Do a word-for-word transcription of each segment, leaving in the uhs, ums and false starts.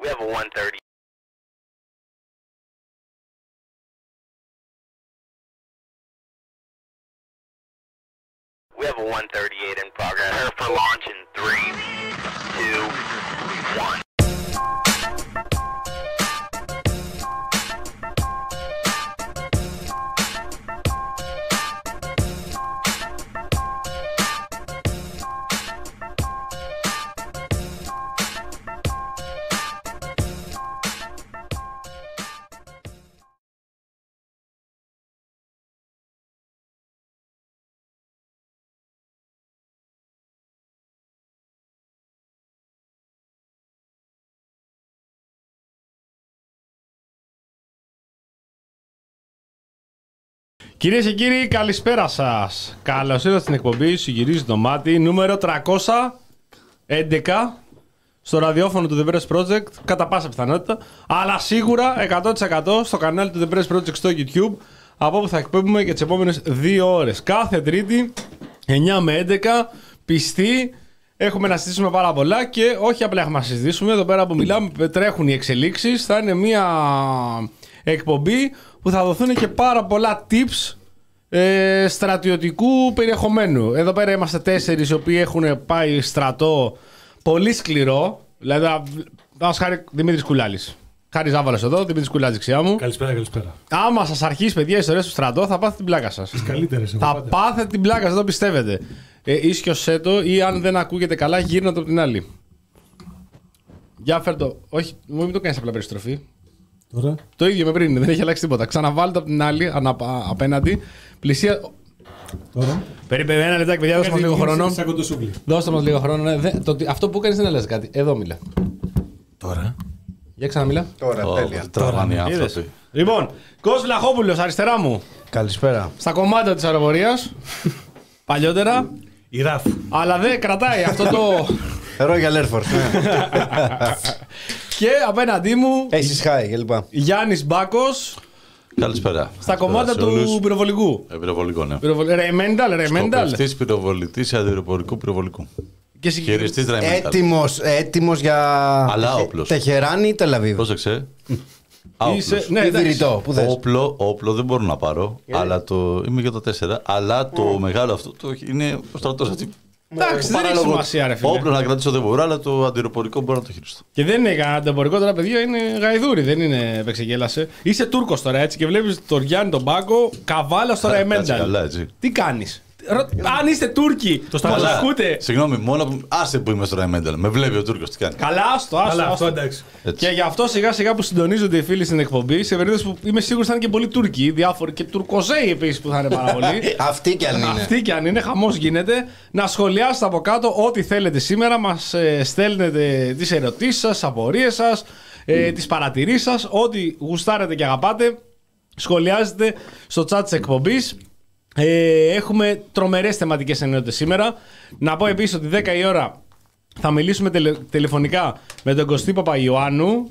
We have a one thirty. We have a one thirty-eight in progress. Prepare for launch in three, two, one. Κυρίες και κύριοι, καλησπέρα σας. Καλώς ήρθατε στην εκπομπή Σου γυρίζει το μάτι, νούμερο τριακόσια έντεκα στο ραδιόφωνο του The Press Project, κατά πάσα πιθανότητα, αλλά σίγουρα εκατό τοις εκατό στο κανάλι του The Press Project στο YouTube, από όπου θα εκπέμπουμε για τις επόμενες δύο ώρες. Κάθε Τρίτη, εννιά με έντεκα, πιστοί, έχουμε να συζητήσουμε πάρα πολλά και όχι απλά έχουμε να συζητήσουμε. Εδώ πέρα που μιλάμε, τρέχουν οι εξελίξεις. Θα είναι μια εκπομπή που θα δοθούν και πάρα πολλά tips ε, στρατιωτικού περιεχομένου. Εδώ πέρα είμαστε τέσσερις οι οποίοι έχουν πάει στρατό πολύ σκληρό. Δηλαδή, θα μας χάρη Δημήτρης Κουλάλης. Χάρη Ζάβαλος εδώ, Δημήτρης Κουλάλης δεξιά μου. Καλησπέρα, καλησπέρα. Άμα σας αρχίσει, παιδιά, ιστορίες του στρατό, θα πάθετε την πλάκα σας. Τις καλύτερες. Θα πάντα. πάθετε την πλάκα σας, δεν το πιστεύετε. Ε, ίσιοσέ το, ή αν δεν ακούγεται καλά, γύρνα το από την άλλη. Για φέρ το. Όχι, μην το κάνεις απλά περιστροφή. Τώρα. Το ίδιο με πριν, δεν έχει αλλάξει τίποτα. Ξαναβάλτε από την άλλη, ανα, απέναντι. Πλησία. Τώρα. Περίπου ένα λεπτάκι, παιδιά, δώστε μας λίγο χρόνο. Δώστε μας λίγο χρόνο. Ναι. Δε, το, αυτό που κάνεις δεν αλλάζει κάτι. Εδώ μιλά. Τώρα. Για ξαναμιλά. Τώρα, oh, τέλεια. Τραβάνε άνθρωποι. Λοιπόν, Κώστας Βλαχόπουλος, αριστερά μου. Καλησπέρα. Στα κομμάτια της αεροπορίας. Παλιότερα. Η ραφ. Αλλά δεν κρατάει αυτό το. Royal Air Force. Και απέναντί μου. Aces High κλπ. Γιάννης Μπάκος. Καλησπέρα. Στα κομμάτια του πυροβολικού. Ε, πυροβολικό, ναι. Ρεϊμένταλ, Ρεϊμένταλ. Σκοπευτής πυροβολητής αεροπορικού πυροβολικού. Και χειριστής Ρεϊμένταλ. Έτοιμος, έτοιμος για. Αλλά όπλος. Τεχεράνι ή Τελαβίβ. Πρόσεξε. Είσαι... Ναι, Ιδρυτό, που θες. Όπλο, όπλο δεν μπορώ να πάρω. Yeah. Αλλά το. Είμαι για το τέσσερα. Αλλά το mm. μεγάλο αυτό το είναι ο στρατός. Εντάξει, δεν έχει σημασία, ρε φίλε. Όπλο να κρατήσω δεν μπορώ, αλλά το αντιεροπορικό μπορώ να το χειριστώ. Και δεν είναι κανένα αντιεροπορικό τώρα, παιδιά, είναι γαϊδούρι, δεν είναι επεξεγέλασε. Είσαι Τούρκος τώρα έτσι και βλέπεις τον Γιάννη τον Μπάκο, καβάλα στο Ρεϊμένταλ. Τι κάνεις? Αν είστε Τούρκοι, το ακούτε. Συγγνώμη, μόνο που. Άσε που είμαι στο Ρεϊμένταλ. Με βλέπει ο Τούρκος τι κάνει. Καλά, άστο, άστο. Και γι' αυτό σιγά σιγά που συντονίζονται οι φίλοι στην εκπομπή, σε περίπτωση που είμαι σίγουρος θα είναι και πολλοί Τούρκοι, διάφοροι και Τουρκοζέοι επίσης που θα είναι πάρα πολλοί. Αυτοί κι αν είναι. Αυτοί κι αν είναι, χαμός γίνεται. Να σχολιάσετε από κάτω ό,τι θέλετε σήμερα. Μας ε, στέλνετε τις ερωτήσεις σας, τις απορίες σας, ε, τις παρατηρήσεις σας, ό,τι γουστάρετε και αγαπάτε. Σχολιάζετε στο chat της εκπομπής. Ε, έχουμε τρομερές θεματικές ενότητες σήμερα. Να πω επίσης ότι δέκα η ώρα θα μιλήσουμε τελε, τηλεφωνικά με τον Κωστή Παπαϊωάννου,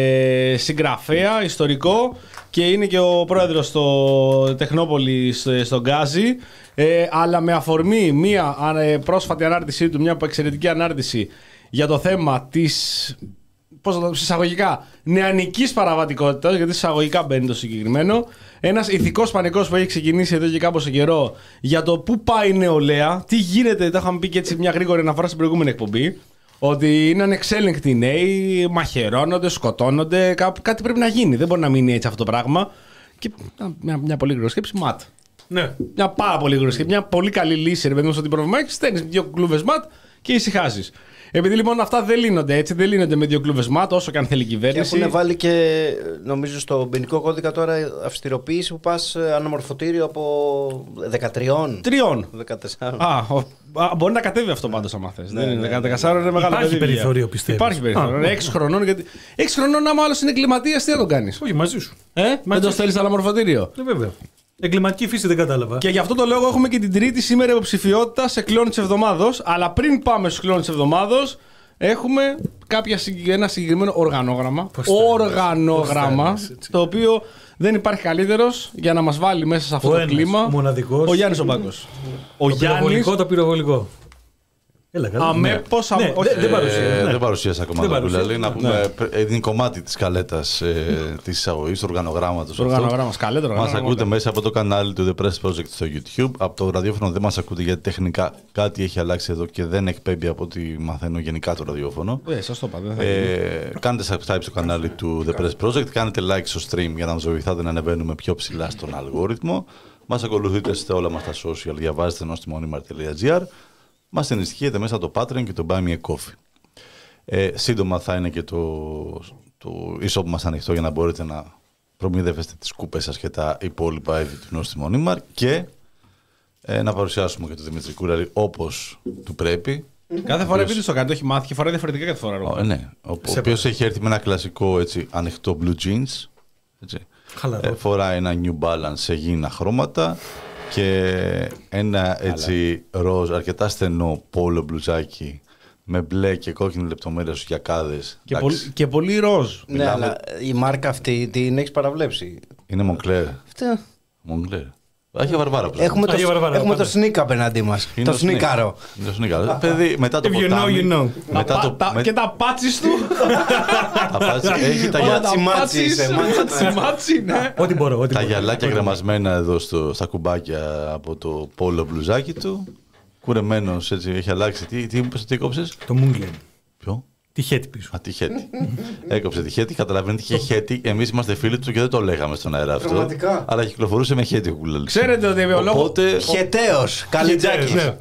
ε, συγγραφέα, ιστορικό, και είναι και ο πρόεδρος στο Τεχνόπολη στον Γκάζι, ε, αλλά με αφορμή μία πρόσφατη ανάρτησή του, μια εξαιρετική ανάρτηση για το θέμα της, πώς θα το πω, εισαγωγικά νεανικής παραβατικότητας, γιατί εισαγωγικά μπαίνει το συγκεκριμένο. Ένας ηθικός πανικός που έχει ξεκινήσει εδώ και κάποιο καιρό για το πού πάει η νεολαία, τι γίνεται. Το είχαμε πει και έτσι μια γρήγορη αναφορά στην προηγούμενη εκπομπή. Ότι είναι ανεξέλεγκτοι οι νέοι, μαχαιρώνονται, σκοτώνονται. Κά, κάτι πρέπει να γίνει. Δεν μπορεί να μείνει έτσι αυτό το πράγμα. Και μια, μια πολύ γρήγορη σκέψη, ματ. Ναι. Μια πάρα πολύ γρήγορη σκέψη. Μια πολύ καλή λύση, ρε παιδί μου, στο ότι πρόβλημα έχει. Στέλνει δύο κλούβες ματ και ησυχάζει. Επειδή λοιπόν αυτά δεν λύνονται έτσι, δεν λύνονται με δύο κλούβες ματ, όσο και αν θέλει η κυβέρνηση. Και έχουν βάλει και νομίζω στο ποινικό κώδικα τώρα αυστηροποίηση που πας αναμορφωτήριο από δεκατρία. Τριών. δεκατέσσερα. Α, ο, α, μπορεί να κατέβει αυτό πάντως άμα θες. Ναι, ναι, δεκατέσσερα είναι μεγάλο. Υπάρχει περιθώριο, πιστεύω. Υπάρχει περιθώριο. έξι χρονών. Γιατί... έξι χρονών, άμα άλλο είναι εγκληματίας, τι θα τον κάνεις? Όχι, μαζί σου. Ε, δεν το στέλνεις αναμορφωτήριο. Ναι, βέβαια. Εγκληματική φύση δεν κατάλαβα. Και γι' αυτό το λόγο έχουμε και την τρίτη σήμερα υποψηφιότητα σε κλόν της εβδομάδος. Αλλά πριν πάμε στους κλόν της εβδομάδος, έχουμε κάποια, ένα συγκεκριμένο οργανόγραμμα. Οργανόγραμμα, το οποίο δεν υπάρχει καλύτερος για να μας βάλει μέσα σε αυτό ο το ένας, κλίμα. Μοναδικός. Ο Γιάννης ο Μπάκος. Το πυροβολικό, το πυροβολικό. Έλα, καλά. Αμέ, πώς Ναι, όχι, δεν- δεν παρουσίασε. Ε, ναι. δεν παρουσίασα ακόμα Δεν το παρουσίασε. κουλαλί. Να πούμε, ε, είναι κομμάτι της καλέτας ε, της εισαγωγής, του οργανογράμματος. Το αυτό. οργανογράμμα, σκαλέ το Μας οργανόγραμμα. ακούτε μέσα από το κανάλι του The Press Project στο YouTube. Από το ραδιόφωνο δεν μας ακούτε γιατί τεχνικά κάτι έχει αλλάξει εδώ και δεν εκπέμπει από ό,τι μαθαίνω γενικά το ραδιόφωνο. Ε, σας το είπα, δεν θα γίνει. Ε, κάντε subscribe στο κανάλι του The Press Project, κάνετε like στο stream για να μας βοηθάτε να ανεβαίνουμε πιο ψηλά στον αλγόριθμο. Μας ακολουθείτε σε όλα μας τα social, διαβάζετε ενώ στη μονίμαρ τελεία τζι άρ. Μας ενισχύετε μέσα από το Patreon και το Buy Me a Coffee. Ε, σύντομα θα είναι και το, το e-shop μας ανοιχτό για να μπορείτε να προμηθεύεστε τις κούπες σας και τα υπόλοιπα είδη του Νόστιμου στη Μονίμαρ και ε, να παρουσιάσουμε και το Δημήτρη Κούραλη όπως του πρέπει. Κάθε φορά επειδή το κάνει, το έχει μάθει και φοράει διαφορετικά κάθε φορά. Ο, ναι, ο, ο οποίος έχει έρθει με ένα κλασικό έτσι, ανοιχτό blue jeans. Έτσι. Χαλαρό. Ε, φοράει ένα New Balance σε γήινα χρώματα και ένα έτσι ροζ αρκετά στενό πόλο μπλουζάκι με μπλε και κόκκινη λεπτομέρεια στους γιακάδες. Και, πολύ, και πολύ ροζ. Ναι, Μιλάμε- αλλά η μάρκα αυτή την έχει παραβλέψει. Είναι Moncler. Αυτά. Moncler. Άγια Βαρβάρα. πλέον. Έχουμε το, Άγια Βαρβάρα, έχουμε το πάντα. sneak απέναντί μας. Είναι Το sneak. σνίκαρο. Είναι το σνίκαρο. Παιδί, μετά το If you know, ποτάμι. you know. Μετά Τα το, πα- τα- με- Και τα πάτσις του. τα πάτσα- έχει τα, Όλα γυα- τα μάτσι, πάτσις, σε μάτσι, μάτσι, ναι. μάτσι, ναι. Ό,τι μπορώ. Ό,τι τα μπορώ. γυαλάκια Ό,τι μπορώ. κρεμασμένα εδώ στο, στα κουμπάκια από το πόλο μπλουζάκι του. Κουρεμένος έτσι, έχει αλλάξει. Τι, τι είπες ότι έκοψες? Το Moonglen. Ποιο? Τι χέτη πίσω. Α, τη χέτη. Έκοψε τη χέτη, καταλαβαίνετε είχε χέτη. Εμείς είμαστε φίλοι του και δεν το λέγαμε στον αέρα αυτό. Πραγματικά. Αλλά κυκλοφορούσε με χέτη ο Κουλέλης. Ξέρετε ότι ο λόγος Οπότε, Χεταίος. Καλιτζάκης. Ναι.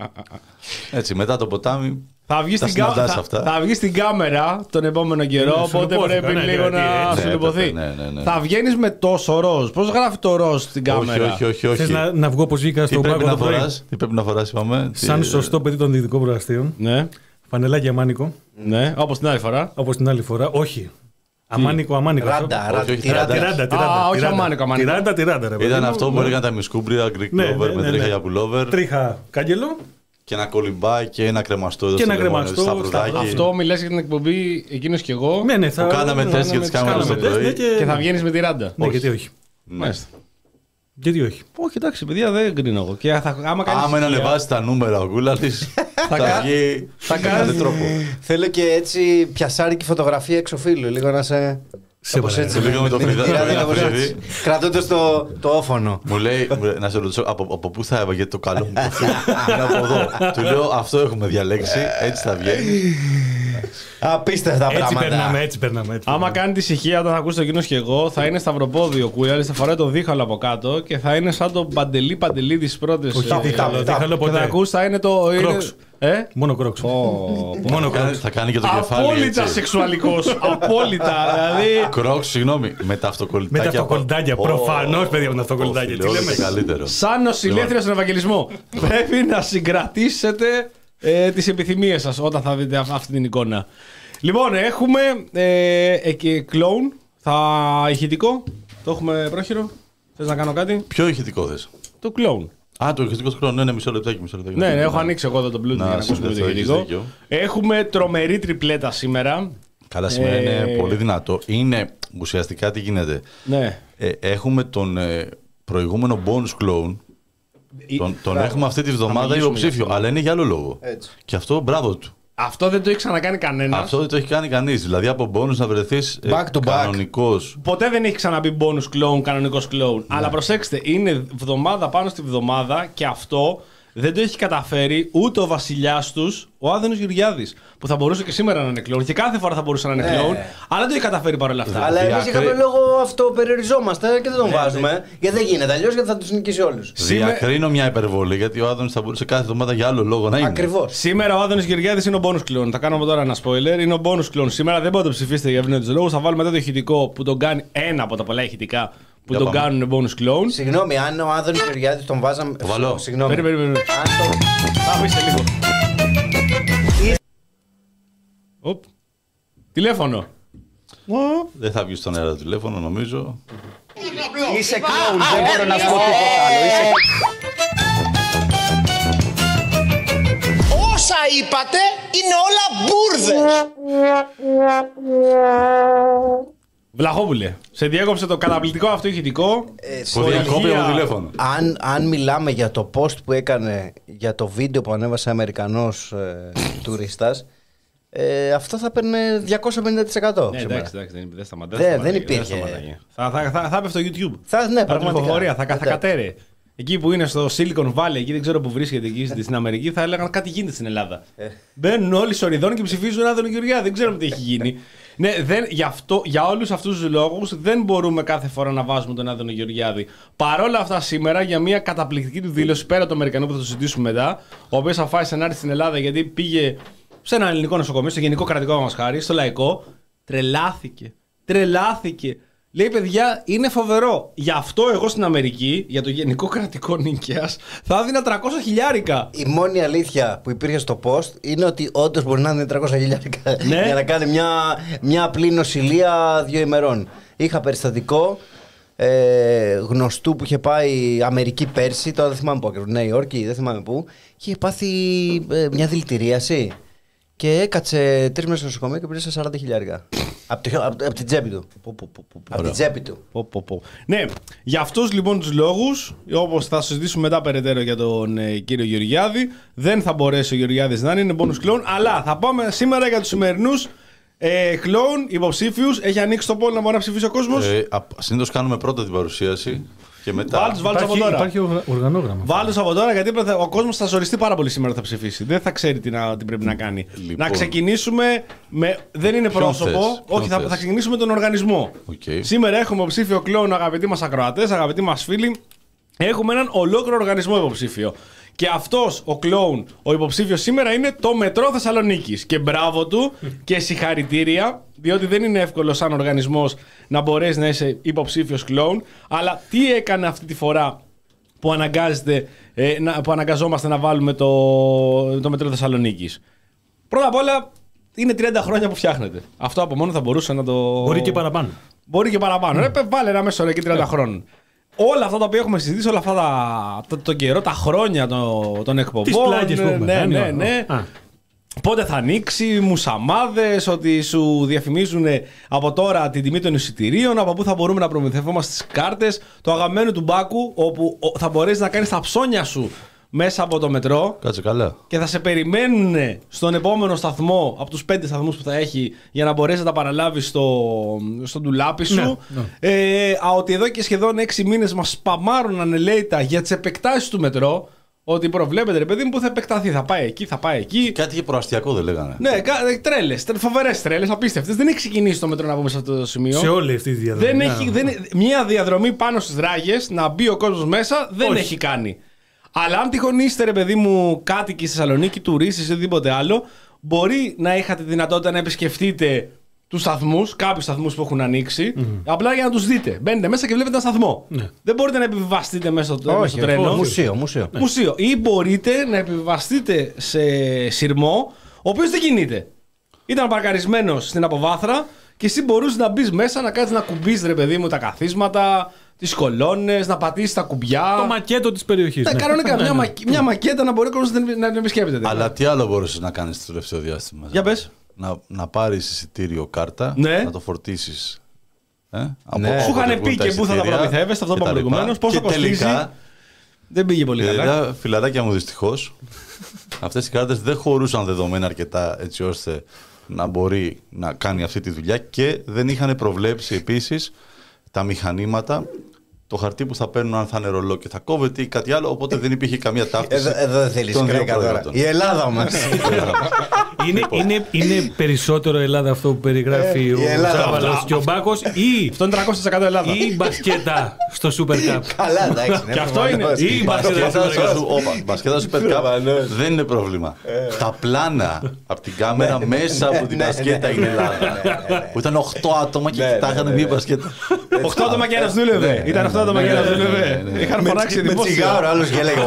έτσι, μετά το ποτάμι. θα βγει, τα στην κα... συναντάς θα... αυτά. θα βγει στην κάμερα τον επόμενο καιρό, Ναι, οπότε συνυπόθηκα, πρέπει ναι, λίγο ναι, να ναι, σου ναι, υποθεί. ναι, ναι, ναι. Θα βγαίνει με τόσο ροζ. Πώς γράφει το ροζ στην κάμερα? Όχι, όχι, όχι. Θες όχι. να, να βγω όπως βγήκα Τι στον πρέπει πάγκο να το πρωί. φοράς, τι πρέπει να φοράς, είπαμε. τι- Σαν σωστό παιδί των δυτικών προαστίων. Ναι, Φανελάκια αμάνικο. ναι, όπως την άλλη φορά. Όπως την άλλη φορά. Όχι. Αμάνικο, αμάνικο. αυτό. Ράντα, Όχι, ράντα. όχι, τυράντα. τυράντα. Τυράντα, τυράντα. Α, όχι τυράντα. αμάνικο, αμάνικο. Τυράντα, τυράντα, ρε παιδί Ήταν μου. αυτό που έλεγαν τα μισκούμπρια, Greek Ναι, Clover ναι, με ναι, τρίχα ναι. για pullover. Τρίχα κάγκελο. Και ένα κολυμπάκι και ένα κρεμαστό εδώ Και στο ένα λεμόνι, κρεμαστό, σταυρουδάκι. στα- Αυτό μιλάς για την εκπομπή εκείνος και εγώ. Ναι, ναι, θα. Που κάναμε ναι, τεστ για ναι, τις τις κάμερες κάναμε το τεστ, πρωί. ναι, και- Και θα βγαίνει με τη ράντα. Ναι, γιατί όχι. Μάλιστα. Γιατί όχι. Όχι, εντάξει, παιδιά, δεν κρίνω εγώ. Και θα, άμα κάνεις Άμα να υγεία, ανεβάσει τα νούμερα ο Γκούλαλης, θα κα- βγει θα με κάνεις- κάθε τρόπο. Θέλω και έτσι πιασάρικη φωτογραφία έξω φίλου. Λίγο να σε. Σε κάπως παρακαλώ. έτσι, Λίγο με το την φρυδάκι, τυράντα, ένα κάπως φρύδι. έτσι. Κρατώντας το, το όφωνο. Μου λέει, μου λέει, να σε ρωτήσω, από, από πού θα έβαγε το καλό μου κοφί. Είναι από εδώ. Του λέω, αυτό έχουμε διαλέξει, έτσι θα βγαίνει. Απίστευτα Έτσι πράγματα. περνάμε, έτσι περνάμε. έτσι Άμα περνάμε. κάνει τη ησυχία όταν θα ακούσει το κοινό και εγώ, θα είναι σταυροπόδιο ο Κούλιαλης, θα φοράει το δίχαλο από κάτω και θα είναι σαν το παντελή παντελή τη πρώτη. Όχι, δίχαλο, δίχαλο Και θα ποτέ. ακούσει, θα είναι το. είναι- Crocs. Ε? Μόνο κρόξ. Πω, πω. Μόνο Θα κάνει- κρόξ. Θα κάνει και το κεφάλι Απόλυτα έτσι. σεξουαλικός. Απόλυτα. Δηλαδή. Κρόξ, συγγνώμη, με τα αυτοκολλητάκια. Με τα αυτοκολλητάκια. από- Προφανώς, παιδιά, με τα Ω, αυτοκολλητάκια. Τι φίλε, όλο λέμε. και καλύτερο. Σαν νοσηλεύτρια στον Ευαγγελισμό. Πρέπει να συγκρατήσετε ε, τις επιθυμίες σας όταν θα δείτε αυ- αυτή την εικόνα. Λοιπόν, έχουμε ε, ε, και κλόουν. Θα ηχητικό. Το έχουμε πρόχειρο. Θες να κάνω κάτι? Ποιο ηχητικό θες? Το κλόουν. Α, το ηχητικό του χρόνου, ναι, ναι, μισό λεπτάκι. Μισό λεπτάκι. Ναι, ναι, έχω ανοίξει εγώ εδώ το Bluetooth Να, για να ακούσουμε το συνδεθώ, έχεις ηχητικό. δίκιο. Έχουμε τρομερή τριπλέτα σήμερα. Καλά, σήμερα είναι Ε, πολύ δυνατό. Είναι ουσιαστικά τι γίνεται. Ναι. Ε, έχουμε τον ε, προηγούμενο bonus clone. Τον, τον έχουμε αυτή τη βδομάδα μιλήσουμε υποψήφιο, γι' αυτό. αλλά είναι για άλλο λόγο. Έτσι. Και αυτό μπράβο του. Αυτό δεν το έχει ξανακάνει κανένα. Αυτό δεν το έχει κάνει κανεί. Δηλαδή από bonus να βρεθεί Back to back. κανονικό. Ποτέ δεν έχει ξαναμπεί bonus clone, κανονικό clone. Ναι. Αλλά προσέξτε, είναι βδομάδα πάνω στη βδομάδα και αυτό δεν το έχει καταφέρει ούτε ο βασιλιά του, ο Άδωνης Γεωργιάδης. Που θα μπορούσε και σήμερα να είναι clone. Και κάθε φορά θα μπορούσε να είναι Ναι. clone, αλλά δεν το έχει καταφέρει παρόλα αυτά. Αλλά εμεί Διακρι- για κάποιο λόγο αυτοπεριοριζόμαστε και δεν τον βάζουμε. Γιατί δεν γίνεται αλλιώ, γιατί θα του νικήσει όλου. Σήμερα- Διακρίνω μια υπερβολή γιατί ο Άδωνης θα μπορούσε κάθε εβδομάδα για άλλο λόγο να είναι. Ακριβώ. Σήμερα ο Άδωνης Γεωργιάδης είναι ο bonus clone. Θα κάνουμε τώρα ένα spoiler. Είναι ο bonus clone. Σήμερα δεν μπορείτε να το ψηφίσετε για ευνόητους λόγους. Θα βάλουμε μετά το ηχητικό που τον κάνει ένα από τα πολλά ηχητικά που Για τον πάμε. κάνουν bonus clone. Συγγνώμη, αν ο Άδωνη Γεωργιάδη τον βάζαμε. Το βάλω. Συγγνώμη. Περίμενε, περίμενε. Αν το- Αφήστε λίγο. Οπ. Τηλέφωνο. Δεν θα βγει στον αέρα το τηλέφωνο, νομίζω. Είσαι κλόουν, δεν μπορώ να σου πω τίποτα άλλο. Είσαι... Όσα είπατε είναι όλα μπουρδες. Βλαχόπουλε, σε διέκοψε το καταπληκτικό αυτό ηχητικό. Ε, Που διακόπη από το τηλέφωνο. αν, αν μιλάμε για το post που έκανε για το βίντεο που ανέβασε Αμερικανός ε, τουρίστας, ε, αυτό θα παίρνει διακόσια πενήντα τοις εκατό. Ναι, εντάξει, εντάξει, δεν, δεν σταματάει. Δεν- δεν, δεν σταματάει, υπήρχε. σταματάει. Θα, θα, θα, θα έπεφε στο YouTube. Θα, ναι, Θα πραγματικά. τριφοφορία, θα, θα Εντάξει. κατέρε. Εκεί που είναι στο Silicon Valley, εκεί δεν ξέρω που βρίσκεται εκεί στην Αμερική, θα έλεγαν κάτι γίνεται στην Ελλάδα. Ε. Μπαίνουν όλοι σοριδών και ψηφίζουν Άδωνο Γεωργιάδη. Δεν ξέρουμε τι έχει γίνει. Ναι, δεν, γι αυτό, για όλους αυτούς τους λόγους δεν μπορούμε κάθε φορά να βάζουμε τον Άδωνο Γεωργιάδη. Παρόλα αυτά, σήμερα για μια καταπληκτική του δήλωση πέρα το Αμερικανό που θα το συζητήσουμε μετά, ο οποίος αφάσισε να έρθει στην Ελλάδα γιατί πήγε σε ένα ελληνικό νοσοκομείο, στο Γενικό Κρατικό μας χάρη, στο Λαϊκό, τρελάθηκε. Τρελάθηκε. Λέει, παιδιά, είναι φοβερό. Γι' αυτό εγώ στην Αμερική, για το Γενικό Κρατικό Νίκαιας, θα έδινα τριακόσια χιλιάρικα. Η μόνη αλήθεια που υπήρχε στο post είναι ότι όντως μπορεί να είναι τριακόσια χιλιάρικα Ναι. για να κάνει μια, μια απλή νοσηλεία δύο ημερών. Είχα περιστατικό ε, γνωστού που είχε πάει Αμερική πέρσι, τώρα δεν θυμάμαι πού ακριβώς, Νέα Υόρκη, δεν θυμάμαι πού, και είχε πάθει ε, μια δηλητηρίαση και έκατσε τρεις μέρες στο νοσοκομείο και πήρε σαράντα χιλιάρικα. Από τη, απ' την τσέπη του. Από την τσέπη του. Πω, πω, πω. Ναι, για αυτούς λοιπόν τους λόγους, όπως θα συζητήσουμε μετά περαιτέρω για τον ε, κύριο Γεωργιάδη, δεν θα μπορέσει ο Γεωργιάδης να είναι, είναι bonus clone, αλλά θα πάμε σήμερα για τους σημερινούς ε, clone υποψήφιους. Έχει ανοίξει το πόλο να μπορεί να ψηφίσει ο κόσμος. Ε, συνήθως κάνουμε πρώτα την παρουσίαση και μετά. Βάλ τους, βάλ τους από Υπάρχει, τώρα. υπάρχει οργα- οργανόγραμμα. Βάλ τους από τώρα γιατί πρέπει- ο κόσμος θα ζοριστεί πάρα πολύ σήμερα θα ψηφίσει. Δεν θα ξέρει τι, να, τι πρέπει να κάνει. Λοιπόν. Να ξεκινήσουμε με. Δεν είναι Ποιον πρόσωπο. θες, ποιον Όχι, θα, θες. θα ξεκινήσουμε με τον οργανισμό. Οκ. Σήμερα έχουμε υποψήφιο κλόουν, αγαπητοί μας ακροατές, αγαπητοί μας φίλοι. Έχουμε έναν ολόκληρο οργανισμό υποψήφιο. Και αυτός ο κλόουν, ο υποψήφιος σήμερα είναι το Μετρό Θεσσαλονίκης. Και μπράβο του και συγχαρητήρια, διότι δεν είναι εύκολο σαν οργανισμός να μπορέσει να είσαι υποψήφιος κλόουν. Αλλά τι έκανε αυτή τη φορά που, αναγκάζεται, ε, να, που αναγκαζόμαστε να βάλουμε το, το Μετρό Θεσσαλονίκης. Πρώτα απ' όλα είναι τριάντα χρόνια που φτιάχνεται. Αυτό από μόνο θα μπορούσε να το. Μπορεί και παραπάνω. Μπορεί και παραπάνω. Ρε, βάλε ένα μέσο εκεί τριάντα χρόνων. Όλα αυτά τα οποία έχουμε συζητήσει, όλα αυτά τα, το, το καιρό, τα χρόνια των, των εκπομπών. Τις πλάκες που έχουμε ναι, κάνει, ναι, ναι. α. Πότε θα ανοίξει, μουσαμάδες, ότι σου διαφημίζουν από τώρα την τιμή των εισιτηρίων, από πού θα μπορούμε να προμηθευόμαστε τις κάρτες, το αγαπημένο του Μπάκου, όπου θα μπορείς να κάνεις τα ψώνια σου μέσα από το μετρό. Κάτσε καλά. Και θα σε περιμένουν στον επόμενο σταθμό από τους πέντε σταθμούς που θα έχει για να μπορέσει να τα παραλάβεις στο, στο ντουλάπι σου. Ναι, ναι. Ε, α, ότι εδώ και σχεδόν έξι μήνες μας σπαμάρουν ανελαίητα για τις επεκτάσεις του μετρό. Ότι προβλέπεται, ρε παιδί μου, που θα επεκταθεί. Θα πάει εκεί, θα πάει εκεί. Κάτι για προαστιακό δεν λέγανε. Ναι, τρέλες, φοβερές τρέλες, απίστευτες. Δεν έχει ξεκινήσει το μετρό να πούμε σε αυτό το σημείο. Σε όλη αυτή τη διαδρομή. Δεν Ναι, έχει, ναι. δεν, μια διαδρομή πάνω στις ράγες να μπει ο κόσμος μέσα δεν Όχι. έχει κάνει. Αλλά αν τυχόν είστε, ρε παιδί μου, κάτοικοι στη Θεσσαλονίκη, τουρίστες ή οτιδήποτε άλλο, μπορεί να είχατε δυνατότητα να επισκεφτείτε τους σταθμούς, κάποιους σταθμούς που έχουν ανοίξει, απλά για να τους δείτε. Μπαίνετε μέσα και βλέπετε ένα σταθμό. Ναι. Δεν μπορείτε να επιβιβαστείτε μέσα στο, μέσα στο τρένο. όχι. Μουσείο, μουσείο. Μουσείο. Ή μπορείτε να επιβιβαστείτε σε σειρμό, ο οποίος δεν κινείται. Ήταν παρκαρισμένος στην αποβάθρα και εσύ μπορούσε να μπει μέσα, να κάτσεις να κουμπείς, ρε παιδί μου, τα καθίσματα, τις κολόνες, να πατήσεις τα κουμπιά. Το μακέτο της περιοχής. Ναι, ναι. κανονικά, Ναι, μια, ναι. μα- μια μακέτα να μπορεί ο κόσμος να την- να την επισκέπτεται. Αλλά τι άλλο μπορούσε να κάνει το τελευταίο διάστημα. Για πες. Να, να πάρει εισιτήριο κάρτα, Ναι. να το φορτίσει. Ε, από Ναι. όποτε Σου είχαν βγουν πει τα και πού θα τα εισιτήρια προμηθεύεσαι, αυτό και είπαμε τα λοιπά. προηγουμένως. Πόσο Και κοστίζει. τελικά, Δεν πήγε πολύ καλά. παιδιά, φιλαράκια μου, δυστυχώς, αυτές οι κάρτες δεν χωρούσαν δεδομένα αρκετά έτσι ώστε να μπορεί να κάνει αυτή τη δουλειά και δεν είχαν προβλέψει επίσης τα μηχανήματα, το χαρτί που θα παίρνουν αν θα είναι ρολό και θα κόβεται ή κάτι άλλο, οπότε δεν υπήρχε καμία ταύτιση. Εδώ, εδώ δεν θέλει των δύο κρέκα τώρα. προϊόντων. Η Ελλάδα μας. Είναι, είναι, είναι περισσότερο Ελλάδα αυτό που περιγράφει Ε, ο η Ελλάδα Τσάβαλος αυτό. και ο Μπάκος ή, Αυτό είναι τριακόσια τοις εκατό Ελλάδα. ή μπασκέτα στο Super Cup. Καλά, εντάξει. ναι, Και αυτό είναι. προφανώς. Ή μπασκέτα στο Μπασκέτα Super Cup. στο- όπα, μπασκέτα στο Super Cup Προφανώς. δεν είναι πρόβλημα. Τα πλάνα από την κάμερα μέσα από την ναι, μπασκέτα ναι, είναι ναι, Ελλάδα. ναι, ναι, ναι. Που ήταν οκτώ άτομα και Ναι, κοιτάγανε ναι, μία ναι. μπασκέτα. οκτώ άτομα και ένας δούλευε. Ήταν οκτώ άτομα και ένας δούλευε. Είχαν Με φωνάξει τσι- Με τσιγάρο, δημόσια. άλλος γέλεγε.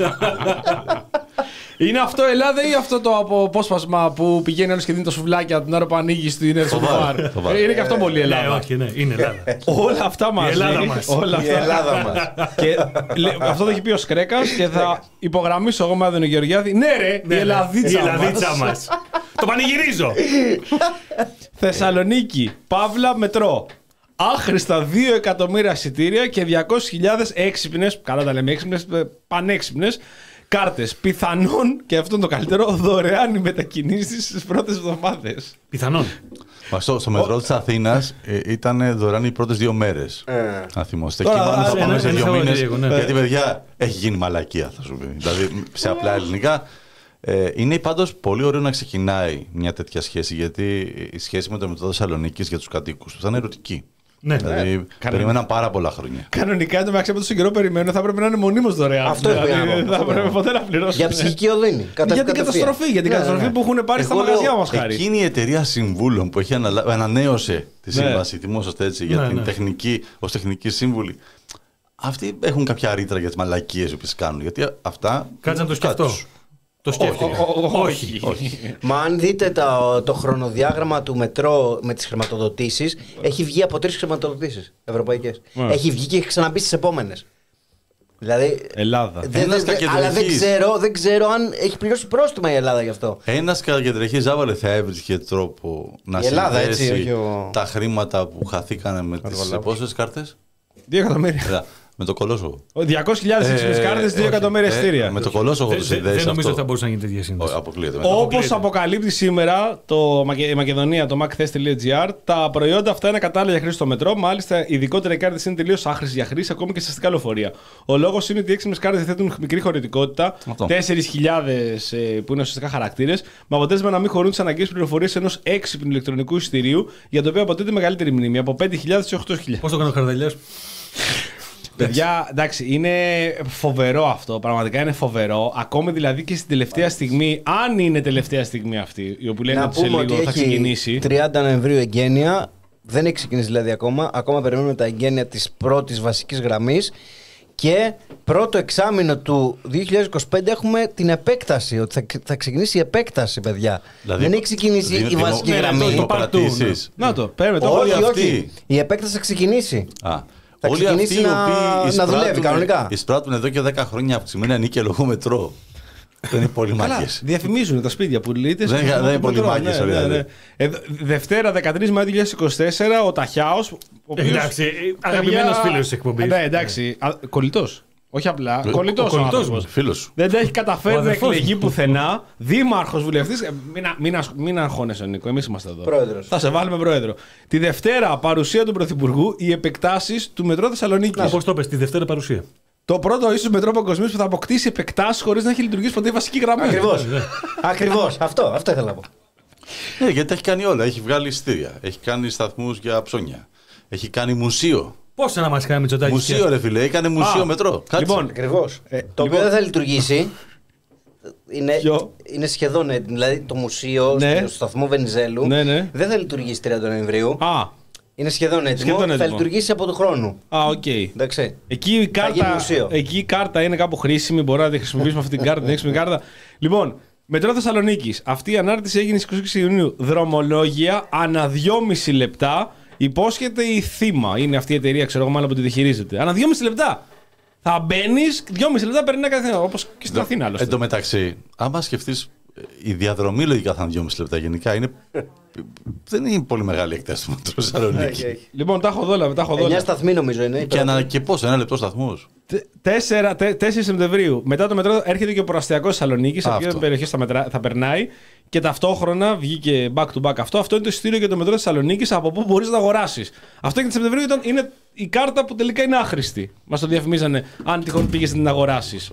Είναι αυτό Ελλάδα ή αυτό το απόσπασμα που πηγαίνει όλος και δίνει τα σουβλάκια την ώρα που ανοίγει στην βάρ, Ερσοβάρ. το βάρ. Είναι και αυτό πολύ Ναι, Ελλάδα. όχι, ναι, είναι Ελλάδα. Όλα αυτά μαζί. Ελλάδα μας. Όλα Η αυτά. Ελλάδα μας. Και λέ- αυτό το έχει πει ο Σκρέκας και θα υπογραμμίσω εγώ με Άδωνο Γεωργιάδη. Ναι, ρε, η Ναι, ναι, Ελλαδίτσα, η Ελλαδίτσα μας. μας. Το πανηγυρίζω. Θεσσαλονίκη, Παύλα, Μετρό. άχρηστα δύο εκατομμύρια εισιτήρια και διακόσιες χιλιάδες έξυπνες, καλά τα λέμε έξυπνες, πανέξυπνες κάρτες. Πιθανόν, και αυτό είναι το καλύτερο, δωρεάν οι μετακινήσεις στις πρώτες εβδομάδες. Πιθανόν. Μα στο, στο μετρό της Αθήνας ε, ήταν δωρεάν οι πρώτες δύο μέρες. Ε. Αν θυμόστε. Τώρα, Εκεί μάλλον θα ε, πάμε ναι, σε ναι, δύο ναι, μήνες. ναι, ναι. Γιατί, παιδιά, έχει γίνει μαλακία, θα σου πει. Δηλαδή, σε απλά ελληνικά. Ε, είναι πάντως πολύ ωραίο να ξεκινάει μια τέτοια σχέση, γιατί η σχέση με το μετρό Θεσσαλονίκης για τους κατοίκους του θα είναι ερωτική. Ναι. Δηλαδή, περίμεναν πάρα πολλά χρόνια. Κανονικά, εν τω μεταξύ από τόσο καιρό περιμένω, θα πρέπει να είναι μονίμως δωρεάν. Αυτό δηλαδή, έχω να πω, δεν θα αυτό πρέπει έχω. ποτέ να πληρώσουν. Για ψυχική οδύνη. Κατα- Για την κατευθείαν. καταστροφή, για την Ναι, καταστροφή ναι. που έχουν πάρει στα Εγώ λέω, μαγαζιά μας χάρη. Εκείνη η εταιρεία συμβούλων που έχει αναλα... ανανέωσε τη Ναι. σύμβαση, θυμόσαστε έτσι, για Ναι, την ναι. τεχνική, ως τεχνική σύμβουλη. Αυτοί έχουν κάποια ρήτρα για τις μαλακίες που οποίες κάνουν. Γιατί αυτά. Κάτσε να το σκεφτώ. Κάτσε. Το σκέφτηκα. Όχι. Μα αν δείτε το, το χρονοδιάγραμμα του μετρό με τις χρηματοδοτήσεις, έχει βγει από τρεις χρηματοδοτήσεις ευρωπαϊκές. Ναι. Έχει βγει και έχει ξαναμπεί στις επόμενες. Δηλαδή. Ελλάδα. δεν- Ένας δεν- αλλά δεν κακεντρεχής. ξέρω, δεν ξέρω αν έχει πληρώσει πρόστιμα η Ελλάδα γι' αυτό. Ένας κακεντρεχής Ζάβαλε θα έβρισκε τρόπο να Η Ελλάδα, συνδέσει έτσι, όχι ο- τα χρήματα που χαθήκανε με τις πόσες κάρτες. Δύο εκατομμύρια. Έλα, με το κολόσοβο. διακόσιες χιλιάδες έξυπνες κάρτες, δύο όχι. εκατομμύρια Ε, εισιτήρια. Με το κολόσοβο Δεν το δεν- συνδέεις δεν νομίζω ότι αυτό. θα μπορούσε να γίνει τέτοια σύνδεση. Ω, αποκλείεται. Όπως αποκλείεται. αποκαλύπτει σήμερα το, Μακε- η Μακεδονία, το macthes.gr, τα προϊόντα αυτά είναι κατάλληλα για χρήση στο μετρό. Μάλιστα, ειδικότερα οι κάρτες είναι τελείως άχρηστες για χρήση, ακόμη και σε αστικά λεωφορεία. Ο λόγος είναι ότι οι έξυπνες κάρτες διαθέτουν μικρή χωρητικότητα, Αυτό. τέσσερις χιλιάδες ε, που είναι ουσιαστικά χαρακτήρες, με αποτέλεσμα να μην χωρούν τις αναγκαίες πληροφορίες ενός έξυπνου ηλεκτρονικού εισιτηρίου, για το οποίο αποτελείται μεγαλύτερη μνήμη, από πέντε χιλιάδες έως οκτώ χιλιάδες. Πώς το κάνω ο Χαρδαλιάς? Παιδιά, εντάξει, είναι φοβερό αυτό. Πραγματικά είναι φοβερό. Ακόμη δηλαδή και στην τελευταία στιγμή, αν είναι τελευταία στιγμή αυτή, η οποία λένε Να ότι σε πούμε ότι λίγο θα έχει ξεκινήσει. τριάντα Νοεμβρίου εγγένεια. Δεν έχει ξεκινήσει δηλαδή ακόμα. Ακόμα περιμένουμε τα εγγένεια της πρώτης βασικής γραμμής. Και πρώτο εξάμηνο του δύο χιλιάδες είκοσι πέντε έχουμε την επέκταση. Ότι θα, θα ξεκινήσει η επέκταση, παιδιά. Δηλαδή, δεν έχει ξεκινήσει δημο- η βασική ναι, ναι, γραμμή. το- το part two, κρατήσεις. Να το, παίρνουμε το Όλοι όχι, αυτοί. όχι. Η επέκταση θα ξεκινήσει. Α, Θα όλοι αυτοί ξεκινήσει οι να- οποίοι να δουλεύει εισπράττουν- κανονικά. εισπράττουν εδώ και δέκα χρόνια αυξημένα νίκη λόγω μετρό. Δεν είναι πολύ Καλά, μάγκες. διαφημίζουν τα σπίτια που λέτε. Δεν- δεν είναι πολύ μάγκες, ναι, ωραία, ναι, ναι. ναι. Ε, Δευτέρα δεκατρείς Μαΐου δύο χιλιάδες είκοσι τέσσερα ο Ταχιάος. ο οποίος- Εντάξει, αγαπημένος φίλος της εκπομπής. Ναι, εντάξει. Κολλητός. Όχι απλά. Ο- Κολλητός ο ο κολλητός άνθρωπος. μου. Φίλος σου. Δεν τα έχει Ο καταφέρει να αδερφός εκλεγεί μου. πουθενά. Δήμαρχος βουλευτής. Ε, Μην, α- μην, ασ- μην αγχώνεσαι, Νίκο. Εμείς είμαστε εδώ. Πρόεδρος. Θα σε βάλουμε πρόεδρο. Τη Δευτέρα, παρουσία του Πρωθυπουργού, οι επεκτάσεις του μετρό Θεσσαλονίκης. Πώς το πες, τη Δευτέρα παρουσία. Το πρώτο ίσως μετρό παγκοσμίως που θα αποκτήσει επεκτάσεις χωρίς να έχει λειτουργήσει ποτέ η βασική γραμμή. Ακριβώς. Ακριβώς. Αυτό, αυτό ήθελα να πω. Ναι, γιατί τα έχει κάνει όλα. Έχει βγάλει εισιτήρια. Έχει κάνει σταθμούς για ψώνια. Έχει κάνει μουσείο. Πόσα να μας κάνει Μητσοτάκη. Μουσείο, ρε φίλε. Έκανε μουσείο Α, μετρό. Κάτσε. λοιπόν, Ακριβώς. Ε, το λοιπόν- οποίο δεν θα λειτουργήσει. Είναι, Ποιο? είναι σχεδόν έτοιμο. Δηλαδή το μουσείο Ναι. στο σταθμό Βενιζέλου Ναι, ναι. δεν θα λειτουργήσει τριάντα Νοεμβρίου. Α, Είναι σχεδόν έτοιμο. Σχεδόν Θα έτοιμο. λειτουργήσει από του χρόνου. α, οκ. Εντάξει. Εκεί η, κάρτα, γίνει μουσείο. εκεί η κάρτα είναι κάπου χρήσιμη, μπορούμε να τη χρησιμοποιήσουμε αυτή την κάρτα, την έξυπνη κάρτα. Λοιπόν, μετρό Θεσσαλονίκης. Αυτή η ανάρτηση έγινε στις είκοσι έξι Ιουνίου. Δρομολόγια ανά δυόμιση λεπτά. Υπόσχεται η Θήμα. Είναι αυτή η εταιρεία, ξέρω εγώ, μάλλον που τη διαχειρίζεται. Ανά δυόμιση λεπτά. Θα μπαίνει, δυόμιση λεπτά περνάει κάθε. Όπως και στην Αθήνα άλλωστε. Εν τω μεταξύ, άμα σκεφτεί, η διαδρομή λογικά θα είναι δυόμιση λεπτά γενικά. Είναι... δεν είναι πολύ μεγάλη εκτέλεση του μετρό Θεσσαλονίκη. Λοιπόν, τα έχω δόλα, τα έχω Εννιά δόλα. σταθμοί νομίζω είναι. Και, ανα... και πόσο, ένα λεπτό σταθμό. τέσσερις Σεπτεμβρίου. Μετά το μετρό έρχεται και ο προαστιακός Θεσσαλονίκης, από Αυτό. ποια περιοχή θα, μετρά, θα περνάει. Και ταυτόχρονα βγήκε back to back αυτό. Αυτό είναι το εισιτήριο για το μετρό Θεσσαλονίκης, από πού μπορείς να αγοράσεις. Αυτό και τη Σεπτεμβρίου ήταν, είναι η κάρτα που τελικά είναι άχρηστη. Μας το διαφημίζανε, αν τυχόν πήγες να την αγοράσεις.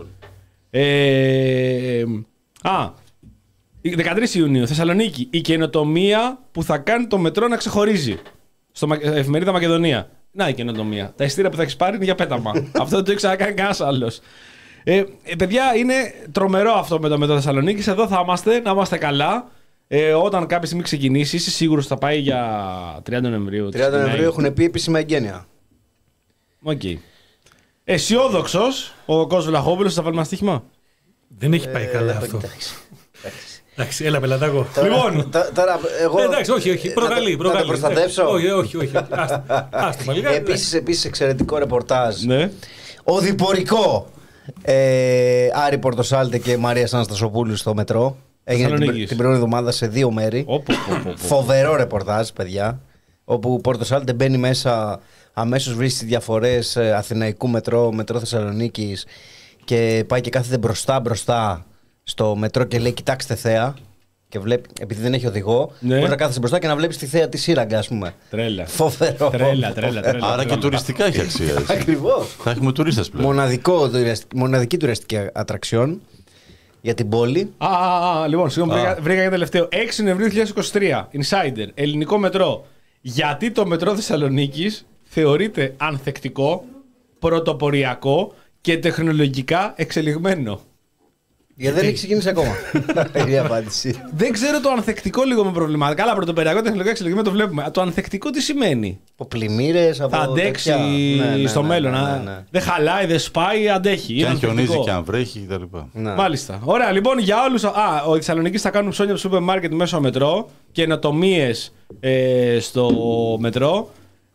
Ε, α, δεκατρείς Ιουνίου, Θεσσαλονίκη. Η καινοτομία που θα κάνει το μετρό να ξεχωρίζει. Στο Μα- εφημερίδα Μακεδονία. Να η καινοτομία. Τα εισιτήρια που θα έχει πάρει είναι για πέταμα. Αυτό δεν το έχει ξανακάνει κανένα άλλο. Ε, ε, παιδιά, είναι τρομερό αυτό με το μετρό Θεσσαλονίκη. Εδώ θα είμαστε, να είμαστε καλά. Ε, όταν κάποια στιγμή ξεκινήσει, είσαι σίγουρος ότι θα πάει για τριάντα Νοεμβρίου. τριάντα Νοεμβρίου έχουν πει επίσημα εγγένεια. Οκ. Αισιόδοξο ο Κώστας Βλαχόπουλος, θα βάλουμε ένα στοίχημα. Δεν έχει πάει καλά αυτό. Εντάξει. Εντάξει, έλα πελατάκο. Λοιπόν. Τ- τώρα εγώ. Ε, Εντάξει, όχι, όχι. να Προκαλεί, το- προκαλεί. Να το προστατεύσω. Όχι, όχι, όχι. Άστα, άστα, μαλλικά. Επίσης, επίσης εξαιρετικό ρεπορτάζ. Ναι. Οδηπορικό. Ε, Άρη Πορτοσάλτε και Μαρία Αναστασοπούλου στο μετρό. Έγινε την, Θεσσαλονίκης. την προηγούμενη εβδομάδα σε δύο μέρη. Όπο, πω, πω, πω. Φοβερό ρεπορτάζ, παιδιά. όπου ο Πόρτο Άλτε μπαίνει μέσα, αμέσως βρίσκει τις διαφορές Αθηναϊκού μετρό, μετρό Θεσσαλονίκης και πάει και κάθεται μπροστά μπροστά στο μετρό και λέει κοιτάξτε θέα. Και βλέπει, επειδή δεν έχει οδηγό, ναι. μπορεί να κάθεσαι μπροστά και να βλέπει τη θέα τη σύραγγα, ας πούμε. Τρέλα. Φοβερό. Τρέλα, τρέλα, τρέλα. Άρα και τουριστικά έχει αξία. Ακριβώς. Θα έχουμε τουρίστες πλέον. Μοναδικό, μοναδική τουριστική ατραξιόν για την πόλη. Α, α, α, λοιπόν, συγγνώμη, βρήκα, βρήκα και τελευταίο. έξι Νοεμβρίου δύο χιλιάδες είκοσι τρία, Insider, ελληνικό μετρό. Γιατί το μετρό Θεσσαλονίκης θεωρείται ανθεκτικό, πρωτοποριακό και τεχνολογικά εξελιγμένο. Γιατί δεν έχει ξεκινήσει ακόμα. Είναι η απάντηση. Δεν ξέρω το ανθεκτικό λίγο με προβλήματα. Καλά, πρωτοποριακό, τεχνολογικά εξελιγμένο το βλέπουμε. Το ανθεκτικό τι σημαίνει? Από πλημμύρες, από. Θα αντέξει τέτοια. Ναι, ναι, στο ναι, μέλλον. ναι, α. ναι, ναι. Δεν χαλάει, δεν σπάει, αντέχει. Και Είναι αν χιονίζει ανθεκτικό. και αν βρέχει κτλ. Ναι. Μάλιστα. Ωραία, λοιπόν, για όλους. Α, ο Θεσσαλονίκης θα κάνουν ψώνια από σούπερ μάρκετ μέσω μετρό και ενοτομίες ε, στο μετρό.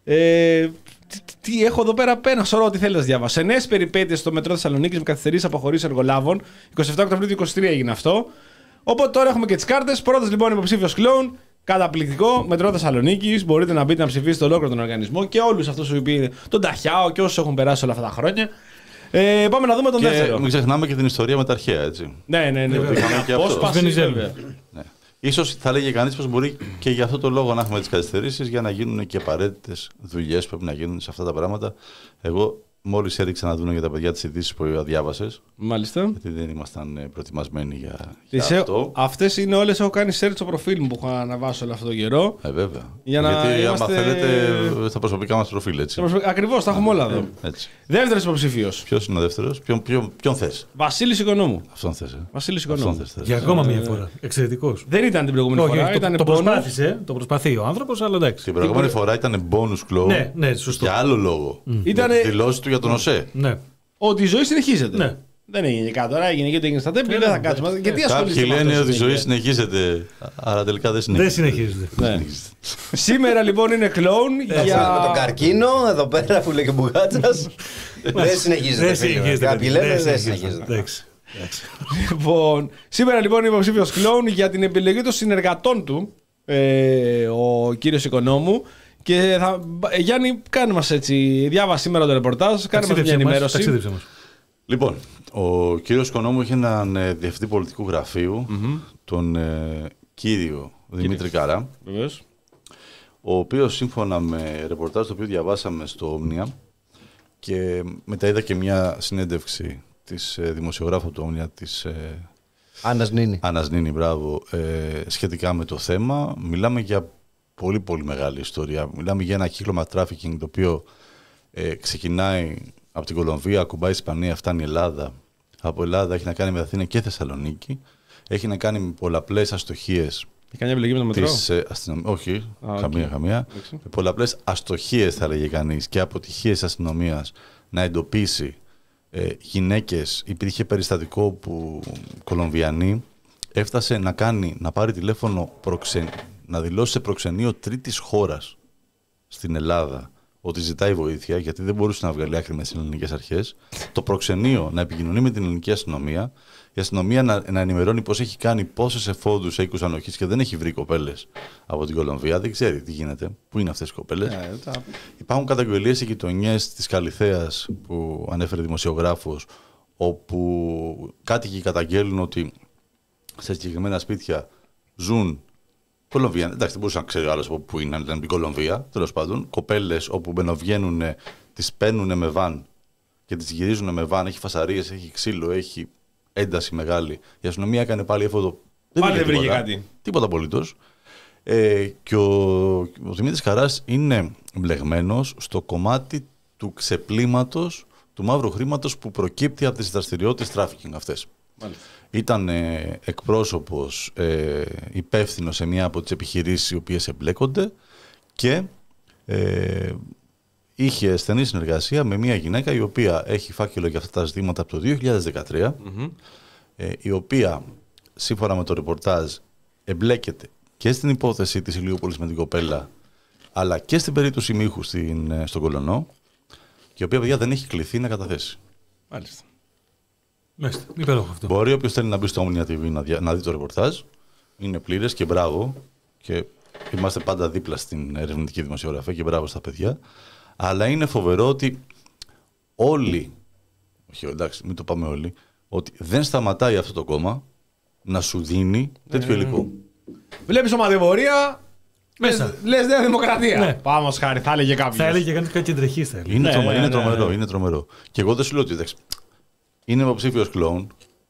Ε, τι, τι έχω εδώ πέρα, ένα σωρό, τι θέλετε να διαβάσω. Σε νέες περιπέτειες στο μετρό Θεσσαλονίκης με καθυστερήσεις αποχωρήσεις εργολάβων. εικοστή εβδόμη Οκτωβρίου του είκοσι τρία έγινε αυτό. Οπότε τώρα έχουμε και τις κάρτες. Πρώτος λοιπόν υποψήφιος κλόουν. Καταπληκτικό. Μετρό Θεσσαλονίκης. Μπορείτε να μπείτε να ψηφίσετε ολόκληρο τον οργανισμό και όλους αυτούς που είπε τον Ταχιάο και όσους έχουν περάσει όλα αυτά τα χρόνια. Ε, πάμε να δούμε τον Και δεύτερο. μην ξεχνάμε και την ιστορία με τα αρχαία, έτσι. Ναι, ναι, ναι. είχαμε και Πώς αυτό. πας βέβαια. Ναι. Ίσως θα λέγε κανείς πως μπορεί και για αυτό το λόγο να έχουμε τις καθυστερήσεις για να γίνουν και απαραίτητες δουλειές που πρέπει να γίνουν σε αυτά τα πράγματα. Εγώ μόλις έδειξα να δουν για τα παιδιά τις ειδήσεις που διάβασες. Μάλιστα. Γιατί δεν ήμασταν προετοιμασμένοι για, για Τις αυτό. ε... Αυτές είναι όλες, έχω κάνει search στο προφίλ μου που έχω αναβάσει όλο αυτό τον καιρό. Ε, βέβαια. Για να Γιατί είμαστε... άμα θέλετε στα προσωπικά μας προφίλ, έτσι. Ακριβώς, τα έχουμε όλα εδώ. έτσι. Δεύτερος υποψήφιος. Ποιος είναι ο δεύτερος, ποιον, ποιον, ποιον θες. Βασίλης Οικονόμου. Αυτόν θες, ε. Βασίλης Αυτόν Οικονόμου. θες, θες. Για ακόμα μία φορά. Εξαιρετικός. Δεν ήταν την προηγούμενη Όχι, φορά, όχι, ήταν το, το πόνος. προσπάθησε, το προσπαθεί ο άνθρωπος, αλλά εντάξει. Την προηγούμενη φορά ήταν bonus clone Ναι, ναι, σωστό. για άλλο λόγο. Ήτανε- Για τη δηλώση του για τον ΟΣΕ. Ναι. Ότι η ζωή συνεχίζεται. Ναι. Δεν έγινε γενικά τώρα, έγινε και το έγινε στα τέμπη, Ε, δεν ναι, θα κάτσουμε. ναι. Γιατί ασχολείστε Κάποιοι με αυτό λένε ότι η συνέχεια? ζωή συνεχίζεται, αλλά τελικά δεν Δεν συνεχίζεται. συνεχίζεται. Ναι. συνεχίζεται. Σήμερα λοιπόν είναι κλόουν Με τον για. καρκίνο, εδώ πέρα που λέει και Μπουγάτσας. Δεν συνεχίζεται. Δεν φίλε. συνεχίζεται. Κάποιοι παιδί, λένε δεν συνεχίζεται. Εντάξει. Λοιπόν, σήμερα λοιπόν είναι υποψήφιος κλόουν για την επιλογή των συνεργατών του, ε, ο κύριος Οικονόμου. Και θα, ε, Γιάννη, κάνε μας έτσι, διάβασε σήμερα το ρεπορτάζ, κάνε μας μια Ταξίδεψε μας, ενημέρωση. ταξίδεψε μας. Λοιπόν, ο κύριος Οικονόμου είχε έναν ε, διευθυντή πολιτικού γραφείου, τον ε, κύριο Δημήτρη Καρά, Βεβαίως. ο οποίος σύμφωνα με ρεπορτάζ το οποίο διαβάσαμε στο Όμνια και μετά είδα και μια συνέντευξη της ε, δημοσιογράφου του Όμνια, της ε, Άννας Νίνη. Άννας Νίνη, μπράβο, ε, σχετικά με το θέμα. Μιλάμε για πολύ πολύ μεγάλη ιστορία. Μιλάμε για ένα κύκλωμα trafficking το οποίο ε, ξεκινάει από την Κολομβία, ακουμπάει η Ισπανία, φτάνει η Ελλάδα. Από Ελλάδα έχει να κάνει με Αθήνα και Θεσσαλονίκη. Έχει να κάνει με πολλαπλές αστοχίες. Έχει κάνει επιλογή με το μετρό. Της, ε, αστυνομ... Όχι, Α, καμία, οκ. καμία. Εντάξει. Με πολλαπλές αστοχίες θα λέγε κανείς και αποτυχίες αστυνομίας να εντοπίσει ε, γυναίκες. Υπήρχε περιστατικό που Κολομβιανή έφτασε να, κάνει, να πάρει τηλέφωνο προξε... να δηλώσει σε προξενείο τρίτης χώρας στην Ελλάδα ότι ζητάει βοήθεια, γιατί δεν μπορούσε να βγάλει άκρη με τις ελληνικές αρχές. Το προξενείο να επικοινωνεί με την ελληνική αστυνομία, η αστυνομία να, να ενημερώνει πώς έχει κάνει, πόσες εφόδους οίκους ανοχής και δεν έχει βρει κοπέλες από την Κολομβία. Δεν ξέρει τι γίνεται, πού είναι αυτές οι κοπέλες. Ε, τα- Υπάρχουν καταγγελίες σε γειτονιές της Καλιθέας που ανέφερε δημοσιογράφος, όπου κάτοικοι καταγγέλνουν ότι σε συγκεκριμένα σπίτια ζουν Κολομβία. Εντάξει, δεν μπορούσε να ξέρει ο άλλος από πού είναι, ήταν από την Κολομβία, τέλος πάντων. Κοπέλες όπου μπαινοβγαίνουν, τις παίρνουν με βαν και τις γυρίζουν με βαν. Έχει φασαρίες, έχει ξύλο, έχει ένταση μεγάλη. Η αστυνομία έκανε πάλι εφόδο. Πάλι δεν βρήκε τίποτα. κάτι. Τίποτα απολύτως. Ε, και ο, ο Δημήτρης Καράς είναι μπλεγμένος στο κομμάτι του ξεπλήματος του μαύρου χρήματος που προκύπτει από τις δραστηριότητες τράφικινγκ αυτές. Μάλιστα. Ήταν ε, εκπρόσωπος ε, υπεύθυνο σε μία από τις επιχειρήσεις οι οποίες εμπλέκονται και ε, είχε στενή συνεργασία με μία γυναίκα η οποία έχει φάκελο για αυτά τα ζητήματα από το δύο χιλιάδες δεκατρία, Μμμ. ε, η οποία σύμφωνα με το ρεπορτάζ εμπλέκεται και στην υπόθεση της Ηλιούπολης με την κοπέλα αλλά και στην περίπτωση Μίχου στην, ε, στον Κολωνό και η οποία παιδιά δεν έχει κληθεί να καταθέσει. Μάλιστα. Μάλιστα. Υπέροχο αυτό. Μπορεί όποιος θέλει να μπει στο Omnia τι βι να, δια- να δει το ρεπορτάζ. Είναι πλήρες και μπράβο. Και είμαστε πάντα δίπλα στην ερευνητική δημοσιογραφία και μπράβο στα παιδιά. Αλλά είναι φοβερό ότι όλοι, όχι εντάξει, μην το πάμε όλοι, ότι δεν σταματάει αυτό το κόμμα να σου δίνει τέτοιο mm. υλικό. Βλέπεις ομαδευορία, μέσα. Λες Νέα Δημοκρατία. Ναι. Πάμε χάρη, θα έλεγε κάποιος. Θα έλεγε κανείς κάτι κεντρική. Είναι, ναι, τρομα, ναι, είναι ναι, τρομερό, ναι. είναι τρομερό. Και εγώ δεν σου λέω ότι εντάξει, είναι υποψήφιος κλόουν,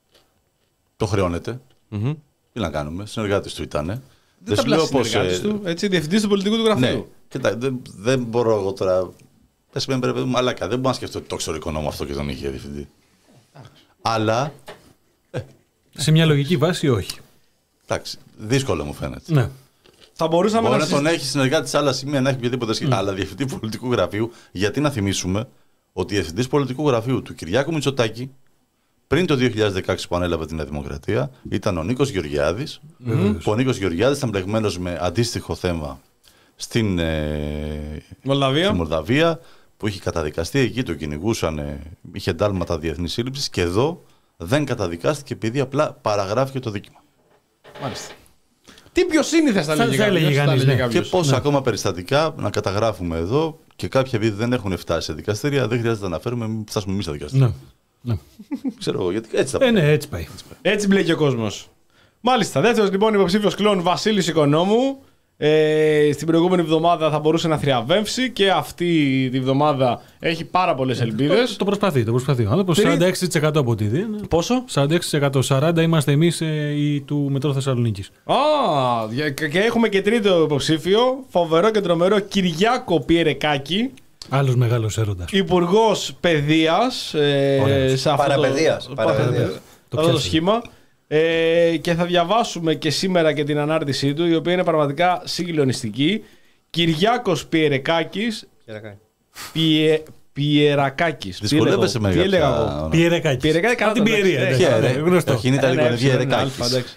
το χρεώνεται. Mm-hmm. Τι να κάνουμε, συνεργάτης του ήτανε. Δεν τα πλάσει συνεργάτης του, έτσι, διευθυντής του πολιτικού του γραφείου. Ναι, κοιτά, δεν, δεν μπορώ εγώ τώρα. Δεν σημαίνει πρέπει να μαλάκα. Δεν μπορώ να σκεφτώ ότι το ξέρω οικονόμο αυτό και τον είχε διευθυντή. Αλλά. Ε, σε μια λογική βάση, όχι. Εντάξει, δύσκολο μου φαίνεται. Ναι. Θα μπορούσαμε Μπορεί να, να τον έχει συνεργάτη σε άλλα σημεία, να έχει οποιαδήποτε σχέση. Mm. Αλλά διευθυντή πολιτικού γραφείου, γιατί να θυμίσουμε ότι διευθυντή πολιτικού γραφείου του Κυριάκου Μητσοτάκη πριν το δύο χιλιάδες δεκαέξι που ανέλαβε την Νέα Δημοκρατία ήταν ο Νίκος Γεωργιάδης. Mm. Που ο Νίκος Γεωργιάδης ήταν μπλεγμένος με αντίστοιχο θέμα στην ε, Μολδαβία. Στη Μολδαβία, που είχε καταδικαστεί, εκεί το κυνηγούσαν, ε, είχε εντάλματα διεθνής σύλληψης και εδώ δεν καταδικάστηκε επειδή απλά παραγράφηκε το δίκημα. Μάλιστα. Τι πιο σύνηθες θα λέγει κανείς. Ναι. Και πόσα ναι. ακόμα περιστατικά να καταγράφουμε εδώ και κάποια επειδή δεν έχουν φτάσει σε δικαστήρια, δεν χρειάζεται να αναφέρουμε, μην φτάσουμε εμείς στα δικαστήρια. Ναι. Ναι. Ξέρω εγώ, γιατί έτσι θα πάει. Ε, ναι, έτσι πάει. Έτσι μπλέκει ο κόσμος. Μάλιστα. Δεύτερος λοιπόν υποψήφιος κλόν Βασίλης Οικονόμου. Ε, στην προηγούμενη εβδομάδα θα μπορούσε να θριαβεύσει και αυτή τη βδομάδα έχει πάρα πολλές ελπίδες. Το, το προσπαθεί, το προσπαθεί. Αλλά προς σαράντα έξι τοις εκατό από ό,τι δει. Πόσο? σαράντα έξι τοις εκατό. σαράντα είμαστε εμείς ε, οι του Μετρό Θεσσαλονίκης. Α, και έχουμε και τρίτο υποψήφιο, φοβερό και τρομερό, Κυριάκο Πιερεκάκη. Άλλος μεγάλος έρωτας. Υπουργός Παιδείας. Ε, σε αυτό Παραπαιδείας. το, Παραπαιδείας. το, αυτό το σχήμα. Ε, και θα διαβάσουμε και σήμερα και την ανάρτησή του, η οποία είναι πραγματικά συγκλονιστική. Κυριάκος Πιερεκάκης. Πιε, Πιερακάκης. Δυσκολεύεσαι με κάποια. Πιερεκάκης. Πιερεκάκης. Από την Πιερία. Γνωστό. Όχι, είναι Ιταλικό, είναι Πιερεκάκης.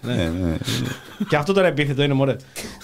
Και αυτό τώρα επίθετο είναι, μωρέ.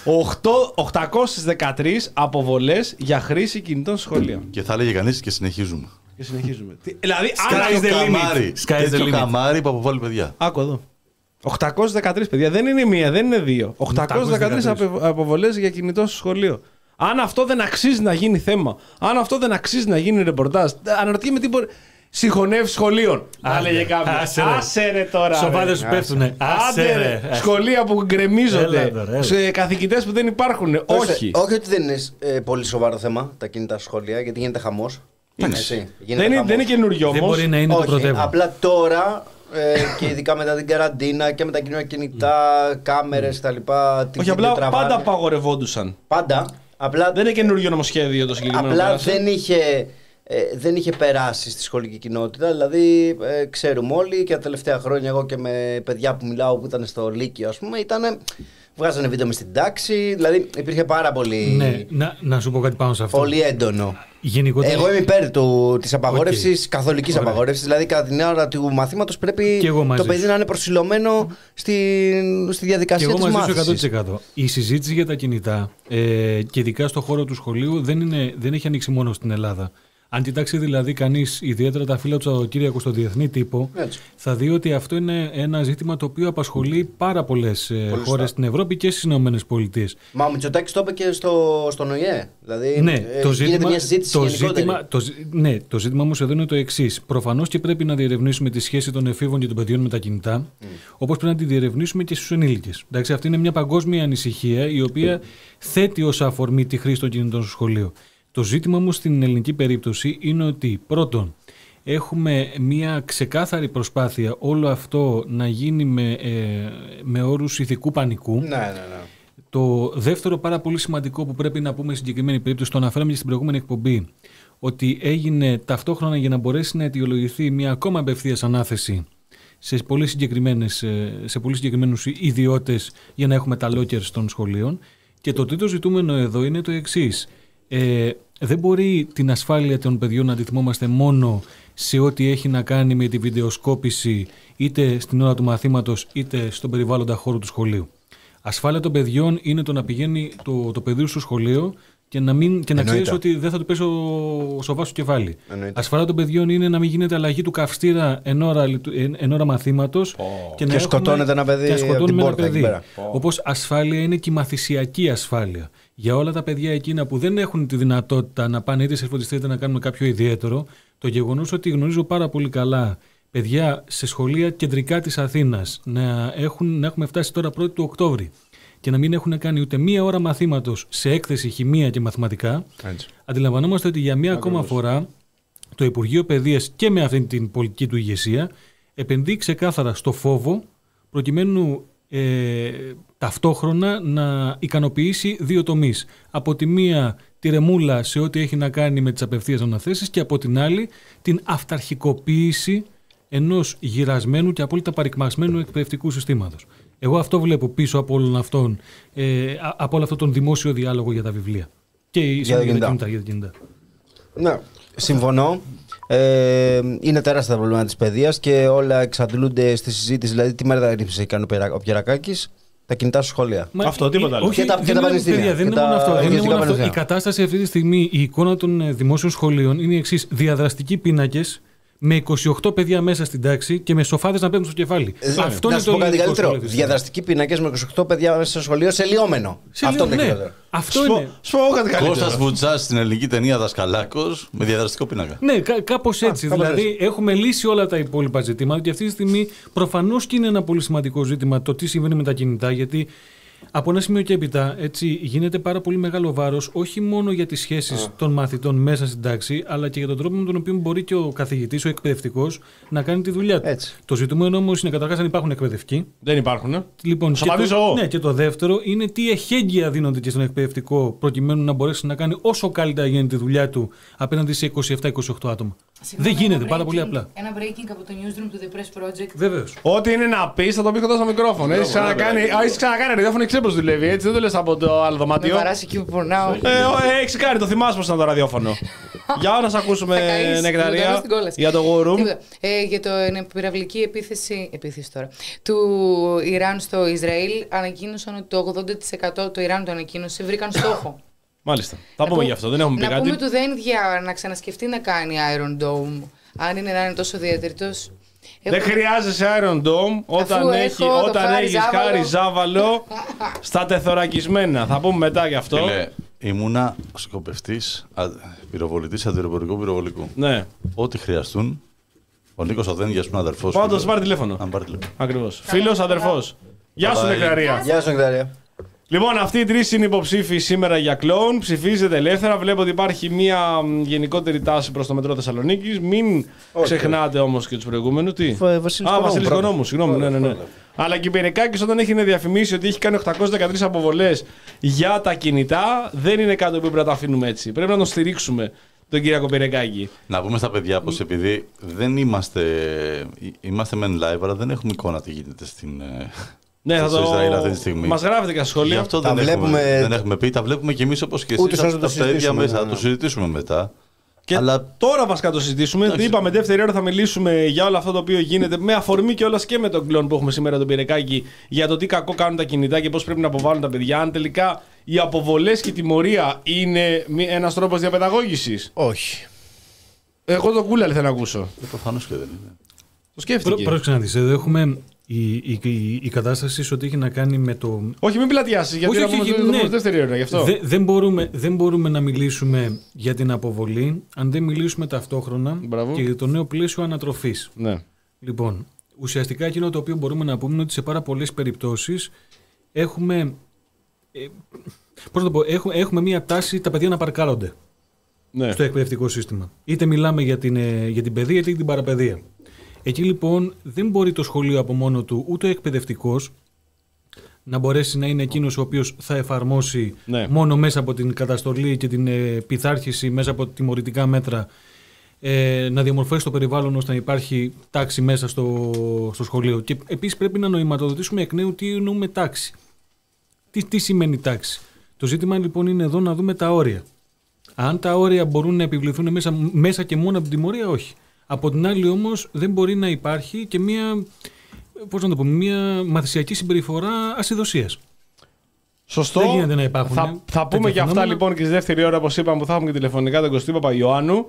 οκτακόσιες δεκατρείς αποβολές για χρήση κινητών σχολείων. Και θα έλεγε κανείς και συνεχίζουμε. Και συνεχίζουμε. Δηλαδή, Sky's the limit. Sky's the limit. Καμάρι που αποβάλλει παιδιά. Άκου εδώ. οκτακόσιες δεκατρείς παιδιά. Δεν είναι μία, δεν είναι δύο. οκτακόσιες δεκατρείς αποβολές για κινητό στο σχολείο. Αν αυτό δεν αξίζει να γίνει θέμα, αν αυτό δεν αξίζει να γίνει ρεπορτάζ, αναρωτιέμαι τι μπορεί. Συγχωνεύει σχολείων. Να λέγε κάποιο. Άσε ρε τώρα. Σοβάδες σου πέφτουνε. Άσε ρε. Σχολεία που γκρεμίζονται. Σε καθηγητές που δεν υπάρχουν. Όχι. Όχι ότι δεν είναι ε, πολύ σοβαρό θέμα τα κινητά σχολεία, γιατί γίνεται χαμός. Δεν είναι, είναι καινούριο όμως. Δεν μπορεί να είναι όχι, το πρωτεύον. Απλά τώρα ε, και ειδικά μετά την καραντίνα και με τα καινούργια κινητά, κάμερες κτλ. Όχι, απλά πάντα απαγορευόντουσαν. Πάντα. Απλά, δεν είναι καινούριο νομοσχέδιο το συγκεκριμένο. Απλά δεν είχε, ε, δεν είχε περάσει στη σχολική κοινότητα. Δηλαδή, ε, ξέρουμε όλοι και τα τελευταία χρόνια, εγώ και με παιδιά που μιλάω που ήταν στο Λύκειο, ας πούμε, ήτανε, βγάζανε βίντεο μες στην τάξη. Δηλαδή, υπήρχε πάρα πολύ. Ναι, να, να σου πω κάτι πάνω σε αυτό. Πολύ έντονο. Γενικότερα... Εγώ είμαι υπέρ της απαγόρευσης, okay. καθολικής απαγόρευσης. Δηλαδή, κατά την ώρα του μαθήματος πρέπει το παιδί να είναι προσιλωμένο στη, στη διαδικασία της μάθησης. Και εγώ μαζί σου εκατό τοις εκατό. Η συζήτηση για τα κινητά ε, και ειδικά στον χώρο του σχολείου δεν, είναι, δεν έχει ανοίξει μόνο στην Ελλάδα. Αν κοιτάξει δηλαδή κανείς ιδιαίτερα τα φύλλα του Σαββατοκύριακου στο διεθνή τύπο, έτσι, θα δει ότι αυτό είναι ένα ζήτημα το οποίο απασχολεί πάρα πολλές χώρες στην Ευρώπη και στις Ηνωμένες Πολιτείες. Μα ο Μητσοτάκης το είπε και στο, στον Ο Η Ε. Δηλαδή, ναι, ε, το ζήτημα, μια συζήτηση το ζήτημα, το, ναι, το ζήτημα όμως εδώ είναι το εξής. Προφανώς και πρέπει να διερευνήσουμε τη σχέση των εφήβων και των παιδιών με τα κινητά, mm. όπως πρέπει να τη διερευνήσουμε και στους ενήλικες. Εντάξει, αυτή είναι μια παγκόσμια ανησυχία η οποία θέτει ως αφορμή τη χρήση των κινητών στο σχολείο. Το ζήτημα όμως στην ελληνική περίπτωση είναι ότι πρώτον έχουμε μια ξεκάθαρη προσπάθεια όλο αυτό να γίνει με, ε, με όρους ηθικού πανικού. Ναι, ναι, ναι. Το δεύτερο πάρα πολύ σημαντικό που πρέπει να πούμε στη συγκεκριμένη περίπτωση, το αναφέραμε και στην προηγούμενη εκπομπή, ότι έγινε ταυτόχρονα για να μπορέσει να αιτιολογηθεί μια ακόμα απευθείας ανάθεση σε πολύ, σε πολύ συγκεκριμένους ιδιώτες για να έχουμε τα lockers των σχολείων. Και το τρίτο ζητούμενο εδώ είναι το εξής. Ε, δεν μπορεί την ασφάλεια των παιδιών να τη θυμόμαστε μόνο σε ό,τι έχει να κάνει με τη βιντεοσκόπηση είτε στην ώρα του μαθήματος είτε στον περιβάλλοντα χώρο του σχολείου. Ασφάλεια των παιδιών είναι το να πηγαίνει το, το παιδί στο σχολείο και να, μην, και να ξέρεις ότι δεν θα του πέσει ο σοβά στο κεφάλι. Εννοείται. Ασφάλεια των παιδιών είναι να μην γίνεται αλλαγή του καυστήρα εν ώρα, εν ώρα μαθήματος oh. και, και σκοτώνεται ένα παιδί. Και σκοτώνουμε ένα παιδί. Oh. Όπως ασφάλεια είναι και η μαθησιακή ασφάλεια. Για όλα τα παιδιά εκείνα που δεν έχουν τη δυνατότητα να πάνε είτε σε φροντιστήρια είτε να κάνουν κάποιο ιδιαίτερο, το γεγονός ότι γνωρίζω πάρα πολύ καλά παιδιά σε σχολεία κεντρικά της Αθήνας να, έχουν, να έχουμε φτάσει τώρα πρώτη του Οκτώβρη και να μην έχουν κάνει ούτε μία ώρα μαθήματος σε έκθεση χημεία και μαθηματικά, έτσι. Αντιλαμβανόμαστε ότι για μία ακόμα φορά το Υπουργείο Παιδείας και με αυτή την πολιτική του ηγεσία επενδύει ξεκάθαρα στο φόβο προκειμένου ε, ταυτόχρονα να ικανοποιήσει δύο τομείς. Από τη μία τη ρεμούλα σε ό,τι έχει να κάνει με τις απευθείας αναθέσεις και από την άλλη την αυταρχικοποίηση ενός γυρασμένου και απόλυτα παρικμασμένου εκπαιδευτικού συστήματος. Εγώ αυτό βλέπω πίσω από όλων αυτών, ε, από όλο αυτόν τον δημόσιο διάλογο για τα βιβλία. Και για τα κινητά. Ναι, συμφωνώ. Ε, είναι τεράστια τα προβλήματα της παιδείας και όλα εξαντλούνται στη συζήτηση. Δηλαδή, τι μεταρρύθμιση έχει κάνει ο Πιερακάκης? Τα κινητά στα σχολεία. Μα, αυτό, τίποτα άλλο. Όχι, και τα, δεν και τα πανεπιστήμια. Δεν είναι μόνο αυτό. Δεν είναι μόνο αυτό. Η κατάσταση αυτή τη στιγμή, η εικόνα των δημόσιων σχολείων είναι η εξής. Διαδραστικοί πίνακες με είκοσι οκτώ παιδιά μέσα στην τάξη και με σοφάδες να παίρνουν στο κεφάλι. Ε, αυτό να είναι σου πω το κάτι καλύτερο. σχολείο. Διαδραστικοί πίνακες με είκοσι οκτώ παιδιά μέσα στο σχολείο σε λιώμενο. Σε αυτό είναι ναι. χειρότερο. Αυτό είναι. Σου πω κάτι καλύτερο. Κώστας Βουτσάς στην ελληνική ταινία Δασκαλάκος με διαδραστικό πίνακα. Ναι, κά, κάπως έτσι. Α, δηλαδή έτσι. Έχουμε λύσει όλα τα υπόλοιπα ζητήματα και αυτή τη στιγμή προφανώς και είναι ένα πολύ σημαντικό ζήτημα το τι συμβαίνει με τα κινητά, γιατί από ένα σημείο και έπειτα έτσι, γίνεται πάρα πολύ μεγάλο βάρος όχι μόνο για τις σχέσεις των μαθητών μέσα στην τάξη, αλλά και για τον τρόπο με τον οποίο μπορεί και ο καθηγητής, ο εκπαιδευτικός, να κάνει τη δουλειά του. Έτσι. Το ζητούμενο όμως είναι καταρχάς αν υπάρχουν εκπαιδευτικοί. Δεν υπάρχουν. Ε? Λοιπόν, και το, ναι, και το δεύτερο είναι τι εχέγγυα δίνονται και στον εκπαιδευτικό προκειμένου να μπορέσει να κάνει όσο καλύτερα γίνεται τη δουλειά του απέναντι σε είκοσι επτά είκοσι οκτώ άτομα. Δεν γίνεται, πάρα πολύ απλά. Ένα breaking από το newsroom του The Press Project. Βεβαίως. Ό,τι είναι να πει θα το πει κοντά στο μικρόφωνο. Έχει ξανακάνει, ξανακάνει ραδιόφωνο, ξέρει πώς δουλεύει. Έτσι δεν το λες από το άλλο δωμάτιο. Με βαράσει εκεί που πονάω. Ε, έχει κάνει, το θυμάσαι πώς ήταν το ραδιόφωνο. Για να σε ακούσουμε, Νεκταρία, για το War Room. Για την πυραυλική επίθεση, επίθεση τώρα, του Ιράν στο Ισραήλ, ανακοίνωσαν ότι το ογδόντα τοις εκατό το Ιράν το ανακοίνωσε, βρήκαν στόχο. Μάλιστα. Θα πούμε γι' αυτό, δεν έχουμε πει κάτι. Να πούμε του Δένδια να ξανασκεφτεί να κάνει Iron Dome, αν είναι να είναι τόσο διατηρητός. Δεν χρειάζεσαι Iron Dome όταν, έχει, όταν έχεις χάρη Ζάβαλο στα τεθωρακισμένα. Θα πούμε μετά γι' αυτό. Φίλε, ήμουνα σκοπευτής, πυροβολητής αντιεροπορικού πυροβολικού. Ναι. Ό,τι χρειαστούν. Ο Νίκος ο Δένδιας που είναι αδερφός. Πάντως πάρει τηλέφωνο. Αν πάρει τηλέφωνο. Ακριβώς. Φίλος, αδερφός. Γεια σου, Νεκταρία. Γεια σου, Νεκταρία. Λοιπόν, αυτοί οι τρεις είναι υποψήφοι σήμερα για κλόουν. Ψηφίζετε ελεύθερα. Βλέπω ότι υπάρχει μια γενικότερη τάση προς το μετρό Θεσσαλονίκης. Μην okay. ξεχνάτε όμως και τους προηγούμενους. Τι. Φ, Βασίλης Α, Βασίλης Οικονόμου. Συγγνώμη, ναι, ναι, ναι. Αλλά και η Πιερακάκης όταν έχει διαφημίσει ότι έχει κάνει οκτακόσιες δεκατρείς αποβολές για τα κινητά, δεν είναι κάτι που πρέπει να τα αφήνουμε έτσι. Πρέπει να τον στηρίξουμε τον Κυριακό Πιερακάκη. Να πούμε στα παιδιά πως επειδή δεν είμαστε. Είμαστε μεν live, αλλά δεν έχουμε εικόνα τι γίνεται στην. Ναι, θα το... Ισραήλ αυτή τη στιγμή. Μας γράφετε και σχόλια. Γι' αυτό τα δεν, βλέπουμε... έχουμε, δεν έχουμε πει. Τα βλέπουμε και εμείς όπως και εσείς. Ούτε τα ίδια μέσα. Θα το συζητήσουμε μετά. Και αλλά... τώρα βασικά το συζητήσουμε. Εντάξει. Είπαμε δεύτερη ώρα θα μιλήσουμε για όλο αυτό το οποίο γίνεται με αφορμή και όλα και με τον κλόν που έχουμε σήμερα τον Πιερακάκη για το τι κακό κάνουν τα κινητά και πώς πρέπει να αποβάλουν τα παιδιά. Αν τελικά οι αποβολές και η τιμωρία είναι ένας τρόπος διαπαιδαγώγησης. Όχι. Εγώ το κούλα θέλω να ακούσω. Ε, προφανώς και δεν είναι. Το σκέφτηκε. Πρόσεξε να δεις, εδώ έχουμε η, η, η, η κατάσταση σε ό,τι έχει να κάνει με το. Όχι, μην πλατιάσεις, γιατί όχι, όχι, όχι, ναι. το δεύτερη ώρα γι' αυτό. Δε, δεν, μπορούμε, δεν μπορούμε να μιλήσουμε για την αποβολή αν δεν μιλήσουμε ταυτόχρονα Μπράβο. και για το νέο πλαίσιο ανατροφής. Ναι. Λοιπόν, ουσιαστικά εκείνο το οποίο μπορούμε να πούμε είναι ότι σε πάρα πολλές περιπτώσεις έχουμε. Ε, πώς να το πω, έχουμε, έχουμε μία τάση τα παιδιά να παρκάρονται Ναι. στο εκπαιδευτικό σύστημα. Είτε μιλάμε για την, για την παιδεία είτε για την παραπαιδεία. Εκεί λοιπόν δεν μπορεί το σχολείο από μόνο του, ούτε ο εκπαιδευτικός, να μπορέσει να είναι εκείνος ο οποίος θα εφαρμόσει ναι. μόνο μέσα από την καταστολή και την ε, πειθάρχηση, μέσα από τιμωρητικά μέτρα, ε, να διαμορφώσει το περιβάλλον ώστε να υπάρχει τάξη μέσα στο, στο σχολείο. Και επίσης πρέπει να νοηματοδοτήσουμε εκ νέου τι εννοούμε τάξη. Τι, τι σημαίνει τάξη. Το ζήτημα λοιπόν είναι εδώ να δούμε τα όρια. Αν τα όρια μπορούν να επιβληθούν μέσα, μέσα και μόνο από την τιμωρία, όχι. Από την άλλη όμως δεν μπορεί να υπάρχει και μια, πώς να το πω, μια μαθησιακή συμπεριφορά ασυδοσίας. Σωστό. Δεν γίνεται να υπάρχουν. Θα, θα πούμε και αυτά λοιπόν και στη δεύτερη ώρα, όπως είπαμε, που θα έχουμε και τηλεφωνικά τον Κωστή Παπαϊωάννου.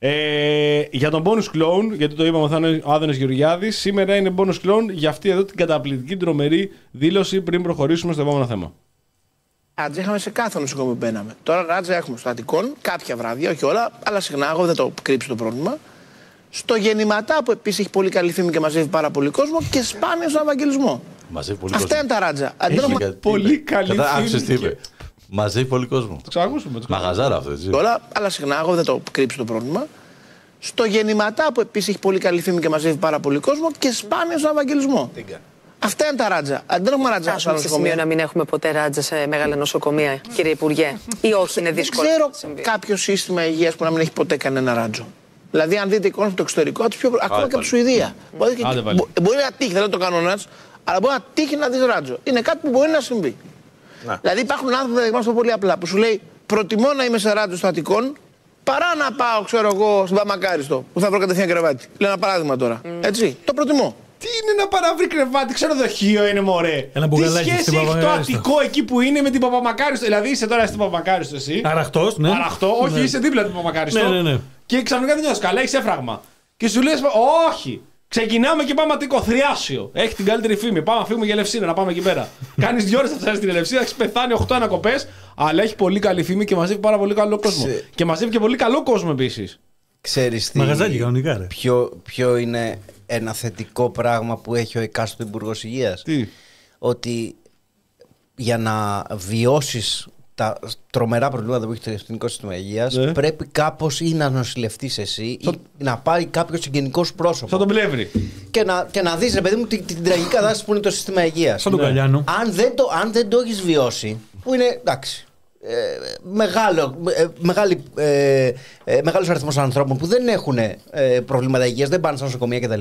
Ε, για τον bonus clone, γιατί το είπαμε, θα είναι ο Άδωνης Γεωργιάδης. Σήμερα είναι bonus clone για αυτή εδώ την καταπληκτική τρομερή δήλωση πριν προχωρήσουμε στο επόμενο θέμα. Ράτζα είχαμε σε κάθε νοσοκομείο που μπαίναμε. Τώρα ράτζα έχουμε στο Αττικόν, κάποια βράδια, όχι όλα, αλλά συχνά, εγώ δεν το κρύψω το πρόβλημα. Στο Γεννηματά που επίσης έχει πολύ καλή φήμη και μαζεύει πάρα πολύ κόσμο και σπάνια στον Ευαγγελισμό. Μαζεύει πολύ Αυτά κόσμο. είναι τα ράτζα. Έχει Αντί κα- πολύ καλή Κατά φήμη άκουσες τι είπε. και- Μαζεύει πολύ κόσμο. Το ξανακούσουμε. το Μαγαζάρα αυτό, έτσι. όλα, αλλά συχνά, εγώ δεν το κρύψω το πρόβλημα. Στο Γεννηματά που επίσης έχει πολύ καλή φήμη και μαζεύει πάρα πολύ κόσμο και σπάνια στον Ευαγγελισμό. Αυτά είναι τα ράτζα. Αντί να έχουμε ράτζα στα Φτάσουμε σε σημείο νοσοκομεία. να μην έχουμε ποτέ ράτζα σε μεγάλα νοσοκομεία, κύριε Υπουργέ. Ή όχι, είναι Δεν δύσκολο. ξέρω να συμβεί. κάποιο σύστημα υγείας που να μην έχει ποτέ κανένα ράτζο. Δηλαδή, αν δείτε εικόνες από το εξωτερικό, από τις πιο... ακόμα και από πάλι. τη Σουηδία. Μπορεί, και- Άντε πάλι. μπο- μπορεί να τύχει, δεν είναι το κανόνας, αλλά μπορεί να τύχει να δεις ράτζο. Είναι κάτι που μπορεί να συμβεί. Δηλαδή, υπάρχουν άνθρωποι, θα θυμάστε πολύ απλά, που σου λέει προτιμώ να είμαι σε ράτζο στο Αττικόν παρά να πάω, ξέρω εγώ, στην Παμακάριστο, που θα βρω κατευθείαν κρεβάτι. Λέω ένα παράδειγμα τώρα. Έτσι. Το προτιμώ. Τι είναι να παραβρει κρεβάτι, ξενοδοχείο είναι μωρέ. Ένα Τι μπουγαλάκι σχέση στην έχει το Παπαμακάριστο. Αττικό εκεί που είναι με την Παπαμακάριστο. Δηλαδή είσαι τώρα στην Παπαμακάριστο εσύ. Αραχτός, ναι. Αραχτό, όχι, Ναι. είσαι δίπλα την Παπαμακάριστο. Ναι, ναι, ναι. Και ξαφνικά δεν νιώθεις καλά, έχεις έφραγμα. Και σου λες, όχι. Ξεκινάμε και πάμε Αττικό, Θριάσιο. Έχει την καλύτερη φήμη. Πάμε να φύγουμε για Ελευσίνα, να πάμε εκεί πέρα. Κάνεις δύο ώρες να φτάσεις στην Ελευσίνα, έχεις πεθάνει οκτώ ανακοπές, αλλά έχει πολύ καλή φήμη και μαζεύει πάρα πολύ καλό κόσμο. Ξε- Και μαζεύει και πολύ καλό κόσμο επίσης. Ξέρεις τι, Μαγαζάκι κανονικά, ρε. ποιο, ποιο είναι ένα θετικό πράγμα που έχει ο εκάστοτε Υπουργός Υγείας. Τι. Ότι για να βιώσεις τα τρομερά προβλήματα που έχει το εθνικό σύστημα υγείας, Ναι. πρέπει κάπως ή να νοσηλευτείς εσύ ή να πάρει κάποιο συγγενικό σου πρόσωπο. Σαν τον Πλεύρη. Και να, και να δεις, ρε παιδί μου, την, την τραγική κατάσταση που είναι το σύστημα υγείας. Σαν τον Καλιάνο. Αν δεν το, αν δεν το έχεις βιώσει, που είναι εντάξει, ε, μεγάλο, ε, μεγάλη, ε, ε, μεγάλος αριθμός ανθρώπων που δεν έχουν ε, προβλήματα υγείας, δεν πάνε στα νοσοκομεία κτλ.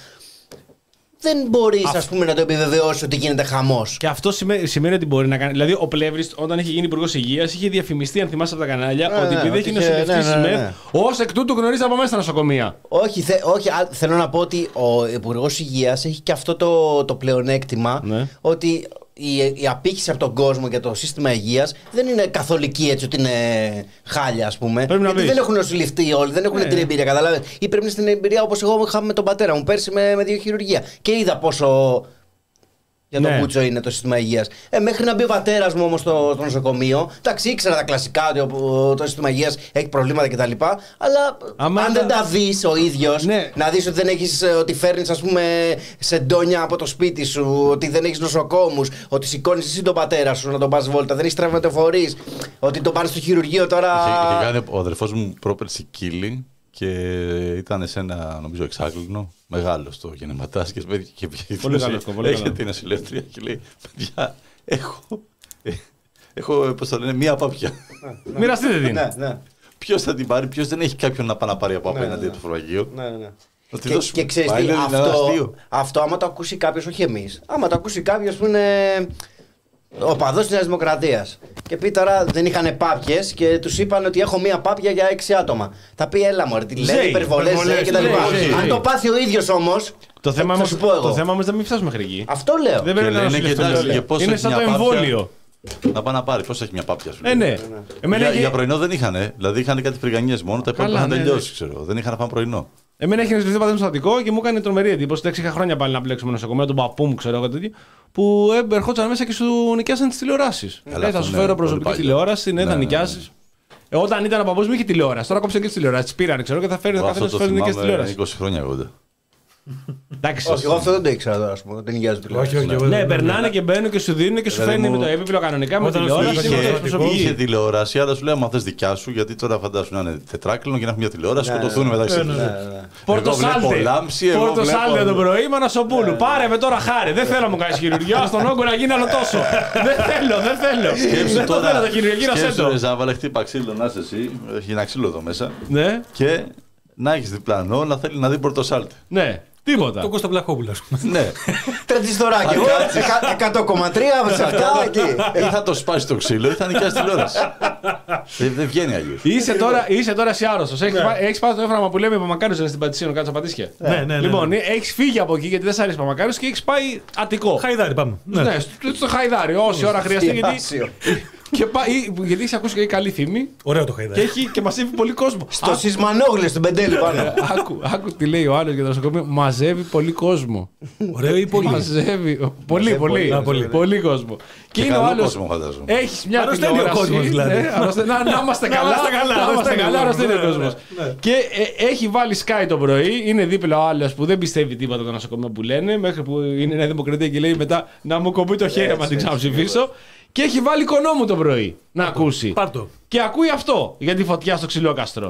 Δεν μπορείς, ας πούμε, να το επιβεβαιώσεις ότι γίνεται χαμός. Και αυτό σημαίνει, σημαίνει ότι μπορεί να κάνει. Δηλαδή, ο Πλεύρης, όταν είχε γίνει υπουργός υγείας, είχε διαφημιστεί, αν θυμάσαι από τα κανάλια, Ναι, ότι ναι, επειδή ότι έχει είχε- νοσηλευτεί ναι, ναι, στη ναι, ΣΜΕΔ, ναι. ως εκ τούτου γνωρίζει από μέσα στα νοσοκομεία. Όχι, θε, όχι α, θέλω να πω ότι ο Υπουργός Υγείας έχει και αυτό το, το πλεονέκτημα Ναι. ότι η, η απήχηση από τον κόσμο για το σύστημα υγείας δεν είναι καθολική, έτσι ότι είναι χάλια, ας πούμε. Πρέπει να Γιατί πεις. δεν έχουν νοσηλευτεί όλοι, δεν έχουν Ναι. την εμπειρία, καταλάβες. Ή πρέπει να είναι στην εμπειρία όπως εγώ είχα με τον πατέρα μου πέρσι με, με δύο χειρουργία. Και είδα πόσο. Για τον Ναι. Κούτσο είναι το σύστημα υγείας. Ε, μέχρι να μπει ο πατέρας μου όμως στο, στο νοσοκομείο, εντάξει, ήξερα τα κλασικά ότι ο- το σύστημα υγείας έχει προβλήματα κτλ. Αλλά Άμα αν τα- δεν τα δεις ο ίδιος, Ναι. να δεις ότι δεν έχεις, ε, ότι φέρνεις, ας πούμε, σεντόνια από το σπίτι σου, ότι δεν έχεις νοσοκόμους, ότι σηκώνεις εσύ τον πατέρα σου να τον πας βόλτα, δεν έχεις τραυματοφορείς, ότι τον πάνε στο χειρουργείο τώρα. Είχε, είχε κάνει ο αδερφός μου πρόπερση κύλι και ήταν σε ένα, νομίζω, εξάκλινο μεγάλο στο Γεννηματάς και και- και πήγε Πολύ καλό αυτό, πολύ έχει καλό. την νοσηλεύτρια και λέει, παιδιά, έχω, ε, έχω, πώς το λένε, μία πάπια. Μοιραστείτε την. Ναι, ναι. Ποιος θα την πάρει, ποιος δεν έχει κάποιον να πάει να πάρει από Ναι, απέναντι ναι, από το φραγείο. Ναι, ναι. Να τη Και, δώσουμε. και ξέρεις Μα τι, είναι ένα αυτό, αστείο. αυτό άμα το ακούσει κάποιος, όχι εμείς, άμα το ακούσει κάποιος που είναι ο παδός της Νέας Δημοκρατίας και πει τώρα δεν είχαν πάπιες και τους είπαν ότι έχω μία πάπια για έξι άτομα. Θα πει έλα μωρέ, τι λένε, Ζέι, υπερβολές υπερβολές, και τα λοιπά. ζέι, ζέι. Αν το πάθει ο ίδιος όμως, Το θέμα θα όμως- σου πω εγώ. το θέμα όμως δεν μην φτάσουμε μέχρι εκεί. Αυτό λέω. Δεν πρέπει να λένε και νοσηλευτούμε εντάξει, όλοι. και πώς Είναι έχει σαν το μια πάπια. εμβόλιο. Να πάει να πάρει, πώς έχει μια πάπια σου. Ε, λέει. ναι. Εμένα Για, έχει- για πρωινό δεν είχαν, δηλαδή είχαν κάτι φρυγανιές μόνο, τα υπόλοιπα Καλά, είχαν ναι, τελειώσει, ξέρω. Δεν είχαν να φάνε πρωινό. Εμένα έχει νοσηλευτεί ο πατέρα μου στο Αττικό και μου έκανε τρομερή εντύπωση. Εντάξει, είχα χρόνια πάλι να μπλέξουμε νοσοκομείο, τον παππού μου, ξέρω εγώ τέτοιο. Που ε, ερχόντουσαν μέσα και σου νοικιάσαν τι τηλεοράσει. Καλά, Ε, θα αυτό σου ναι, φέρω πολύ προσωπική παλιό. τηλεόραση, ναι, Ναι, θα ναι, νοικιάσει. Ε, όταν ήταν ο παππού μου είχε τηλεόραση. Τώρα κόψαν και τι τηλεοράσει. Πήραν, ξέρω και θα φέρει ο Αυτό καθένα το φέρνει και τι θυμάμαι τηλεόραση. είκοσι χρόνια εγώ. Εντάξει. Όχι, εγώ αυτό δεν το ήξερα τώρα, ας πούμε, δεν νοικιάζει τηλεόραση. Όχι, όχι, εγώ Ναι, δεν- περνάνε και μπαίνουν και σου δίνουν και σου Δηλαδή φέρνει μου- με το έπιπλο κανονικά με Όταν τηλεόραση. είχε- με Είχε, προσωπική. είχε τηλεόραση, αλλά σου λέει: άμα θε δικιά σου, γιατί τώρα φαντάσου να είναι τετράκλινο και να έχουν μια τηλεόραση, Ναι, σκοτωθούν ναι, μεταξύ ναι, του. ναι, ναι. Πορτοσάλτε. βλέπω λάμψη, εγώ Πορτοσάλτε βλέπω- το πρωί, Μανασοπούλου. Πάρε με τώρα χάρη. Δεν θέλω να μου κάνει χειρουργείο. Στον όγκο να γίνει άλλο τόσο. Δεν θέλω, δεν θέλω. Σκέψου Δεν το θέλω τώρα, το χειρουργείο, να σκέψου ρε σέντο. Ζάβαλε, χτύπα ξύλο να είσαι εσύ, έχει ένα ξύλο εδώ μέσα Ναι, και να έχει διπλανό να θέλει να δει πορτοσάλτε. ναι. Τίποτα. Το Κώστα Βλαχόπουλο. Ναι. Τραντζιστοράκι. Εγώ εκατό κόμμα τρία σε αυτά εκεί. Ή θα το σπάσει το ξύλο ή θα νοικιάσει τηλεόραση. Δεν δεν βγαίνει αλλιώς. Είσαι τώρα, είσαι τώρα εσύ άρρωστος. Έχεις, πά- έχεις πάει στο έφραγμα που λέμε Παπαμακάριος είναι στην Πατησίων, κάτω στα Πατήσια. Ναι, ναι, ναι. Λοιπόν, ναι. έχεις φύγει από εκεί γιατί δεν σ' αρέσει Παπαμακάριος και έχεις πάει Αττικό. Χαϊδάρι, πάμε. Ναι. Ναι, στο, στο Χαϊδάρι, όση ώρα χρειαστεί. γιατί, Άσιο. και πάει, γιατί έχεις ακούσει και καλή φήμη Ωραίο το και, Χαϊδάρι. έχει, και μαζεύει πολύ κόσμο. Στο Σισμανόγλιο, στην Πεντέλη πάνω. Άκου, άκου τι λέει ο άλλος για το νοσοκομείο. Μαζεύει πολύ κόσμο. Ωραίο ή πολύ. Μαζεύει. Πολύ, πολύ. Α, πολύ. Πολύ κόσμο. Και είναι ο καλό άλλος. κόσμο, φαντάζομαι. Έχει μια Αρρωσταίνει ο τηλεόραση. κόσμος, δηλαδή. Ναι, αρρωσταίνει. Να να είμαστε καλά. είμαστε καλά, Να είμαστε αρρωσταίνει ο καλά, αρρωσταίνει ο κόσμος. κόσμος. Ναι, ναι. Και ε, έχει βάλει Sky το πρωί. Είναι δίπλα ο άλλος που δεν πιστεύει τίποτα το νοσοκομείο που λένε. Μέχρι που είναι Νέα Δημοκρατία και λέει μετά να μου κομπεί το χέρι άμα την ξαναψηφίσω. Και έχει βάλει Οικονόμου το πρωί να ακούσει. Πάρτο. Και ακούει αυτό για τη φωτιά στο Ξυλόκαστρο.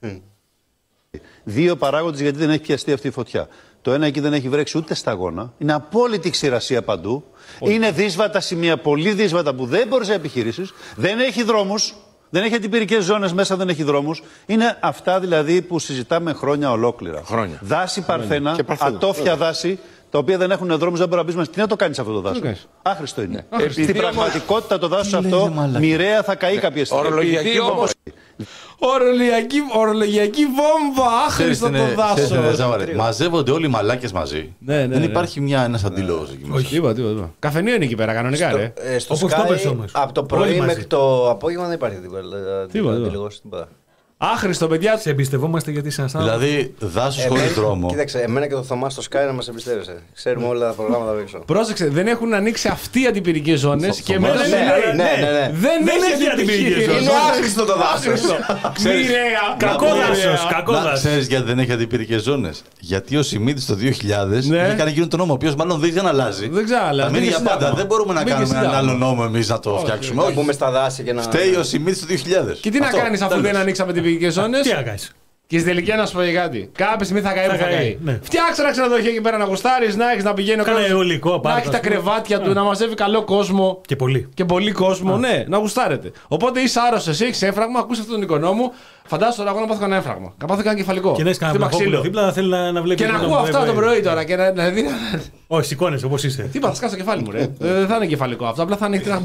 Δύο παράγοντες γιατί δεν έχει πιαστεί αυτή η φωτιά. Το ένα, εκεί δεν έχει βρέξει ούτε σταγόνα. Είναι απόλυτη ξηρασία παντού. Είναι δύσβατα σημεία, πολύ δύσβατα που δεν μπορείς να επιχειρήσεις. Δεν έχει δρόμους. Δεν έχει αντιπυρικές ζώνες μέσα, δεν έχει δρόμους. Είναι αυτά δηλαδή που συζητάμε χρόνια ολόκληρα. Χρόνια. Δάση παρθένα, Και παρθένα. ατόφια δάση, τα οποία δεν έχουν δρόμους, δεν μπορεί να μπει μέσα. Τι να το κάνεις αυτό το δάσος. κάνεις. Άχρηστο είναι. Επειδή Στην όμως- πραγματικότητα το δάσος αυτό μοιραία θα καεί κάποια στιγμή. Ορολογιακή Επειδή όμως. Ορολογιακή, ορολογιακή βόμβα, άχρηστο το δάσο. Μαζεύονται όλοι οι μαλάκες μαζί. Ναι, ναι, Δεν ναι. υπάρχει μια, ένας αντίλογος εκεί μέσα. Τίποτα, τίποτα, τίποτα. Καφενείο είναι εκεί πέρα, κανονικά, ρε. Ε, στο Όπως το πες Sky, όμως. από το Όλοι πρωί μαζί. μέχρι το απόγευμα δεν υπάρχει τίποτα. Τίποτα, αντίλογος, τίποτα. Άχρηστο, παιδιά. Σε εμπιστευόμαστε γιατί είσαι ένα άνθρωπο. Δηλαδή, δάσος χωρίς Εμένα- δρόμο. Κοίταξε, εμένα και το Θωμά στο Sky να μας εμπιστεύεσαι. Ξέρουμε όλα τα προγράμματα απ' έξω. Πρόσεξε, δεν έχουν ανοίξει αυτοί οι αντιπυρικές ζώνες Στο- και στο μετά μάτι. λέει, Ναι, ναι, ναι, ναι. Δεν, Δεν έχει έχει αντιπυρικές αντιπυρικές ζώνες. Είναι άχρηστο το δάσος. Μοιραία. Κακό μοιραία. δάσος, κακό Να δάσος. ξέρεις γιατί δεν έχει αντιπυρικές ζώνες. Γιατί ο Σιμίτης το δύο χιλιάδες Ναι. είχε κάνει εκείνο τον νόμο, ο οποίος μάλλον δεν ξαναλλάζει. Δεν ξαναλλάζει. Θα μείνει Μπήκε για πάντα. σύνταγμα. Δεν μπορούμε να Μπήκε κάνουμε έναν σύνταγμα. άλλο νόμο εμείς να το φτιάξουμε. Να Όχι. μπούμε στα δάση και να. Φταίει ο Σιμίτης το δύο χιλιάδες. Και τι να Αυτό, κάνεις αφού τέλος. δεν ανοίξαμε αντιπυρικές ζώνες. Τι να κάνεις. Και στην τελική να σου πω για κάτι. Κάποια στιγμή θα καεί που Θα θα καεί, καεί. ναι. Φτιάξε ένα ξενοδοχείο εκεί πέρα να γουστάρεις, να έχεις να πηγαίνει ο Κάνε κόσμος, αιωλικό να πάρκο, έχει ας τα πούμε. κρεβάτια του, να μαζεύει καλό κόσμο. Και πολύ. Και πολύ κόσμο, ναι, να γουστάρετε. Οπότε είσαι άρρωστο, εσύ έχει έμφραγμα, ακούς αυτόν τον οικονόμο, φαντάσου τώρα εγώ να πάθω κανένα έμφραγμα. Να πάθω κανένα κεφαλικό. Και να έχει κανένα Χτύπα βλαχόπουλο ξύλο. δίπλα, να θέλει να, να βλέπει. Και να ακούω αυτά το πρωί τώρα και να. να δει- Όχι, σηκώνεσαι όπω είσαι. Τι είπα, θα σκάσω το κεφάλι μου, ρε. Ε, Δεν θα είναι κεφαλικό αυτό, απλά θα είναι ένα.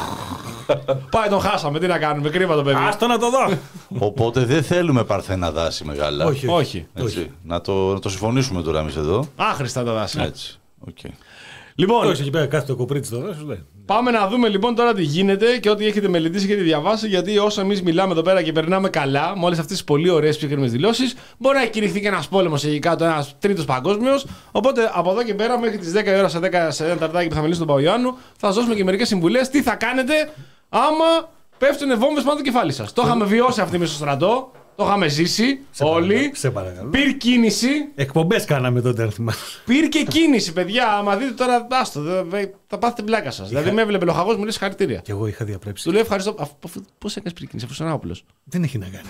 Πάει, τον χάσαμε, τι να κάνουμε, κρίμα το παιδί. Άστο να το δω. Οπότε δεν θέλουμε παρθένα δάση μεγάλα. Όχι. Όχι. Έτσι. Να, το, να το συμφωνήσουμε τώρα εμείς εδώ. Άχρηστα τα δάση. Έτσι. Okay. Λοιπόν, Όχι, εκεί πέρα κάθεται ο κοπρίτη το δάσο. πάμε να δούμε λοιπόν τώρα τι γίνεται και ό,τι έχετε μελετήσει και έχετε διαβάσει. Γιατί όσο εμεί μιλάμε εδώ πέρα και περνάμε καλά με όλε αυτέ τι πολύ ωραίε ψυχρές δηλώσεις, μπορεί να κηρυχθεί και ένα πόλεμο εκεί κάτω, ένα τρίτο παγκόσμιο. Οπότε από εδώ και πέρα μέχρι τι δέκα η ώρα σε δέκα σε ένα ταρτάκι που θα μιλήσει τον Παπαϊωάννου, θα σα δώσουμε και μερικέ συμβουλέ τι θα κάνετε άμα πέφτουν βόμβες πάνω το κεφάλι σα. Το είχαμε βιώσει αυτή μέσα στο στρατό, το είχαμε ζήσει όλοι. Σε παρακαλώ. Πήρε κίνηση. Εκπομπέ κάναμε τότε, αν θυμάσαι. Πήρε και κίνηση, παιδιά. Άμα δείτε τώρα, άστο, δε- δε- θα πάθετε την πλάκα σα. Δηλαδή με έβλεπε λοχαγό, μου λέει συγχαρητήρια. Και εγώ είχα διαπρέψει. Του λέω ευχαριστώ. Πώ έκανε πριν κίνηση, αφού είσαι Άοπλο. Δεν έχει να κάνει.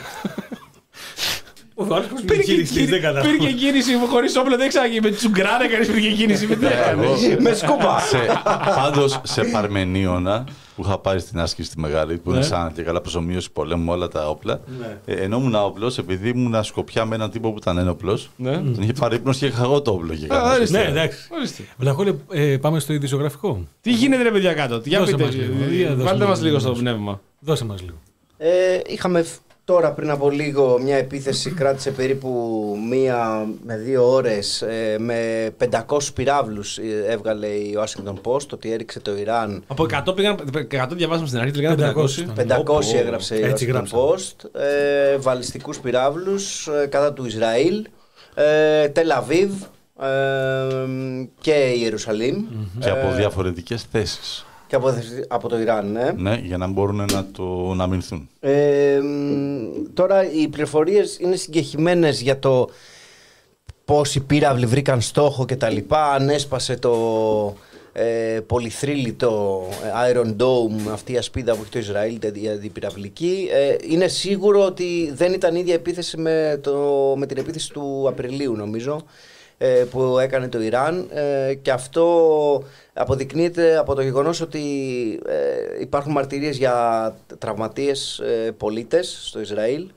Ο άλλος πώς Πήρε με χειριστείς, δεν κατάλαβα. και κίνηση χωρί όπλο, δεν ξαναγίνει. Με τσουγκράνα έκανε πήρε και κίνηση. Με τι έκανε. Με σκούπα. σε, πάντως σε Παρμενίωνα που είχα πάει στην άσκηση στη Μεγάλη, που είναι Ναι. σαν και καλά προσωμείωση πολέμου με όλα τα όπλα. Ε, ενώ ήμουν άοπλος, επειδή ήμουν Σκοπιά με έναν τύπο που ήταν ένοπλος, Ναι. τον είχε πάρει ύπνος και είχα εγώ το όπλο. Και Α, κανένας. ορίστε. Ναι, εντάξει. Ορίστε. Βλαχόλε, ε, πάμε στο ειδησιογραφικό. Τι γίνεται ρε παιδιά κάτω. Για Δώσε πείτε, μας λίγο. ε, Για δώσε βάλτε μας μας λίγο λίγο. στο πνεύμα. Δώσε μας λίγο. Ε, είχαμε φ- τώρα πριν από λίγο μια επίθεση, κράτησε περίπου μία με δύο ώρες ε, με πεντακόσιους πυράβλους, ε, έβγαλε η Washington Post ότι έριξε το Ιράν. Από εκατό πήγαν, εκατό διαβάσαμε στην αρχή, τελικά πεντακόσια. πεντακόσια. πεντακόσια έγραψε η Έτσι Washington γράψαμε. Post, ε, βαλιστικούς πυράβλους ε, κατά του Ισραήλ, ε, Τελαβίβ ε, και Ιερουσαλήμ Και από ε, διαφορετικές θέσεις. και από, από το Ιράν, ναι. Ναι, για να μπορούν να το να αμυνθούν. Ε, μ, τώρα οι πληροφορίες είναι συγκεχημένες για το πώς οι πύραυλοι βρήκαν στόχο και τα λοιπά, αν έσπασε το ε, πολυθρύλιτο Iron Dome, αυτή η ασπίδα που έχει το Ισραήλ, η αντιπυραυλική. Ε, είναι σίγουρο ότι δεν ήταν η ίδια επίθεση με, το, με την επίθεση του Απριλίου, νομίζω, ε, που έκανε το Ιράν, ε, και αυτό αποδεικνύεται από το γεγονός ότι ε, υπάρχουν μαρτυρίες για τραυματίες ε, πολίτες στο Ισραήλ,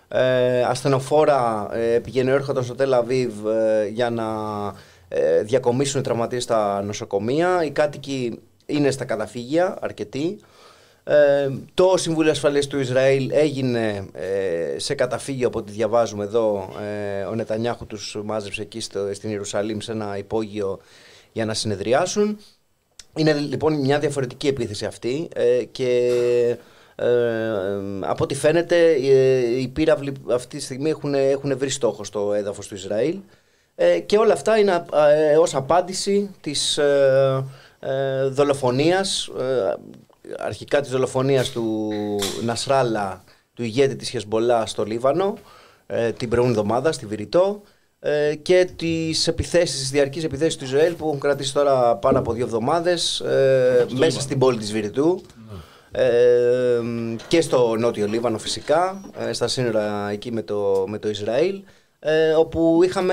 ε, ασθενοφόρα ε, πηγαίνουν έρχονταν στο Τελ Αβίβ ε, για να ε, διακομίσουν οι τραυματίες στα νοσοκομεία. Οι κάτοικοι είναι στα καταφύγια, αρκετοί. Ε, το Συμβούλιο Ασφαλείας του Ισραήλ έγινε ε, σε καταφύγιο, από ό,τι διαβάζουμε εδώ. Ε, ο Νετανιάχου τους μάζεψε εκεί στο, στην Ιερουσαλήμ σε ένα υπόγειο για να συνεδριάσουν. Είναι λοιπόν μια διαφορετική επίθεση αυτή ε, και ε, από ό,τι φαίνεται οι πύραυλοι αυτή τη στιγμή έχουν, έχουν βρει στόχο στο έδαφος του Ισραήλ ε, και όλα αυτά είναι ε, ως απάντηση της ε, ε, δολοφονίας, ε, αρχικά της δολοφονίας του Νασράλα, του ηγέτη της Χεσμπολά στο Λίβανο ε, την προηγούμενη εβδομάδα στη Βηρητό, ε, και τις επιθέσεις, τις διαρκείς επιθέσεις του Ισραήλ που έχουν κρατήσει τώρα πάνω από δύο εβδομάδες ε, μέσα Λίβανο. Στην πόλη της Βηρητού ναι. ε, και στο νότιο Λίβανο φυσικά, ε, στα σύνορα εκεί με το, με το Ισραήλ, ε, όπου είχαμε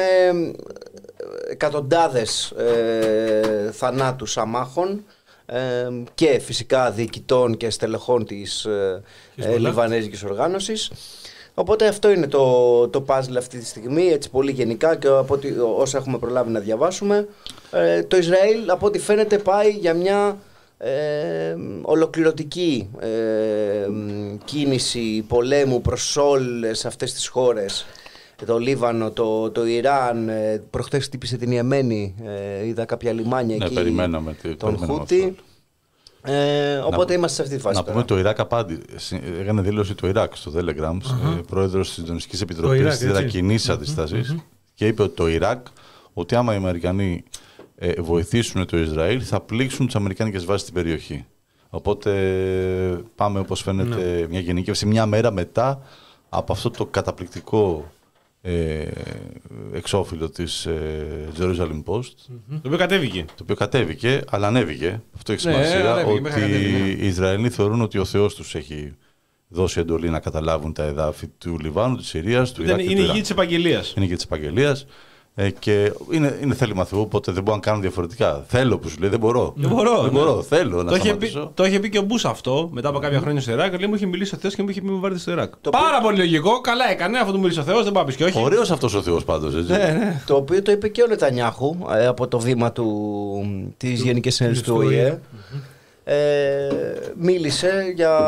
εκατοντάδες ε, θανάτους αμάχων ε, και φυσικά διοικητών και στελεχών της ε, ε, Λιβανέζικης οργάνωσης. Οπότε αυτό είναι το, το puzzle αυτή τη στιγμή, έτσι πολύ γενικά, και από ό,τι, όσα έχουμε προλάβει να διαβάσουμε. Ε, το Ισραήλ, από ό,τι φαίνεται, πάει για μια ε, ολοκληρωτική ε, κίνηση πολέμου προς όλες αυτές τις χώρες. Το Λίβανο, το, το Ιράν, ε, προχτές χτύπησε την Ιεμένη, ε, είδα κάποια λιμάνια ναι, εκεί, περιμέναμε, τον Χούτι. Ε, οπότε να, είμαστε σε αυτή τη φάση. Να πούμε το Ιράκ απάντη. Έκανε δήλωση το Ιράκ στο Telegram, uh-huh. πρόεδρος της Συντονιστικής Επιτροπής της Ιρακινής Αντιστάσης, uh-huh. και είπε ότι το Ιράκ, ότι άμα οι Αμερικανοί ε, βοηθήσουν το Ισραήλ, θα πλήξουν τις αμερικάνικες βάσεις στην περιοχή. Οπότε πάμε, όπως φαίνεται, uh-huh. μια γενίκευση μια μέρα μετά από αυτό το καταπληκτικό Ε, εξώφυλλο της ε, Jerusalem Post, mm-hmm. το οποίο κατέβηκε. Το οποίο κατέβηκε, αλλά ανέβηκε. Αυτό έχει σημασία, ναι, ανέβηκε, ότι οι Ισραηλοί θεωρούν ότι ο Θεός τους έχει δώσει εντολή να καταλάβουν τα εδάφη του Λιβάνου, της Συρίας, του Ιράκ. Είναι η γη της επαγγελίας. Είναι η γη της επαγγελίας. Ε, και είναι, είναι θέλημα Θεού, οπότε δεν μπορούν να κάνουν διαφορετικά. Θέλω που σου λέει, δεν μπορώ. Δεν μπορώ. Δεν μπορώ. Ναι. Θέλω να το σταματήσω. Είχε πει, το είχε πει και ο Μπούς αυτό μετά από κάποια χρόνια στο Ιράκ. Λέει, μου είχε μιλήσει ο Θεός και μου είχε πει με βάρετε στο Ιράκ. Το Πάρα πει... πολύ λογικό. Καλά έκανε, αφού του μιλήσει ο Θεός, δεν πάει και όχι. Ωραίος αυτός ο Θεός πάντως. Έτσι. Ναι, ναι. Το οποίο το είπε και ο Νετανιάχου ε, από το βήμα του, της Γενικής Συνέλευσης του Ο Η Ε. Ε, μίλησε για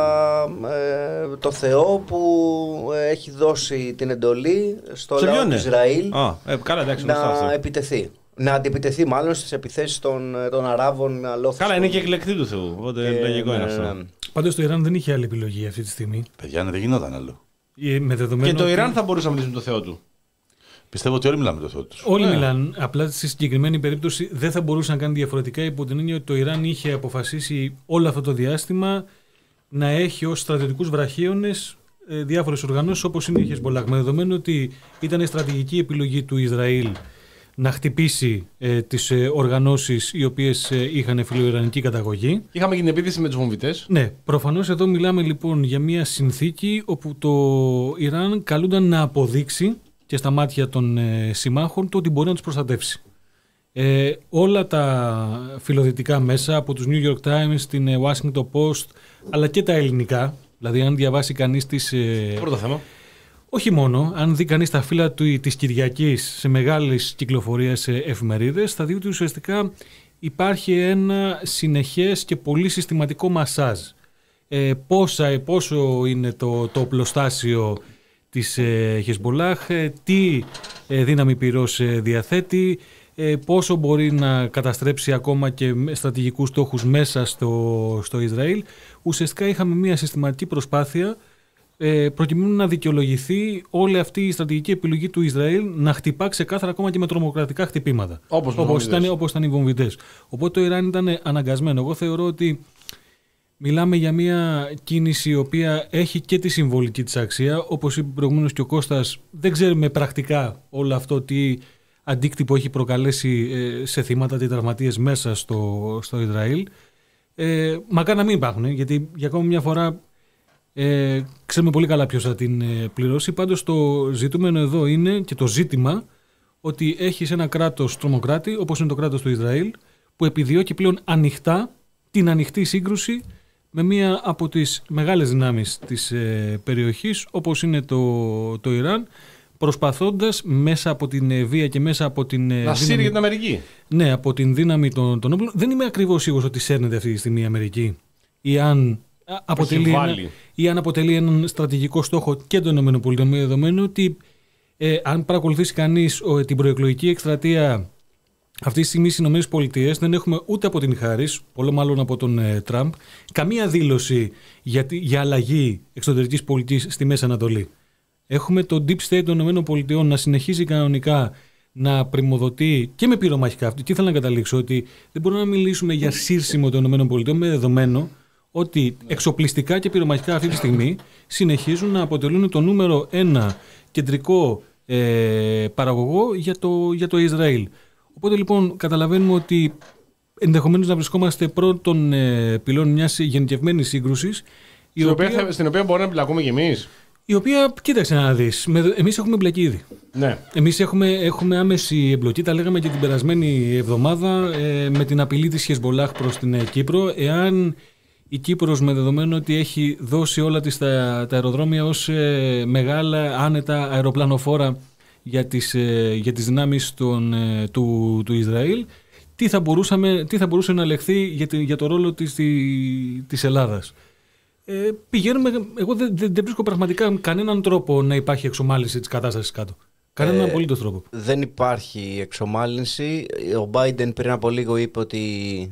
ε, το Θεό που έχει δώσει την εντολή στο σε λαό του Ισραήλ Α, ε, καλά, εντάξει, να επιτεθεί. Να αντιπιτεθεί μάλλον στις επιθέσεις των, των Αράβων. Καλά, είναι και εκλεκτή του Θεού. Οπότε και, λογικό είναι αυτό. Ναι. Πάντως το Ιράν δεν είχε άλλη επιλογή αυτή τη στιγμή. Παιδιά, ναι, δεν γινόταν άλλο. Με και το ότι... Ιράν θα μπορούσε να μιλήσει με το Θεό του. Πιστεύω ότι όλοι μιλάμε με το Θεό του. Όλοι yeah. μιλάνε. Απλά στη συγκεκριμένη περίπτωση δεν θα μπορούσε να κάνει διαφορετικά, υπό την έννοια ότι το Ιράν είχε αποφασίσει όλο αυτό το διάστημα να έχει ως στρατιωτικούς βραχίονες ε, διάφορες οργανώσεις όπως είναι η Χεσμπολάχ. Με δεδομένο ότι ήταν η στρατηγική επιλογή του Ισραήλ να χτυπήσει ε, τις ε, οργανώσεις οι οποίες ε, είχαν φιλοϊρανική καταγωγή. Είχαμε και την επίθεση με τους βομβιτές. Ναι, προφανώς εδώ μιλάμε λοιπόν για μια συνθήκη όπου το Ιράν καλούνταν να αποδείξει και στα μάτια των ε, συμμάχων το ότι μπορεί να τους προστατεύσει. Ε, όλα τα φιλοδυτικά μέσα, από τους New York Times, την ε, Washington Post, αλλά και τα ελληνικά, δηλαδή αν διαβάσει κανείς τις... Ε, Πρώτο θέμα. Όχι μόνο, αν δει κανείς τα φύλλα του, της Κυριακής σε μεγάλες κυκλοφορίες ε, εφημερίδες, θα δει ότι ουσιαστικά υπάρχει ένα συνεχές και πολύ συστηματικό μασάζ. Ε, πόσα, πόσο είναι το, το οπλοστάσιο της ε, Χεσμπολάχ, ε, τι ε, δύναμη πυρός ε, διαθέτει, ε, πόσο μπορεί να καταστρέψει ακόμα και στρατηγικούς στόχους μέσα στο, στο Ισραήλ. Ουσιαστικά είχαμε μια συστηματική προσπάθεια ε, προκειμένου να δικαιολογηθεί όλη αυτή η στρατηγική επιλογή του Ισραήλ να χτυπά ξεκάθαρα ακόμα και με τρομοκρατικά χτυπήματα. Όπως, όπως, ήταν, όπως ήταν οι βομβιτές. Οπότε το Ιράν ήταν αναγκασμένο. Εγώ θεωρώ ότι μιλάμε για μια κίνηση η οποία έχει και τη συμβολική της αξία. Όπως είπε προηγουμένως και ο Κώστας, δεν ξέρουμε πρακτικά όλο αυτό τι αντίκτυπο έχει προκαλέσει σε θύματα και τραυματίες μέσα στο, στο Ισραήλ. Ε, μακάρι να μην υπάρχουν, γιατί για ακόμα μια φορά ε, ξέρουμε πολύ καλά ποιος θα την πληρώσει. Πάντως το ζητούμενο εδώ είναι και το ζήτημα ότι έχεις ένα κράτος τρομοκράτη, όπως είναι το κράτος του Ισραήλ, που επιδιώκει πλέον ανοιχτά την ανοιχτή σύγκρουση με μία από τις μεγάλες δυνάμεις της ε, περιοχής, όπως είναι το, το Ιράν, προσπαθώντας μέσα από την βία και μέσα από την. Να σύρει για την Αμερική. Ναι, από την δύναμη των, των όπλων. Δεν είμαι ακριβώς σίγουρος ότι σέρνεται αυτή τη στιγμή η Αμερική. Ή αν αποτελεί, ένα, ή αν αποτελεί έναν στρατηγικό στόχο και των ΗΠΑ, με δεδομένο ότι ε, αν παρακολουθήσει κανείς ο, την προεκλογική εκστρατεία αυτή τη στιγμή στις ΗΠΑ, δεν έχουμε ούτε από την Χάρις, πολλό μάλλον από τον ε, Τραμπ, καμία δήλωση για, για αλλαγή εξωτερικής πολιτικής στη Μέση Ανατολή. Έχουμε το deep state των ΗΠΑ να συνεχίζει κανονικά να πρημοδοτεί και με πυρομαχικά. Και ήθελα να καταλήξω ότι δεν μπορούμε να μιλήσουμε για σύρσιμο των ΗΠΑ με δεδομένο ότι εξοπλιστικά και πυρομαχικά αυτή τη στιγμή συνεχίζουν να αποτελούν το νούμερο ένα κεντρικό ε, παραγωγό για το, για το Ισραήλ. Οπότε λοιπόν καταλαβαίνουμε ότι ενδεχομένως να βρισκόμαστε πρώτων ε, πυλών μιας γενικευμένης σύγκρουσης. Στην οποία, οποία, στην οποία μπορούμε να εμπλακούμε κι εμείς. Η οποία, κοίταξε να δεις, εμείς έχουμε εμπλακεί ήδη. Ναι. Εμείς έχουμε, έχουμε άμεση εμπλοκή, τα λέγαμε και την περασμένη εβδομάδα, ε, με την απειλή της Χεσμολάχ προς την ε, Κύπρο. Εάν η Κύπρος, με δεδομένο ότι έχει δώσει όλα της τα, τα αεροδρόμια ως ε, μεγάλα άνετα αεροπλανοφόρα για τις, ε, για τις δυνάμεις των, ε, του, του Ισραήλ, τι θα, μπορούσαμε, τι θα μπορούσε να λεχθεί για, τη, για το ρόλο της, τη, της Ελλάδας. Ε, πηγαίνουμε, εγώ δεν, δεν, δεν βρίσκω πραγματικά κανέναν τρόπο να υπάρχει εξομάλυνση της κατάστασης κάτω. Κανέναν ε, απολύτως τρόπο. Δεν υπάρχει εξομάλυνση. Ο Biden πριν από λίγο είπε ότι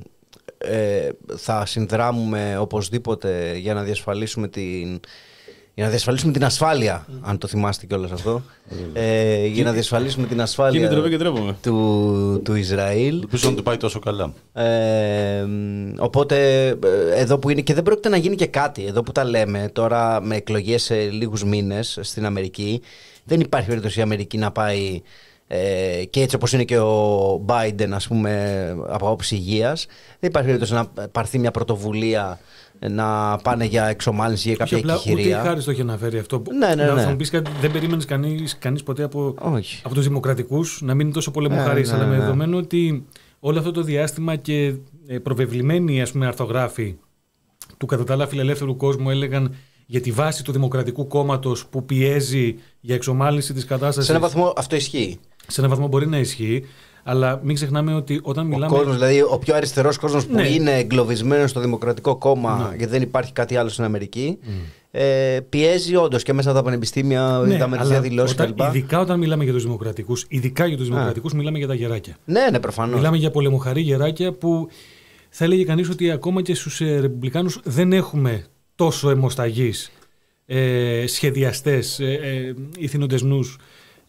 ε, θα συνδράμουμε οπωσδήποτε για να διασφαλίσουμε την, για να διασφαλίσουμε την ασφάλεια, mm. αν το θυμάστε κιόλας αυτό. ε, για να διασφαλίσουμε την ασφάλεια και του, του Ισραήλ. Ελπίζω να του πάει τόσο καλά. Ε, οπότε εδώ που είναι, και δεν πρόκειται να γίνει και κάτι, εδώ που τα λέμε τώρα με εκλογές σε λίγους μήνες στην Αμερική, δεν υπάρχει περίπτωση η Αμερική να πάει ε, και έτσι όπως είναι και ο Biden, ας πούμε, από άποψη υγείας, δεν υπάρχει περίπτωση να πάρθει μια πρωτοβουλία να πάνε για εξομάλυνση ή για κάποια εκεχηρία. Ούτε η Χάρις το έχει αναφέρει αυτό. Ναι, ναι, ναι. Να θα μου πεις κάτι, δεν περίμενες κανείς, κανείς ποτέ από, από τους δημοκρατικούς να μην είναι τόσο πολεμοχαρής, ναι, ναι, ναι. Αλλά με δεδομένο ότι όλο αυτό το διάστημα και προβεβλημένοι, ας πούμε, αρθογράφοι του κατά τα άλλα φιλελεύθερου κόσμου έλεγαν για τη βάση του Δημοκρατικού Κόμματος που πιέζει για εξομάλυνση της κατάστασης. Σε έναν βαθμό αυτό ισχύει. Σε έναν βαθμό μπορεί να ισχύει. Αλλά μην ξεχνάμε ότι όταν ο μιλάμε. Κόσμος, δηλαδή ο πιο αριστερός κόσμος που ναι. είναι εγκλωβισμένος στο Δημοκρατικό Κόμμα, ναι. γιατί δεν υπάρχει κάτι άλλο στην Αμερική, mm. ε, πιέζει όντως και μέσα από τα πανεπιστήμια, ναι, είδαμε τις διαδηλώσεις κλπ. Ειδικά όταν μιλάμε για τους Δημοκρατικούς, ειδικά για τους Δημοκρατικούς, μιλάμε για τα γεράκια. Ναι, ναι, προφανώς. Μιλάμε για πολεμοχαρή γεράκια που θα έλεγε κανείς ότι ακόμα και στους ε, Ρεπουμπλικάνους δεν έχουμε τόσο αιμοσταγείς ε, σχεδιαστές, ε, ε, ηθήνοντες νους.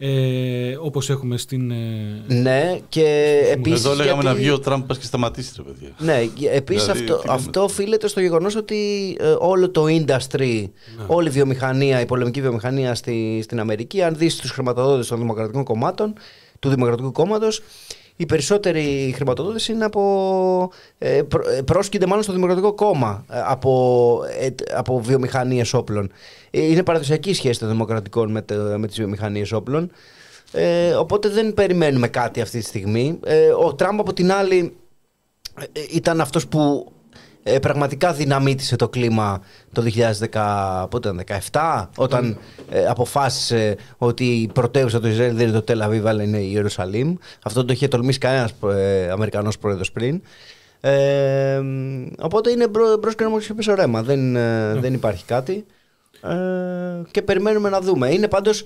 Ε, όπως έχουμε στην. Ε... Ναι, και επίσης. Εδώ λέγαμε γιατί... να βγει ο Τραμπ και σταματήσει, ρε παιδιά. Ναι, επίσης δηλαδή, αυτό, αυτό οφείλεται στο γεγονός ότι ε, όλο το industry, ναι. όλη η βιομηχανία, η πολεμική βιομηχανία στη, στην Αμερική, αν δεις τους χρηματοδότες των Δημοκρατικών Κομμάτων, του Δημοκρατικού Κόμματος, η περισσότερη χρηματοδότηση είναι από. Ε, προ, πρόσκειται μάλλον στο Δημοκρατικό Κόμμα από, ε, από βιομηχανίες όπλων. Είναι παραδοσιακή σχέση των Δημοκρατικών με, με τις βιομηχανίες όπλων. Ε, οπότε δεν περιμένουμε κάτι αυτή τη στιγμή. Ε, ο Τραμπ από την άλλη ε, ήταν αυτός που ε, πραγματικά δυναμίτισε το κλίμα το δύο χιλιάδες δεκαεπτά, όταν ε, αποφάσισε ότι η πρωτεύουσα του Ισραήλ δεν είναι το Τελ Αβίβ αλλά είναι η Ιερουσαλήμ. Αυτό το είχε τολμήσει κανένας ε, Αμερικανός πρόεδρος πριν. Ε, οπότε είναι μπρος και όμως πίσω ρέμα. Δεν, ε, δεν υπάρχει κάτι. Ε, και περιμένουμε να δούμε. Είναι πάντως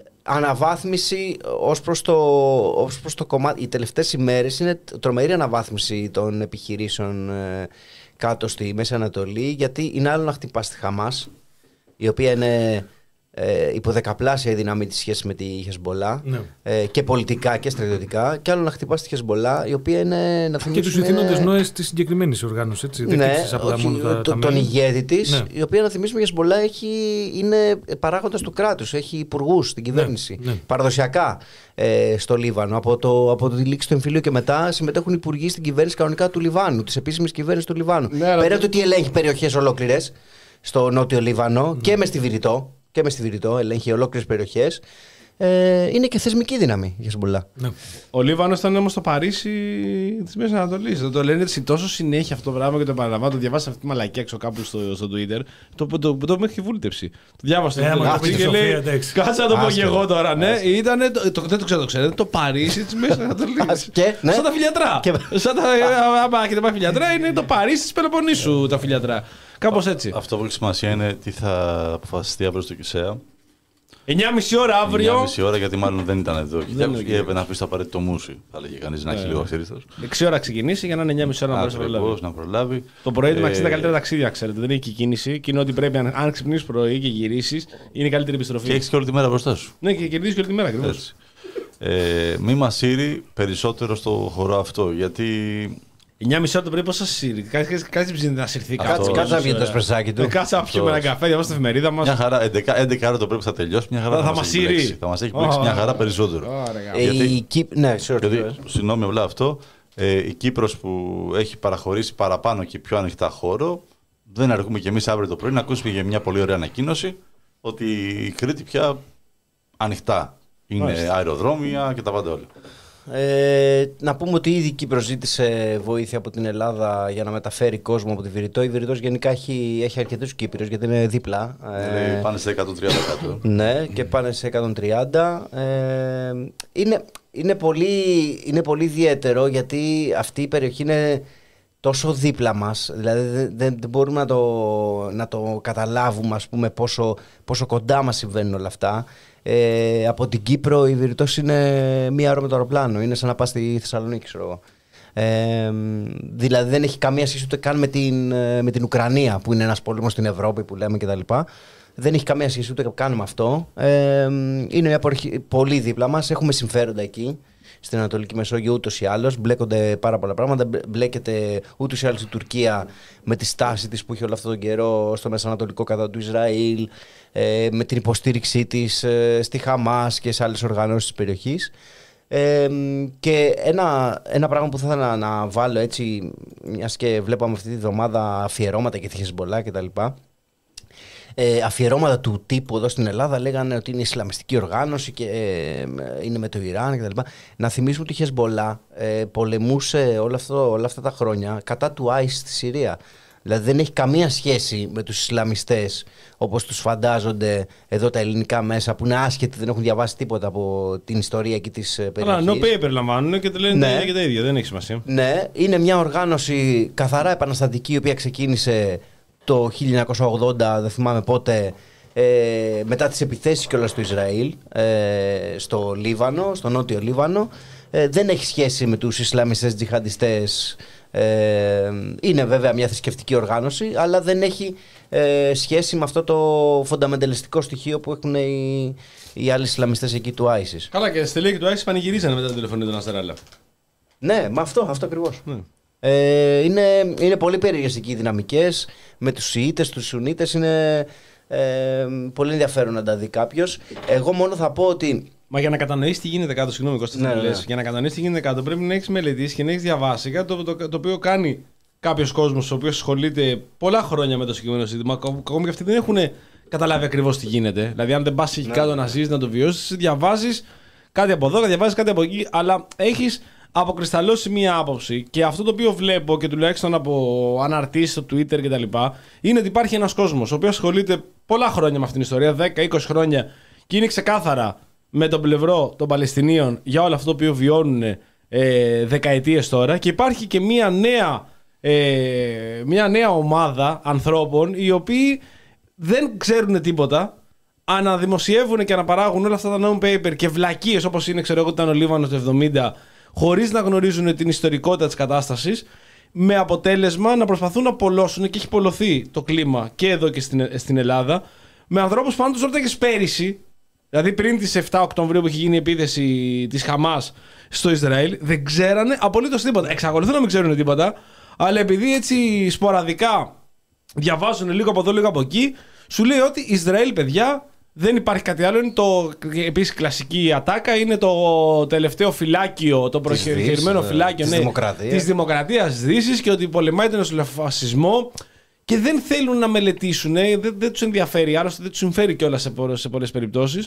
αναβάθμιση ως προς το, ως προς το κομμάτι. Οι τελευταίες ημέρες είναι τρομερή αναβάθμιση των επιχειρήσεων ε, κάτω στη Μέση Ανατολή, γιατί είναι άλλο να χτυπάς τη Χαμάς, η οποία είναι ε, υποδεκαπλάσια η δύναμη της σχέση με τη Χεσμολάχ, ναι. ε, και πολιτικά και στρατιωτικά, και άλλο να χτυπάς τη Χεσμολάχ, η οποία είναι να θυμίσουμε... Και τους ηθήνοντες νόες της συγκεκριμένης οργάνωσης, έτσι. Ναι, δεν από όχι, τα, το, τα τον ηγέτη της, ναι. η οποία να θυμίσουμε η Χεσμολάχ έχει, είναι παράγοντας του κράτους, έχει υπουργούς στην κυβέρνηση, ναι, ναι. παραδοσιακά ε, στο Λίβανο. Από, το, από τη λήξη του εμφυλίου και μετά συμμετέχουν υπουργοί στην κυβέρνηση κανονικά του Λιβάνου, της επίσημης κυβέρνησης του Λιβάνου. Ναι, πέρα το ότι ελέγχει περιοχές ολόκληρες στο νότιο Λίβανο, mm. και με στη Βηρητό, και με στη Βηρητό ελέγχει ολόκληρες περιοχές. Ε, είναι και θεσμική δύναμη η Χεσμολά. Ναι. Ο Λίβανος ήταν όμως στο Παρίσι της Μέσης Ανατολής. Δεν το λένε τόσο συνέχεια αυτό το πράγμα και το επαναλαμβάνω. Το διαβάσα αυτή τη μαλακιά έξω κάπου στο, στο Twitter. Το, το, το, το, το έχει βούλτεψη. Το διάβασα Ε, το Twitter και λέει. Κάτσε να το πω και εγώ τώρα. Ναι, ήταν. Το, το, δεν το ξέρω, το ξέρετε. Το Παρίσι της Μέσης Ανατολής. Ναι. Σαν τα φιλιατρά. Και... Σαν τα. Άμα έχετε πάει φιλιατρά, είναι το Παρίσι της Πελοποννήσου τα φιλιατρά. Κάπως έτσι. Αυτό που έχει σημασία είναι τι θα αποφασιστεί αύριο στο Κισέα. εννιά και μισή ώρα αύριο. εννιά και μισή ώρα γιατί μάλλον δεν ήταν εδώ. Και έπρεπε να πει το απαραίτητο μουσι. Θα λέγε κανεί να έχει λίγο αξίριστο. έξι ώρα ξεκινήσει για να είναι εννιά και μισή ώρα να μπορέσει να προλάβει. να προλάβει. Το πρωί του να τα καλύτερα ταξίδια, ξέρετε. Δεν έχει και κίνηση. Και είναι ότι πρέπει, αν ξυπνήσει πρωί και γυρίσει, είναι η καλύτερη επιστροφή. Και έχει και όλη τη μέρα μπροστά σου. Ναι, και κερδίζει και όλη τη μέρα ακριβώ. Ε, μη μα σύρει περισσότερο στο χώρο αυτό. Γιατί. εννιά και μισή ώρα το πρωί, πώ σα σύρει. Κάτσε να συρθεί κάτω. Κάτσε να βγει το σπρεσάκι του. Κάτσε να πιούμε ένα καφέ, διαβάσει την εφημερίδα μα. Μια χαρά, έντεκα ώρα το πρωί που θα τελειώσει, μια χαρά θα μα σύρει. Θα μα έχει πλήξει μια χαρά περισσότερο. Ναι, συγγνώμη, απλά αυτό. Η Κύπρος που έχει παραχωρήσει παραπάνω και πιο ανοιχτά χώρο, δεν αργούμε κι εμεί αύριο το πρωί να ακούσουμε για μια πολύ ωραία ανακοίνωση ότι η Κρήτη πια ανοιχτά. Είναι Μάλιστα. αεροδρόμια και τα πάντα όλα. Ε, να πούμε ότι ήδη η Κύπρος ζήτησε βοήθεια από την Ελλάδα για να μεταφέρει κόσμο από τη Βηρητό. Η Βηρητός γενικά έχει, έχει αρκετούς Κύπρους γιατί είναι δίπλα. Ε, πάνε σε εκατόν τριάντα κάτω. Ναι, και πάνε σε εκατόν τριάντα. Ε, είναι, είναι, πολύ, είναι πολύ ιδιαίτερο γιατί αυτή η περιοχή είναι τόσο δίπλα μας. Δηλαδή δεν, δεν, δεν μπορούμε να το, να το καταλάβουμε, ας πούμε, πόσο, πόσο κοντά μας συμβαίνουν όλα αυτά. Ε, από την Κύπρο η Βηρητός είναι μία ώρα με το αεροπλάνο. Είναι σαν να πας στη Θεσσαλονίκη, ξέρω εγώ. Ε, δηλαδή δεν έχει καμία σχέση ούτε καν με την, με την Ουκρανία που είναι ένας πόλεμος στην Ευρώπη που λέμε κτλ. Δεν έχει καμία σχέση ούτε καν με αυτό. Ε, είναι μια περιοχή πολύ δίπλα μας. Έχουμε συμφέροντα εκεί. Στην Ανατολική Μεσόγειο ούτως ή άλλως μπλέκονται πάρα πολλά πράγματα. Μπλέκεται ούτως ή άλλως η Τουρκία με τη στάση της που έχει όλο αυτόν τον καιρό στο Μεσανατολικό κατά του Ισραήλ, ε, με την υποστήριξή της ε, στη Χαμάς και σε άλλες οργανώσεις της περιοχής. Ε, και ένα, ένα πράγμα που θα ήθελα να, να βάλω έτσι, μιας και βλέπαμε αυτή τη βδομάδα αφιερώματα για τη Χεσμολά κτλ. Ε, αφιερώματα του τύπου εδώ στην Ελλάδα λέγανε ότι είναι Ισλαμιστική οργάνωση και ε, είναι με το Ιράν κτλ. Να θυμίσουμε ότι η Χεσμολά ε, πολεμούσε όλα, αυτό, όλα αυτά τα χρόνια κατά του άις στη Συρία. Δηλαδή δεν έχει καμία σχέση με τους Ισλαμιστές όπως τους φαντάζονται εδώ τα ελληνικά μέσα που είναι άσχετοι, δεν έχουν διαβάσει τίποτα από την ιστορία εκεί της περιοχής. Αλλά no paper λαμβάνουν και το λένε ναι. τα ίδια και τα ίδια, δεν έχει σημασία. Ναι, είναι μια οργάνωση καθαρά επαναστατική η οποία ξεκίνησε το χίλια εννιακόσια ογδόντα, δεν θυμάμαι πότε, ε, μετά τις επιθέσεις κιόλας στο Ισραήλ, ε, στο Λίβανο, στο νότιο Λίβανο. Ε, δεν έχει σχέση με τους Ισλαμιστές τζιχαντιστές. Ε, είναι βέβαια μια θρησκευτική οργάνωση, αλλά δεν έχει ε, σχέση με αυτό το φονταμεντελιστικό στοιχείο που έχουν οι, οι άλλοι Ισλαμιστές εκεί του άισις. Καλά, και στελέχη του άισις πανηγυρίζανε μετά την τηλεφωνία του Ναστεράλα. Ναι, με αυτό, αυτό ακριβώς. Ναι. Ε, είναι, είναι πολύ περίεργες εκεί οι δυναμικές με τους Σιήτες, τους Σουνίτες. Είναι ε, πολύ ενδιαφέρον να τα δει κάποιος. Εγώ μόνο θα πω ότι. Μα για να κατανοήσει τι γίνεται κάτω, συγγνώμη Κώστα, ναι, ναι. Λες, για να κατανοήσει τι γίνεται κάτω πρέπει να έχει μελετήσει και να έχει διαβάσει κάτι το, το, το, το οποίο κάνει κάποιο κόσμο ο οποίο ασχολείται πολλά χρόνια με το συγκεκριμένο ζήτημα. Ακόμη και αυτοί δεν έχουν καταλάβει ακριβώς τι γίνεται. Δηλαδή, αν δεν πα εκεί ναι, κάτω ναι. να ζήσει, να το βιώσει, διαβάζει κάτι από εδώ, διαβάζει κάτι από εκεί, αλλά έχει αποκρισταλώσει μία άποψη. Και αυτό το οποίο βλέπω και τουλάχιστον από αναρτήσεις στο Twitter κτλ. Είναι ότι υπάρχει ένας κόσμος ο οποίος ασχολείται πολλά χρόνια με αυτήν την ιστορία, δέκα με είκοσι χρόνια, και είναι ξεκάθαρα με τον πλευρό των Παλαιστινίων για όλο αυτό το οποίο βιώνουν ε, δεκαετίες τώρα. Και υπάρχει και μία νέα, ε, μία νέα ομάδα ανθρώπων οι οποίοι δεν ξέρουν τίποτα, αναδημοσιεύουν και αναπαράγουν όλα αυτά τα non-paper και βλακίες όπως είναι, ξέρω εγώ, ότι ήταν ο Λίβανος το εβδομήντα, χωρίς να γνωρίζουν την ιστορικότητα της κατάστασης, με αποτέλεσμα να προσπαθούν να πολλώσουν, και έχει πολλωθεί το κλίμα και εδώ και στην, στην Ελλάδα, με ανθρώπους που αν τους ρώταγες πέρυσι, δηλαδή πριν τις επτά Οκτωβρίου που έχει γίνει η επίθεση της Χαμάς στο Ισραήλ, δεν ξέρανε απολύτως τίποτα. Εξακολουθούν να μην ξέρουν τίποτα, αλλά επειδή έτσι σποραδικά διαβάζουν λίγο από εδώ, λίγο από εκεί, σου λέει ότι Ισραήλ, παιδιά, δεν υπάρχει κάτι άλλο. Είναι το επίσης κλασική ατάκα. Είναι το τελευταίο φυλάκιο, το προχειρημένο φυλάκιο της ναι, Δημοκρατίας. της Δημοκρατίας Δύσης, και ότι πολεμάει τον νεοφασισμό. Και δεν θέλουν να μελετήσουν, δεν, δεν τους ενδιαφέρει, άλλωστε δεν τους συμφέρει κιόλας σε, σε πολλές περιπτώσεις,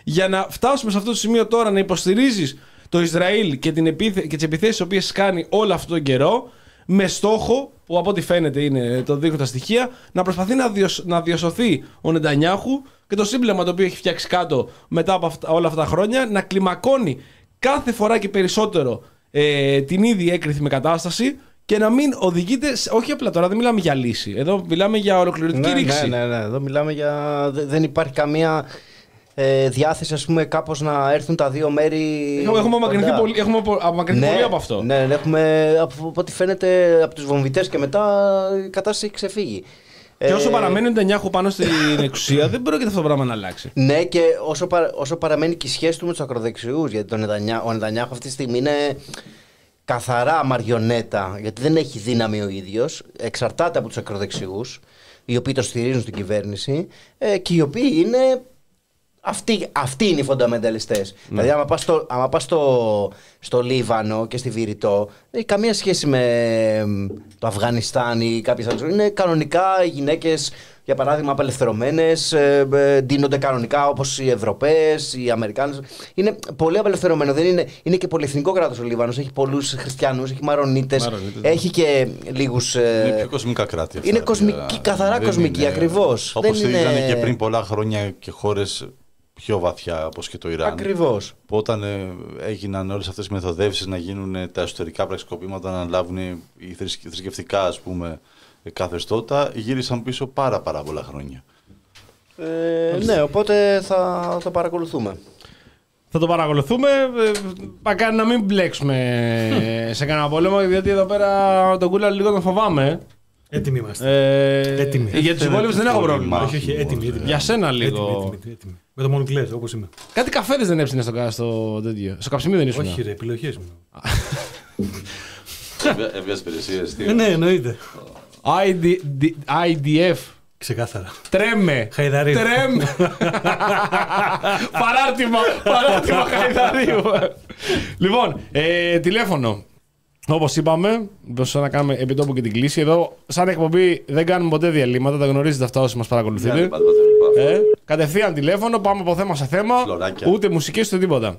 για να φτάσουμε σε αυτό το σημείο τώρα να υποστηρίζεις το Ισραήλ και, την επίθε... και τις επιθέσεις τις οποίες κάνει όλο αυτόν τον καιρό, με στόχο, που από ό,τι φαίνεται είναι, το δείχνουν τα στοιχεία, να προσπαθεί να, διοσ... να διασωθεί ο Νετανιάχου και το σύμπλεγμα το οποίο έχει φτιάξει κάτω μετά από αυτά, όλα αυτά τα χρόνια, να κλιμακώνει κάθε φορά και περισσότερο ε, την ίδια έκρηθμη κατάσταση και να μην οδηγείται, σε... όχι απλά τώρα δεν μιλάμε για λύση, εδώ μιλάμε για ολοκληρωτική ναι, ρήξη. Ναι, ναι, ναι, εδώ μιλάμε για... δεν υπάρχει καμία ε, διάθεση, ας πούμε, κάπως να έρθουν τα δύο μέρη. Έχουμε απομακρυνθεί πολύ, έχουμε απομακρυνθεί ναι, πολύ από αυτό. Ναι, ναι, έχουμε, από ό,τι φαίνεται από τους βομβιτές και μετά η κατάσταση έχει ξεφύγει. Και όσο ε... παραμένει ο Νετανιάχου πάνω στην εξουσία, δεν πρόκειται αυτό το πράγμα να αλλάξει. Ναι, και όσο, παρα... όσο παραμένει και η σχέση του με τους ακροδεξιούς, γιατί τον Νετανιά... ο Νετανιάχου αυτή τη στιγμή είναι καθαρά μαριονέτα, γιατί δεν έχει δύναμη ο ίδιος, εξαρτάται από τους ακροδεξιούς, οι οποίοι τον στηρίζουν στην κυβέρνηση ε, και οι οποίοι είναι. Αυτοί, αυτοί είναι οι φονταμενταλιστές. Ναι. Δηλαδή, άμα πας, στο, άμα πας στο, στο Λίβανο και στη Βηρητό, δεν έχει καμία σχέση με το Αφγανιστάν ή κάποιες άλλες. Είναι κανονικά οι γυναίκες, για παράδειγμα, απελευθερωμένες, ε, ε, ντύνονται κανονικά όπως οι Ευρωπαίες, οι Αμερικάνες. Είναι πολύ απελευθερωμένο. Δεν είναι, είναι και πολυεθνικό κράτος ο Λίβανος. Έχει πολλούς χριστιανούς, έχει μαρονίτες, έχει και λίγους. Ε, είναι πιο κοσμικά κράτη. Αυτά, είναι κοσμική, καθαρά κοσμική, ακριβώς. Όπως ήταν είναι... και πριν πολλά χρόνια και χώρες πιο βαθιά, όπως και το Ιράν. Ακριβώς. Που όταν ε, έγιναν όλες αυτές οι μεθοδεύσεις να γίνουν τα εσωτερικά πραξικοπήματα, να λάβουν οι θρησκευτικά, ας πούμε, καθεστώτα, γύρισαν πίσω πάρα πάρα πολλά χρόνια. Ε, ναι, οπότε θα το παρακολουθούμε. Θα το παρακολουθούμε. Μακάρι να μην μπλέξουμε σε κανένα πόλεμο, γιατί εδώ πέρα τον Κούλα λίγο τον φοβάμαι. Έτοιμοι είμαστε. Ε, έτοιμοι. Για τους υπόλοιπους δεν έχω πρόβλημα. Όχι, όχι, έτοιμοι, έτοιμοι. Για σένα λίγο. Έτοιμοι, έτοιμοι, έτοιμοι. Με το Μονκλέζ, όπως είμαι. Κάτι καφέδες δεν έψινες στο, στο τέτοιο. Στο καψιμί δεν ήσουν. Όχι, ρε, επιλογές μου. Έβγαζε υπηρεσίες. Ναι, εννοείται. άι ντι εφ. Ξεκάθαρα. Τρέμε. Χαϊδαρίου. Τρέμε. Παράρτημα. Παράρτημα Χαϊδαρίου. Λοιπόν, ε, τηλέφωνο. Όπως είπαμε, μπορούσα να κάνουμε επιτόπου και την κλίση. Εδώ, σαν εκπομπή, δεν κάνουμε ποτέ διαλύματα. Τα γνωρίζετε αυτά όσοι μας παρακολουθείτε. Ε, κατευθείαν τηλέφωνο, πάμε από θέμα σε θέμα. Φλωράκια. Ούτε μουσικές ούτε τίποτα.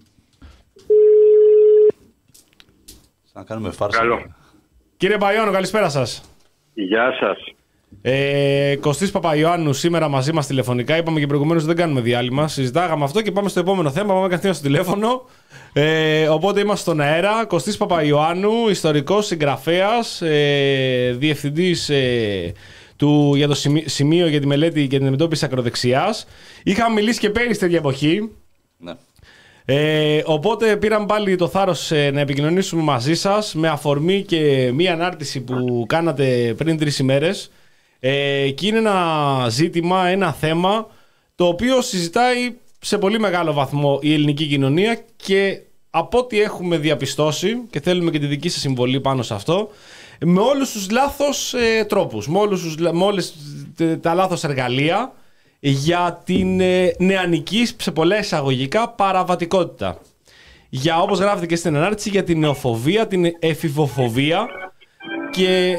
Να κάνουμε φάρσα. Καλό. Κύριε Παϊώνο, καλησπέρα σας. Γεια σας. Ε, Κωστής Παπαϊωάννου σήμερα μαζί μας τηλεφωνικά. Είπαμε και προηγουμένως δεν κάνουμε διάλειμμα. Συζητάγαμε αυτό και πάμε στο επόμενο θέμα. Πάμε κατευθείαν στο τηλέφωνο. Ε, οπότε είμαστε στον αέρα. Κωστής Παπαϊωάννου, ιστορικός συγγραφέας, ε, διευθυντής ε, του, για το σημείο για τη μελέτη και την αντιμετώπιση ακροδεξιάς. Είχαμε μιλήσει και πέρυσι τέτοια εποχή. Ναι. Ε, οπότε πήραμε πάλι το θάρρος ε, να επικοινωνήσουμε μαζί σας με αφορμή και μία ανάρτηση που κάνατε πριν τρεις ημέρες. Ε, και είναι ένα ζήτημα, ένα θέμα το οποίο συζητάει σε πολύ μεγάλο βαθμό η ελληνική κοινωνία και από ό,τι έχουμε διαπιστώσει και θέλουμε και τη δική σας συμβολή πάνω σε αυτό, με όλους τους λάθος ε, τρόπους, με, όλους τους, με όλες τα λάθος εργαλεία για την ε, νεανική, σε πολλά εισαγωγικά, παραβατικότητα. Για, όπως γράφεται και στην ανάρτηση, για την νεοφοβία, την εφηβοφοβία και...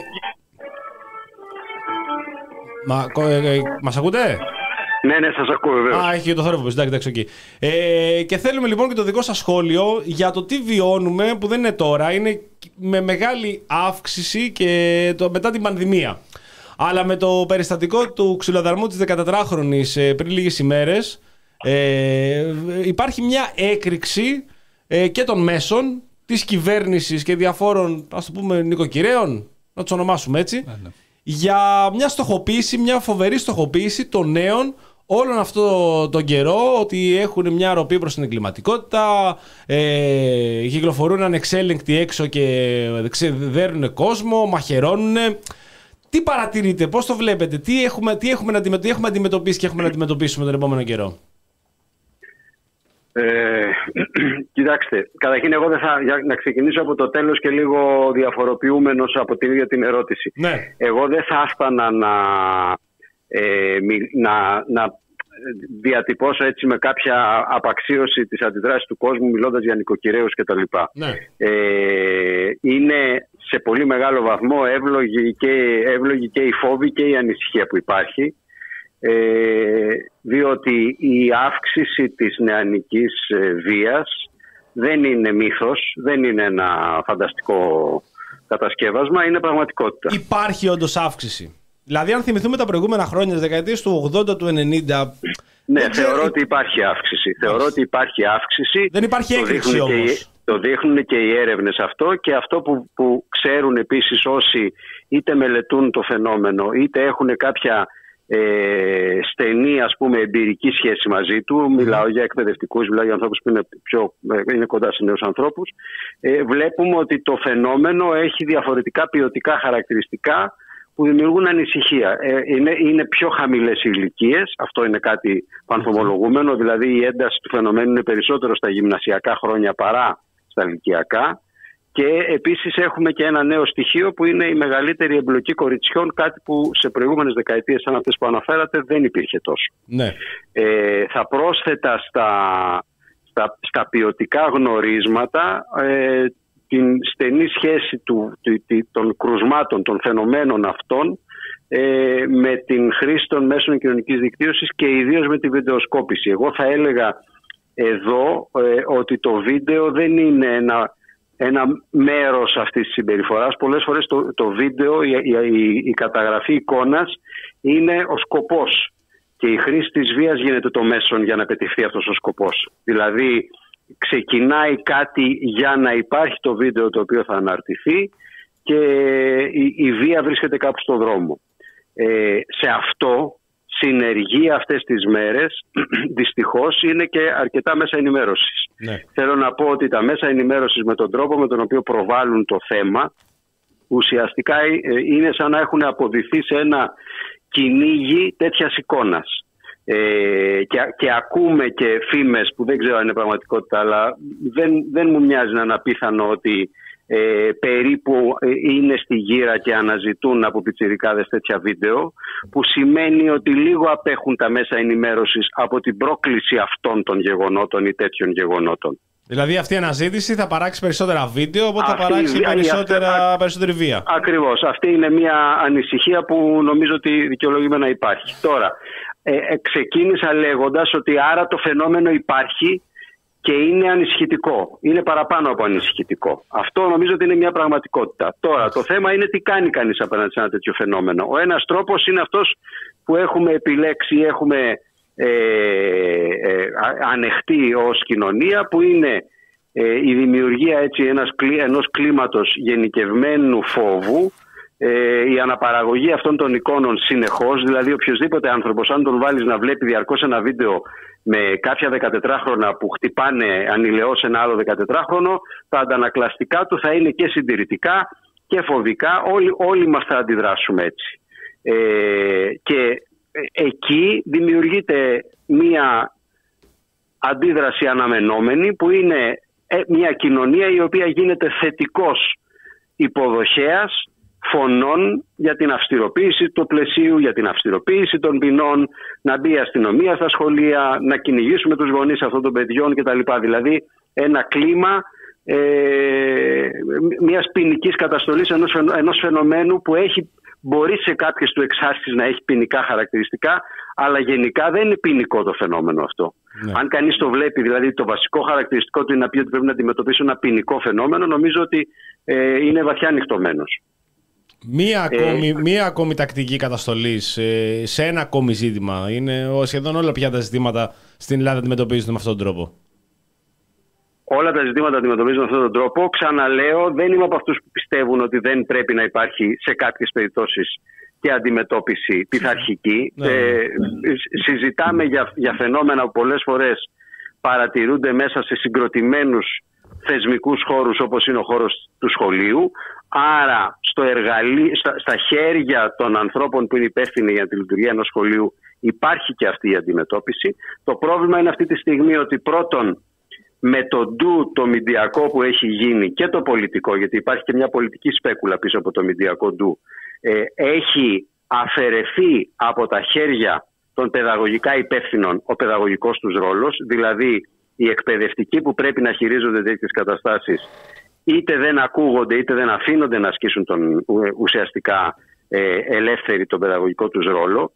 Μα, ε, ε, μας ακούτε? Ναι, ναι, σας ακούω βεβαίως. Α, έχει και το θόρυβο, εντάξει, εντάξει, okay. ε, Και θέλουμε λοιπόν και το δικό σας σχόλιο για το τι βιώνουμε, που δεν είναι τώρα, είναι με μεγάλη αύξηση και το, μετά την πανδημία. Αλλά με το περιστατικό του ξυλοδαρμού της δεκατετράχρονης ε, πριν λίγες ημέρες, ε, υπάρχει μια έκρηξη ε, και των μέσων της κυβέρνησης και διαφόρων, ας το πούμε, νοικοκυρέων, να τους ονομάσουμε έτσι, ναι, ναι. για μια στοχοποίηση, μια φοβερή στοχοποίηση των νέων όλον αυτό τον καιρό, ότι έχουν μια ροπή προς την εγκληματικότητα, ε, κυκλοφορούν ανεξέλεγκτοι έξω και δέρνουν κόσμο, μαχαιρώνουν. Τι παρατηρείτε, πώς το βλέπετε, τι έχουμε, τι έχουμε, να τι έχουμε αντιμετωπίσει και έχουμε να αντιμετωπίσουμε τον επόμενο καιρό? Ε, κοιτάξτε, καταρχήν εγώ δεν θα, για, να ξεκινήσω από το τέλος και λίγο διαφοροποιούμενος από την ίδια την ερώτηση. Ναι. Εγώ δεν θα έφτανα να, ε, να, να διατυπώσω έτσι με κάποια απαξίωση της αντιδράσης του κόσμου μιλώντας για νοικοκυρέους κτλ. Ναι. Ε, είναι σε πολύ μεγάλο βαθμό εύλογη και, εύλογη και η φόβη και η ανησυχία που υπάρχει. ε, διότι η αύξηση της νεανικής ε, βίας δεν είναι μύθος, δεν είναι ένα φανταστικό κατασκεύασμα, είναι πραγματικότητα. Υπάρχει όντως αύξηση. Δηλαδή, αν θυμηθούμε τα προηγούμενα χρόνια, τις δεκαετίες του ογδόντα, του ενενήντα. Ναι, θεωρώ ότι υπάρχει αύξηση. Θεωρώ ότι υπάρχει αύξηση. Δεν υπάρχει έκρηξη όμως. Το δείχνουν και οι έρευνες αυτό, και αυτό που, που ξέρουν επίσης όσοι είτε μελετούν το φαινόμενο είτε έχουν κάποια ε, στενή, ας πούμε, εμπειρική σχέση μαζί του. Mm. Μιλάω για εκπαιδευτικούς, μιλάω για ανθρώπους που είναι, πιο, είναι κοντά σε νέους ανθρώπους. Ε, βλέπουμε ότι το φαινόμενο έχει διαφορετικά ποιοτικά χαρακτηριστικά που δημιουργούν ανησυχία. Ε, είναι, είναι πιο χαμηλές ηλικίες, αυτό είναι κάτι πανθομολογούμενο, δηλαδή η ένταση του φαινομένου είναι περισσότερο στα γυμνασιακά χρόνια παρά στα ηλικιακά, και επίσης έχουμε και ένα νέο στοιχείο που είναι η μεγαλύτερη εμπλοκή κοριτσιών, κάτι που σε προηγούμενες δεκαετίες σαν αυτές που αναφέρατε δεν υπήρχε τόσο. Ναι. Ε, θα πρόσθετα στα, στα, στα ποιοτικά γνωρίσματα ε, την στενή σχέση του, των κρουσμάτων, των φαινομένων αυτών ε, με την χρήση των μέσων κοινωνικής δικτύωσης και ιδίως με τη βιντεοσκόπηση. Εγώ θα έλεγα εδώ ε, ότι το βίντεο δεν είναι ένα, ένα μέρος αυτής της συμπεριφοράς. Πολλές φορές το, το βίντεο, η, η, η καταγραφή εικόνας είναι ο σκοπός, και η χρήση της βίας γίνεται το μέσον για να πετυχθεί αυτός ο σκοπός. Δηλαδή ξεκινάει κάτι για να υπάρχει το βίντεο το οποίο θα αναρτηθεί, και η, η βία βρίσκεται κάπου στον δρόμο. Ε, σε αυτό συνεργεί αυτές τις μέρες δυστυχώς είναι και αρκετά μέσα ενημέρωσης. Ναι. Θέλω να πω ότι τα μέσα ενημέρωσης με τον τρόπο με τον οποίο προβάλλουν το θέμα ουσιαστικά είναι σαν να έχουν αποδηθεί σε ένα κυνήγι τέτοιας εικόνας. Ε, και, και ακούμε και φήμες που δεν ξέρω αν είναι πραγματικότητα, αλλά δεν, δεν μου μοιάζει να είναι απίθανο ότι ε, περίπου είναι στη γύρα και αναζητούν από πιτσιρικάδες τέτοια βίντεο, που σημαίνει ότι λίγο απέχουν τα μέσα ενημέρωσης από την πρόκληση αυτών των γεγονότων ή τέτοιων γεγονότων. Δηλαδή αυτή η αναζήτηση θα παράξει περισσότερα βίντεο, οπότε θα παράξει βία, περισσότερα, αυτή, περισσότερη βία. Ακριβώς. Αυτή είναι μια ανησυχία που νομίζω ότι δικαιολογημένα υπάρχει. Τώρα, ε, ε, ξεκίνησα λέγοντας ότι άρα το φαινόμενο υπάρχει και είναι ανησυχητικό. Είναι παραπάνω από ανησυχητικό. Αυτό νομίζω ότι είναι μια πραγματικότητα. Τώρα, το θέμα είναι τι κάνει κανείς απέναντι σε ένα τέτοιο φαινόμενο. Ο ένας τρόπος είναι αυτός που έχουμε επιλέξει, έχουμε ε, ε, ανεχτεί ως κοινωνία, που είναι ε, η δημιουργία έτσι ένας, ενός κλίματος γενικευμένου φόβου, ε, η αναπαραγωγή αυτών των εικόνων συνεχώς. Δηλαδή οποιοσδήποτε άνθρωπος, αν τον βάλεις να βλέπει διαρκώς ένα βίντεο με κάποια δεκατετράχρονα που χτυπάνε ανηλαιώς ένα άλλο δεκατετράχρονο, τα αντανακλαστικά του θα είναι και συντηρητικά και φοβικά. Όλοι, όλοι μας θα αντιδράσουμε έτσι. Ε, και εκεί δημιουργείται μία αντίδραση αναμενόμενη, που είναι μια κοινωνία η οποία γίνεται θετικός υποδοχέας φωνών για την αυστηροποίηση του πλαισίου, για την αυστηροποίηση των ποινών, να μπει η αστυνομία στα σχολεία, να κυνηγήσουμε τους γονείς αυτών των παιδιών κτλ. Δηλαδή ένα κλίμα ε, μιας ποινικής καταστολής ενός, ενός φαινομένου που έχει, μπορεί σε κάποιες του εξάσεις να έχει ποινικά χαρακτηριστικά, αλλά γενικά δεν είναι ποινικό το φαινόμενο αυτό. Ναι. Αν κανείς το βλέπει, δηλαδή το βασικό χαρακτηριστικό του είναι να πει ότι πρέπει να αντιμετωπίσει ένα ποινικό φαινόμενο, νομίζω ότι ε, είναι βαθιά ανοιχτωμένος. Μία ακόμη, ε, μία ακόμη τακτική καταστολή σε, σε ένα ακόμη ζήτημα. Είναι σχεδόν όλα πια τα ζητήματα στην Ελλάδα αντιμετωπίζονται με αυτόν τον τρόπο. Όλα τα ζητήματα αντιμετωπίζονται με αυτόν τον τρόπο. Ξαναλέω, δεν είμαι από αυτούς που πιστεύουν ότι δεν πρέπει να υπάρχει σε κάποιες περιπτώσεις και αντιμετώπιση πειθαρχική. Ναι. Ε, συζητάμε για, για φαινόμενα που πολλές φορές παρατηρούνται μέσα σε συγκροτημένους θεσμικούς χώρους, όπως είναι ο χώρος του σχολείου. Άρα στο εργαλείο, στα, στα χέρια των ανθρώπων που είναι υπεύθυνοι για τη λειτουργία ενός σχολείου υπάρχει και αυτή η αντιμετώπιση. Το πρόβλημα είναι αυτή τη στιγμή ότι πρώτον, με το ντου το μηντιακό που έχει γίνει και το πολιτικό, γιατί υπάρχει και μια πολιτική σπέκουλα πίσω από το μηντιακό ντου, ε, έχει αφαιρεθεί από τα χέρια των παιδαγωγικά υπεύθυνων ο παιδαγωγικός τους ρόλος, δηλαδή οι εκπαιδευτικοί που πρέπει να χειρίζονται τέτοιες καταστάσεις είτε δεν ακούγονται είτε δεν αφήνονται να ασκήσουν τον ουσιαστικά ε, ελεύθερη τον παιδαγωγικό τους ρόλο.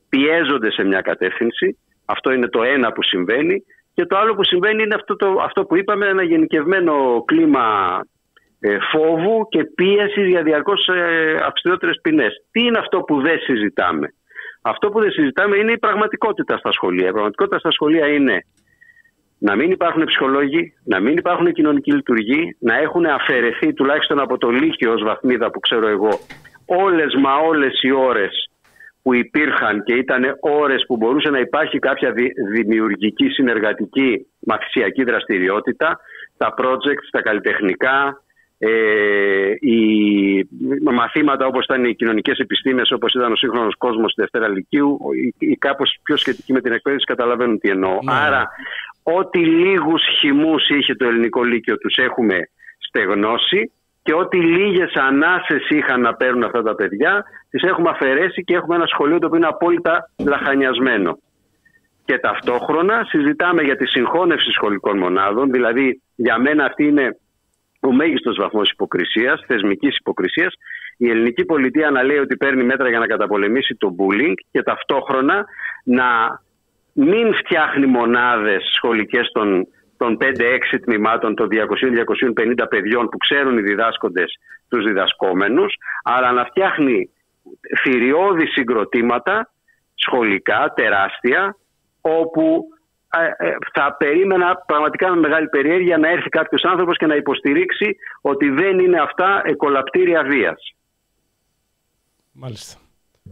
πιέζονται σε μια κατεύθυνση. Αυτό είναι το ένα που συμβαίνει. Και το άλλο που συμβαίνει είναι αυτό, το, αυτό που είπαμε, ένα γενικευμένο κλίμα ε, φόβου και πίεσης για διαρκώς ε, αυστηρότερες ποινές. Τι είναι αυτό που δεν συζητάμε? Αυτό που δεν συζητάμε είναι η πραγματικότητα στα σχολεία. Η πραγματικότητα στα σχολεία είναι να μην υπάρχουν ψυχολόγοι, να μην υπάρχουν κοινωνικοί λειτουργοί, να έχουν αφαιρεθεί τουλάχιστον από το Λύκειο ως βαθμίδα που ξέρω εγώ όλες μα όλες οι ώρες που υπήρχαν και ήταν ώρες που μπορούσε να υπάρχει κάποια δημιουργική, συνεργατική, μαθησιακή δραστηριότητα, τα projects, τα καλλιτεχνικά, ε, οι μαθήματα όπως ήταν οι κοινωνικές επιστήμες, όπως ήταν ο σύγχρονος κόσμος στη Δευτέρα Λυκείου, ή, ή κάπως πιο σχετικοί με την εκπαίδευση, καταλαβαίνουν τι εννοώ. Ναι. Άρα, ό,τι λίγους χυμούς είχε το ελληνικό λύκειο τους έχουμε στεγνώσει. Και ό,τι λίγες ανάσες είχαν να παίρνουν αυτά τα παιδιά, τις έχουμε αφαιρέσει και έχουμε ένα σχολείο το οποίο είναι απόλυτα λαχανιασμένο. Και ταυτόχρονα συζητάμε για τη συγχώνευση σχολικών μονάδων, δηλαδή για μένα αυτή είναι ο μέγιστος βαθμός υποκρισίας, θεσμικής υποκρισίας. Η ελληνική πολιτεία να λέει ότι παίρνει μέτρα για να καταπολεμήσει το bullying και ταυτόχρονα να μην φτιάχνει μονάδες σχολικές των των πέντε έξι τμήματων των διακόσια με διακόσια πενήντα παιδιών που ξέρουν οι διδάσκοντες τους διδασκόμενους, αλλά να φτιάχνει θηριώδη συγκροτήματα σχολικά, τεράστια, όπου ε, ε, θα περίμενα πραγματικά με μεγάλη περιέργεια να έρθει κάποιος άνθρωπος και να υποστηρίξει ότι δεν είναι αυτά εκολαπτήρια βίας. Μάλιστα.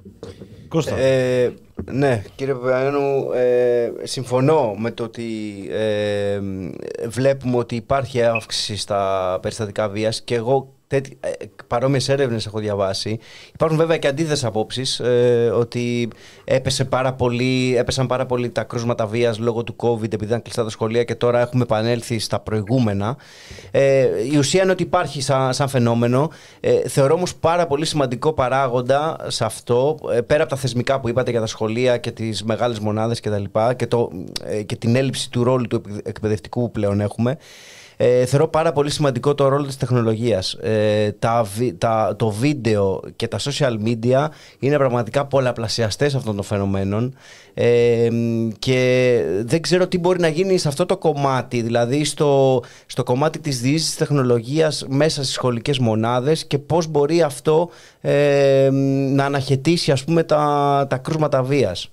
Ε, ναι, κύριε Παπαϊωάννου, ε, συμφωνώ με το ότι ε, βλέπουμε ότι υπάρχει αύξηση στα περιστατικά βίας και εγώ τέτοι, ε, παρόμοιες έρευνες έχω διαβάσει. Υπάρχουν βέβαια και αντίθετες απόψεις ε, ότι έπεσε πάρα πολύ, έπεσαν πάρα πολύ τα κρούσματα βίας λόγω του COVID επειδή ήταν κλειστά τα σχολεία και τώρα έχουμε επανέλθει στα προηγούμενα. Ε, η ουσία είναι ότι υπάρχει σαν, σαν φαινόμενο. Ε, θεωρώ όμως πάρα πολύ σημαντικό παράγοντα σε αυτό, ε, πέρα από τα θεσμικά που είπατε για τα σχολεία και τις μεγάλες μονάδες και τα λοιπά και, το, ε, και την έλλειψη του ρόλου του εκπαιδευτικού που πλέον έχουμε. Ε, θεωρώ πάρα πολύ σημαντικό το ρόλο της τεχνολογίας. Ε, τα, τα, το βίντεο και τα social media είναι πραγματικά πολλαπλασιαστές αυτών των φαινομένων ε, και δεν ξέρω τι μπορεί να γίνει σε αυτό το κομμάτι, δηλαδή στο, στο κομμάτι της διείσδυσης της τεχνολογίας μέσα στις σχολικές μονάδες και πώς μπορεί αυτό ε, να αναχαιτήσει, ας πούμε, τα, τα κρούσματα βίας.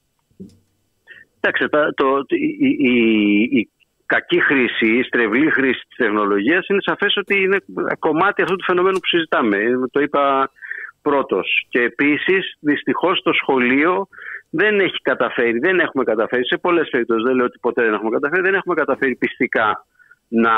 Εντάξει, το, το, η, η, η κακή χρήση ή στρεβλή χρήση της τεχνολογίας είναι σαφές ότι είναι κομμάτι αυτού του φαινομένου που συζητάμε. Το είπα πρώτος. Και επίσης, δυστυχώς, το σχολείο δεν έχει καταφέρει, δεν έχουμε καταφέρει, σε πολλές περιπτώσεις, δεν λέω ότι ποτέ δεν έχουμε καταφέρει, δεν έχουμε καταφέρει πιστικά να,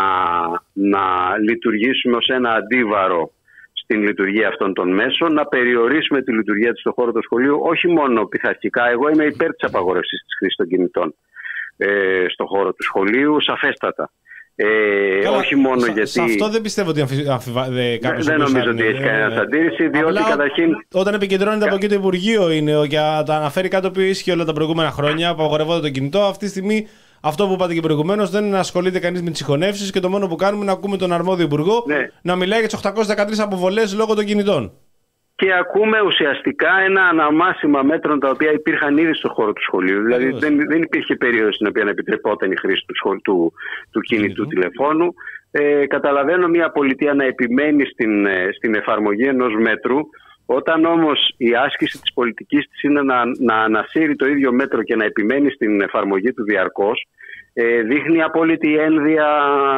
να λειτουργήσουμε ως ένα αντίβαρο στην λειτουργία αυτών των μέσων, να περιορίσουμε τη λειτουργία της στον χώρο του σχολείου, όχι μόνο πειθαρχικά. Εγώ είμαι υπέρ της απαγόρευσης της χρήσης των κινητών ε, στον χώρο του σχολείου, σαφέστατα. Ε, Καλά, όχι μόνο σε, γιατί. Σε αυτό δεν πιστεύω ότι αμφιβάλλει κάποιο. Δεν νομίζω ότι έχει κανένα αντίρρηση, διότι καταρχήν. Όταν επικεντρώνεται Κα... από εκεί το Υπουργείο είναι και τα αναφέρει κάτι που ίσχυε όλα τα προηγούμενα χρόνια, απαγορευόταν το κινητό. Αυτή τη στιγμή, αυτό που είπατε και προηγουμένως, δεν ασχολείται κανείς με τις συγχωνεύσεις και το μόνο που κάνουμε είναι να ακούμε τον αρμόδιο Υπουργό ναι. να μιλάει για τις οκτακόσιες δεκατρείς αποβολές λόγω των κινητών. Και ακούμε ουσιαστικά ένα αναμάσιμα μέτρων τα οποία υπήρχαν ήδη στον χώρο του σχολείου. Δηλαδή δεν, δεν υπήρχε περίοδο στην οποία να επιτρεπόταν η χρήση του, σχολ, του, του κινητού τηλεφώνου. Ε, καταλαβαίνω μια πολιτεία να επιμένει στην, στην εφαρμογή ενός μέτρου. Όταν όμως η άσκηση της πολιτικής της είναι να, να ανασύρει το ίδιο μέτρο και να επιμένει στην εφαρμογή του διαρκώς, ε, δείχνει απόλυτη ένδια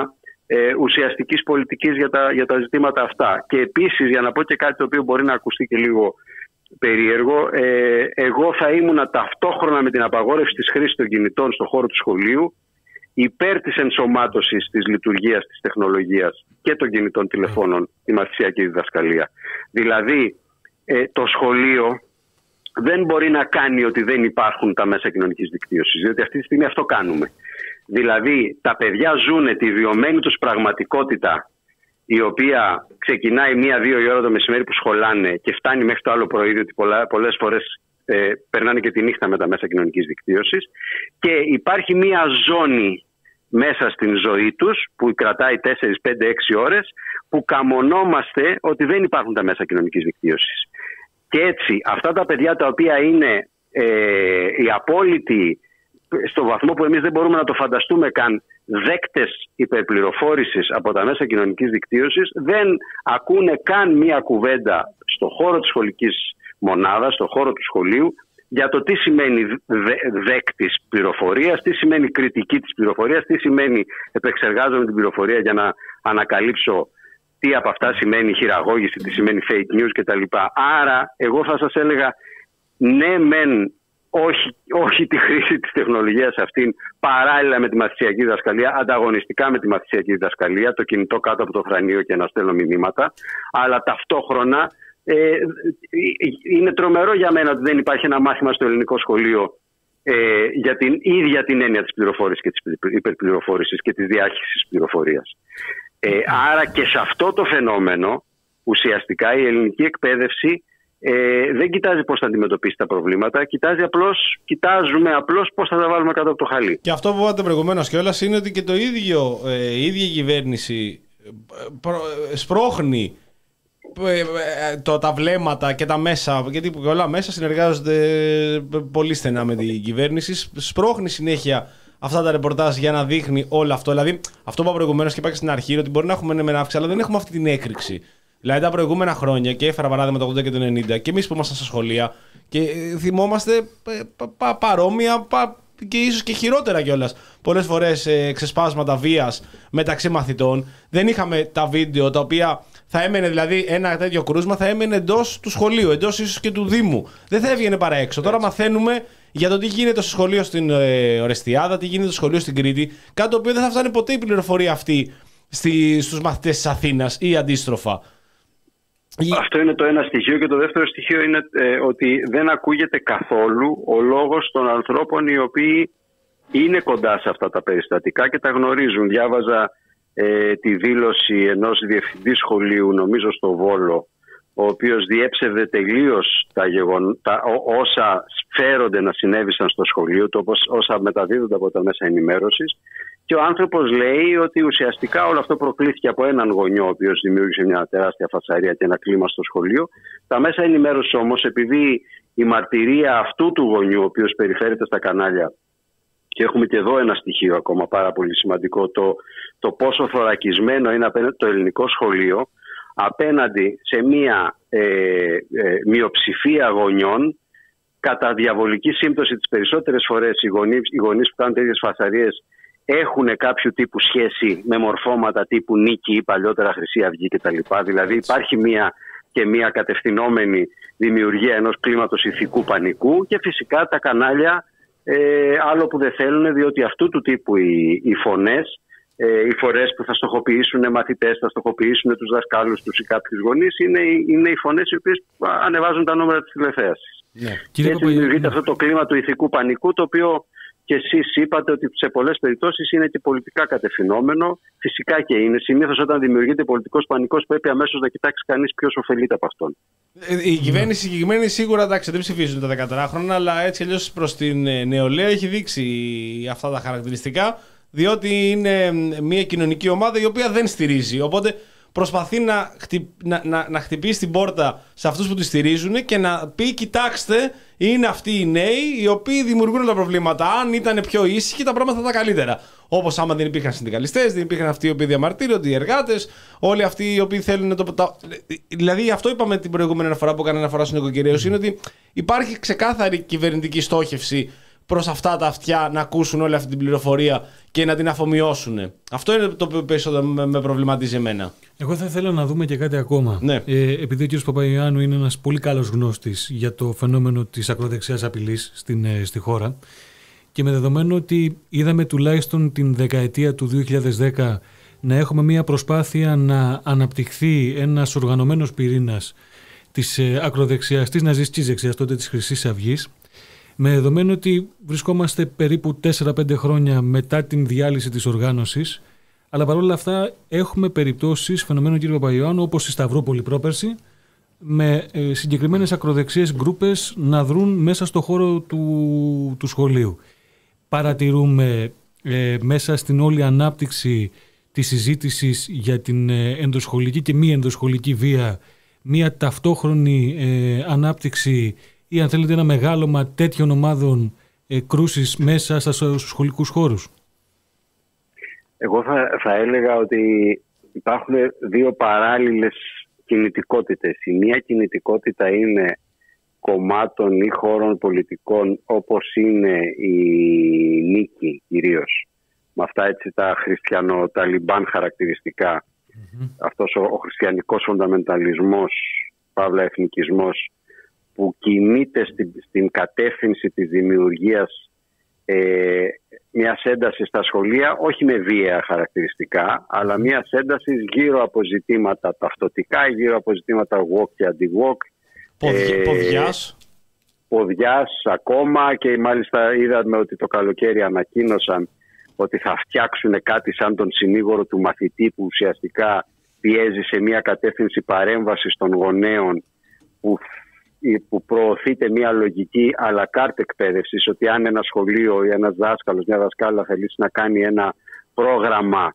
ε, ουσιαστικής πολιτικής για τα, για τα ζητήματα αυτά. Και επίσης, για να πω και κάτι το οποίο μπορεί να ακουστεί και λίγο περίεργο, ε, εγώ θα ήμουνα ταυτόχρονα με την απαγόρευση της χρήσης των κινητών στον χώρο του σχολείου υπέρ της ενσωμάτωσης της λειτουργίας της τεχνολογίας και των κινητών τηλεφώνων η μαθησιακή διδασκαλία. Δηλαδή, ε, το σχολείο δεν μπορεί να κάνει ότι δεν υπάρχουν τα μέσα κοινωνικής δικτύωσης, διότι αυτή τη στιγμή αυτό κάνουμε. Δηλαδή, τα παιδιά ζουν τη βιωμένη τους πραγματικότητα, η οποία ξεκινάει μία-δύο η ώρα το μεσημέρι που σχολάνε και φτάνει μέχρι το άλλο πρωί, διότι πολλές φορές ε, περνάνε και τη νύχτα με τα μέσα κοινωνικής δικτύωσης, και υπάρχει μία ζώνη μέσα στην ζωή τους που κρατάει τέσσερις, πέντε, έξι ώρες, που καμονόμαστε ότι δεν υπάρχουν τα μέσα κοινωνικής δικτύωσης. Και έτσι αυτά τα παιδιά τα οποία είναι ε, η απόλυτη, στο βαθμό που εμείς δεν μπορούμε να το φανταστούμε καν, δέκτες υπερπληροφόρησης από τα μέσα κοινωνικής δικτύωσης, δεν ακούνε καν μία κουβέντα στο χώρο της σχολικής μονάδας, στο χώρο του σχολείου, για το τι σημαίνει δέκτης πληροφορίας, τι σημαίνει κριτική της πληροφορίας, τι σημαίνει επεξεργάζομαι την πληροφορία για να ανακαλύψω τι από αυτά σημαίνει χειραγώγηση, τι σημαίνει fake news κτλ. Άρα, εγώ θα σας έλεγα, ναι μεν, όχι, όχι τη χρήση της τεχνολογίας αυτήν παράλληλα με τη μαθησιακή διδασκαλία, ανταγωνιστικά με τη μαθησιακή διδασκαλία, το κινητό κάτω από το θρανείο και να στέλνω μηνύματα, αλλά ταυτόχρονα ε, είναι τρομερό για μένα ότι δεν υπάρχει ένα μάθημα στο ελληνικό σχολείο ε, για την ίδια την έννοια της πληροφόρησης και της υπερπληροφόρησης και της διάχυσης πληροφορίας. Ε, άρα και σε αυτό το φαινόμενο ουσιαστικά η ελληνική εκπαίδευση ε, δεν κοιτάζει πώς θα αντιμετωπίσει τα προβλήματα, κοιτάζει απλώς, κοιτάζουμε απλώς πώς θα τα βάλουμε κάτω από το χαλί. Και αυτό που είπατε προηγουμένως κιόλας είναι ότι και το ίδιο, ε, η ίδια η κυβέρνηση προ, σπρώχνει ε, ε, το, τα βλέμματα και τα μέσα, γιατί και όλα μέσα συνεργάζονται πολύ στενά με την κυβέρνηση, σπρώχνει συνέχεια αυτά τα ρεπορτάζ για να δείχνει όλο αυτό. Δηλαδή, αυτό που είπα προηγουμένως και είπα και στην αρχή, ότι μπορεί να έχουμε με αύξηση, αλλά δεν έχουμε αυτή την έκρηξη. Δηλαδή, τα προηγούμενα χρόνια, και έφερα παράδειγμα το ογδόντα και το ενενήντα, και εμείς που ήμασταν στα σχολεία, και θυμόμαστε πα, πα, παρόμοια πα, και ίσως και χειρότερα κιόλας. Πολλές φορές ε, ξεσπάσματα βίας μεταξύ μαθητών. Δεν είχαμε τα βίντεο τα οποία θα έμενε, δηλαδή, ένα τέτοιο κρούσμα θα έμενε εντός του σχολείου, εντός ίσως και του Δήμου. Δεν θα έβγαινε παρά έξω. Τώρα μαθαίνουμε για το τι γίνεται στο σχολείο στην ε, Ορεστιάδα, τι γίνεται στο σχολείο στην Κρήτη. Κάτι το οποίο δεν θα φτάνει ποτέ η πληροφορία αυτή στη, στους μαθητές της Αθήνας ή αντίστροφα. Αυτό είναι το ένα στοιχείο, και το δεύτερο στοιχείο είναι ε, ότι δεν ακούγεται καθόλου ο λόγος των ανθρώπων οι οποίοι είναι κοντά σε αυτά τα περιστατικά και τα γνωρίζουν. Διάβαζα ε, τη δήλωση ενός διευθυντή σχολείου, νομίζω στο Βόλο, ο οποίος διέψευδε τελείως τα γεγον... τα... όσα φέρονται να συνέβησαν στο σχολείο, το όπως... όσα μεταδίδονται από τα μέσα ενημέρωσης. Και ο άνθρωπος λέει ότι ουσιαστικά όλο αυτό προκλήθηκε από έναν γονιό, ο οποίος δημιούργησε μια τεράστια φασαρία και ένα κλίμα στο σχολείο. Τα μέσα ενημέρωσης όμως, επειδή η μαρτυρία αυτού του γονιού, ο οποίος περιφέρεται στα κανάλια, και έχουμε και εδώ ένα στοιχείο ακόμα πάρα πολύ σημαντικό, το, το πόσο θωρακισμένο είναι απέναντι το ελληνικό σχολείο, απέναντι σε μια ε, ε, μειοψηφία γονιών, κατά διαβολική σύμπτωση τις περισσότερες φορές οι γονείς, οι γονείς που κάνουν τέτοιες φασαρίες έχουν κάποιο τύπου σχέση με μορφώματα τύπου Νίκη ή παλιότερα Χρυσή Αυγή κτλ. Δηλαδή υπάρχει μια και μια κατευθυνόμενη δημιουργία ενός κλίματος ηθικού πανικού, και φυσικά τα κανάλια ε, άλλο που δεν θέλουν, διότι αυτού του τύπου οι, οι φωνές, ε, οι φορές που θα στοχοποιήσουν μαθητές, θα στοχοποιήσουν τους δασκάλους τους ή κάποιους γονείς, είναι, είναι οι φωνές οι οποίες ανεβάζουν τα νούμερα της τηλεθέασης. Yeah. Και έτσι δημιουργείται αυτό το κλίμα του ηθικού πανικού, το οποίο και εσείς είπατε ότι σε πολλές περιπτώσεις είναι και πολιτικά κατευθυνόμενο. Φυσικά και είναι. Συνήθως όταν δημιουργείται πολιτικός πανικός πρέπει αμέσως να κοιτάξει κανείς ποιος ωφελείται από αυτόν. Η κυβέρνηση συγκεκριμένη σίγουρα, εντάξει, δεν ψηφίζουν τα δεκατετράχρονα, αλλά έτσι αλλιώς προς την νεολαία έχει δείξει αυτά τα χαρακτηριστικά, διότι είναι μια κοινωνική ομάδα η οποία δεν στηρίζει. Οπότε προσπαθεί να, χτυπ, να, να, να χτυπήσει την πόρτα σε αυτούς που τη στηρίζουν και να πει: κοιτάξτε, είναι αυτοί οι νέοι οι οποίοι δημιουργούν τα προβλήματα. Αν ήταν πιο ήσυχοι, τα πράγματα θα ήταν καλύτερα. Όπως άμα δεν υπήρχαν συνδικαλιστές, δεν υπήρχαν αυτοί οι οποίοι διαμαρτύρονται, οι εργάτες, όλοι αυτοί οι οποίοι θέλουν το. Τα... Δηλαδή, αυτό είπαμε την προηγούμενη φορά που έκανε αναφορά στον νοικοκυρέους, είναι ότι υπάρχει ξεκάθαρη κυβερνητική στόχευση προς αυτά τα αυτιά να ακούσουν όλη αυτή την πληροφορία και να την αφομοιώσουν. Αυτό είναι το που περισσότερο με προβληματίζει εμένα. Εγώ θα ήθελα να δούμε και κάτι ακόμα. Ναι. Ε, επειδή ο κ. Παπαϊωάννου είναι ένας πολύ καλός γνώστης για το φαινόμενο της ακροδεξιάς απειλής στην, ε, στη χώρα, και με δεδομένο ότι είδαμε τουλάχιστον την δεκαετία του δύο χιλιάδες δέκα να έχουμε μια προσπάθεια να αναπτυχθεί ένας οργανωμένος πυρήνας της ε, ακροδεξιάς, της ναζιστικής δεξιάς, τότε της Χρυσής Αυγής, με δεδομένο ότι βρισκόμαστε περίπου τέσσερα πέντε χρόνια μετά την διάλυση της οργάνωσης, αλλά παρόλα αυτά έχουμε περιπτώσεις φαινομένου κ. Παπαϊωάννου, όπως η Σταυρούπολη πρόπερση, με ε, συγκεκριμένες ακροδεξιές γκρούπες να δρουν μέσα στο χώρο του, του σχολείου. Παρατηρούμε ε, μέσα στην όλη ανάπτυξη της συζήτησης για την ε, ενδοσχολική και μη ενδοσχολική βία μια ταυτόχρονη ε, ανάπτυξη ή αν θέλετε ένα μεγάλωμα τέτοιων ομάδων ε, κρούσης μέσα στους σχολικούς χώρους? Εγώ θα, θα έλεγα ότι υπάρχουν δύο παράλληλες κινητικότητες. Η μία κινητικότητα είναι κομμάτων ή χώρων πολιτικών, όπως είναι η Νίκη κυρίως, με αυτά έτσι τα χριστιανο-ταλιμπάν χαρακτηριστικά, mm-hmm. αυτός ο, ο χριστιανικός φονταμενταλισμός, παύλα εθνικισμός, που κινείται στην, στην κατεύθυνση της δημιουργίας ε, μιας έντασης στα σχολεία, όχι με βία χαρακτηριστικά, αλλά μιας έντασης γύρω από ζητήματα ταυτοτικά, γύρω από ζητήματα walk και anti-walk. Ποδι, ε, ποδιάς. Ποδιάς ακόμα, και μάλιστα είδαμε ότι το καλοκαίρι ανακοίνωσαν ότι θα φτιάξουν κάτι σαν τον συνήγορο του μαθητή, που ουσιαστικά πιέζει σε μια κατεύθυνση παρέμβασης των γονέων, που, που προωθείται μια λογική à la carte εκπαίδευσης, ότι αν ένα σχολείο ή ένας δάσκαλος, μια δασκάλα θελήσει να κάνει ένα πρόγραμμα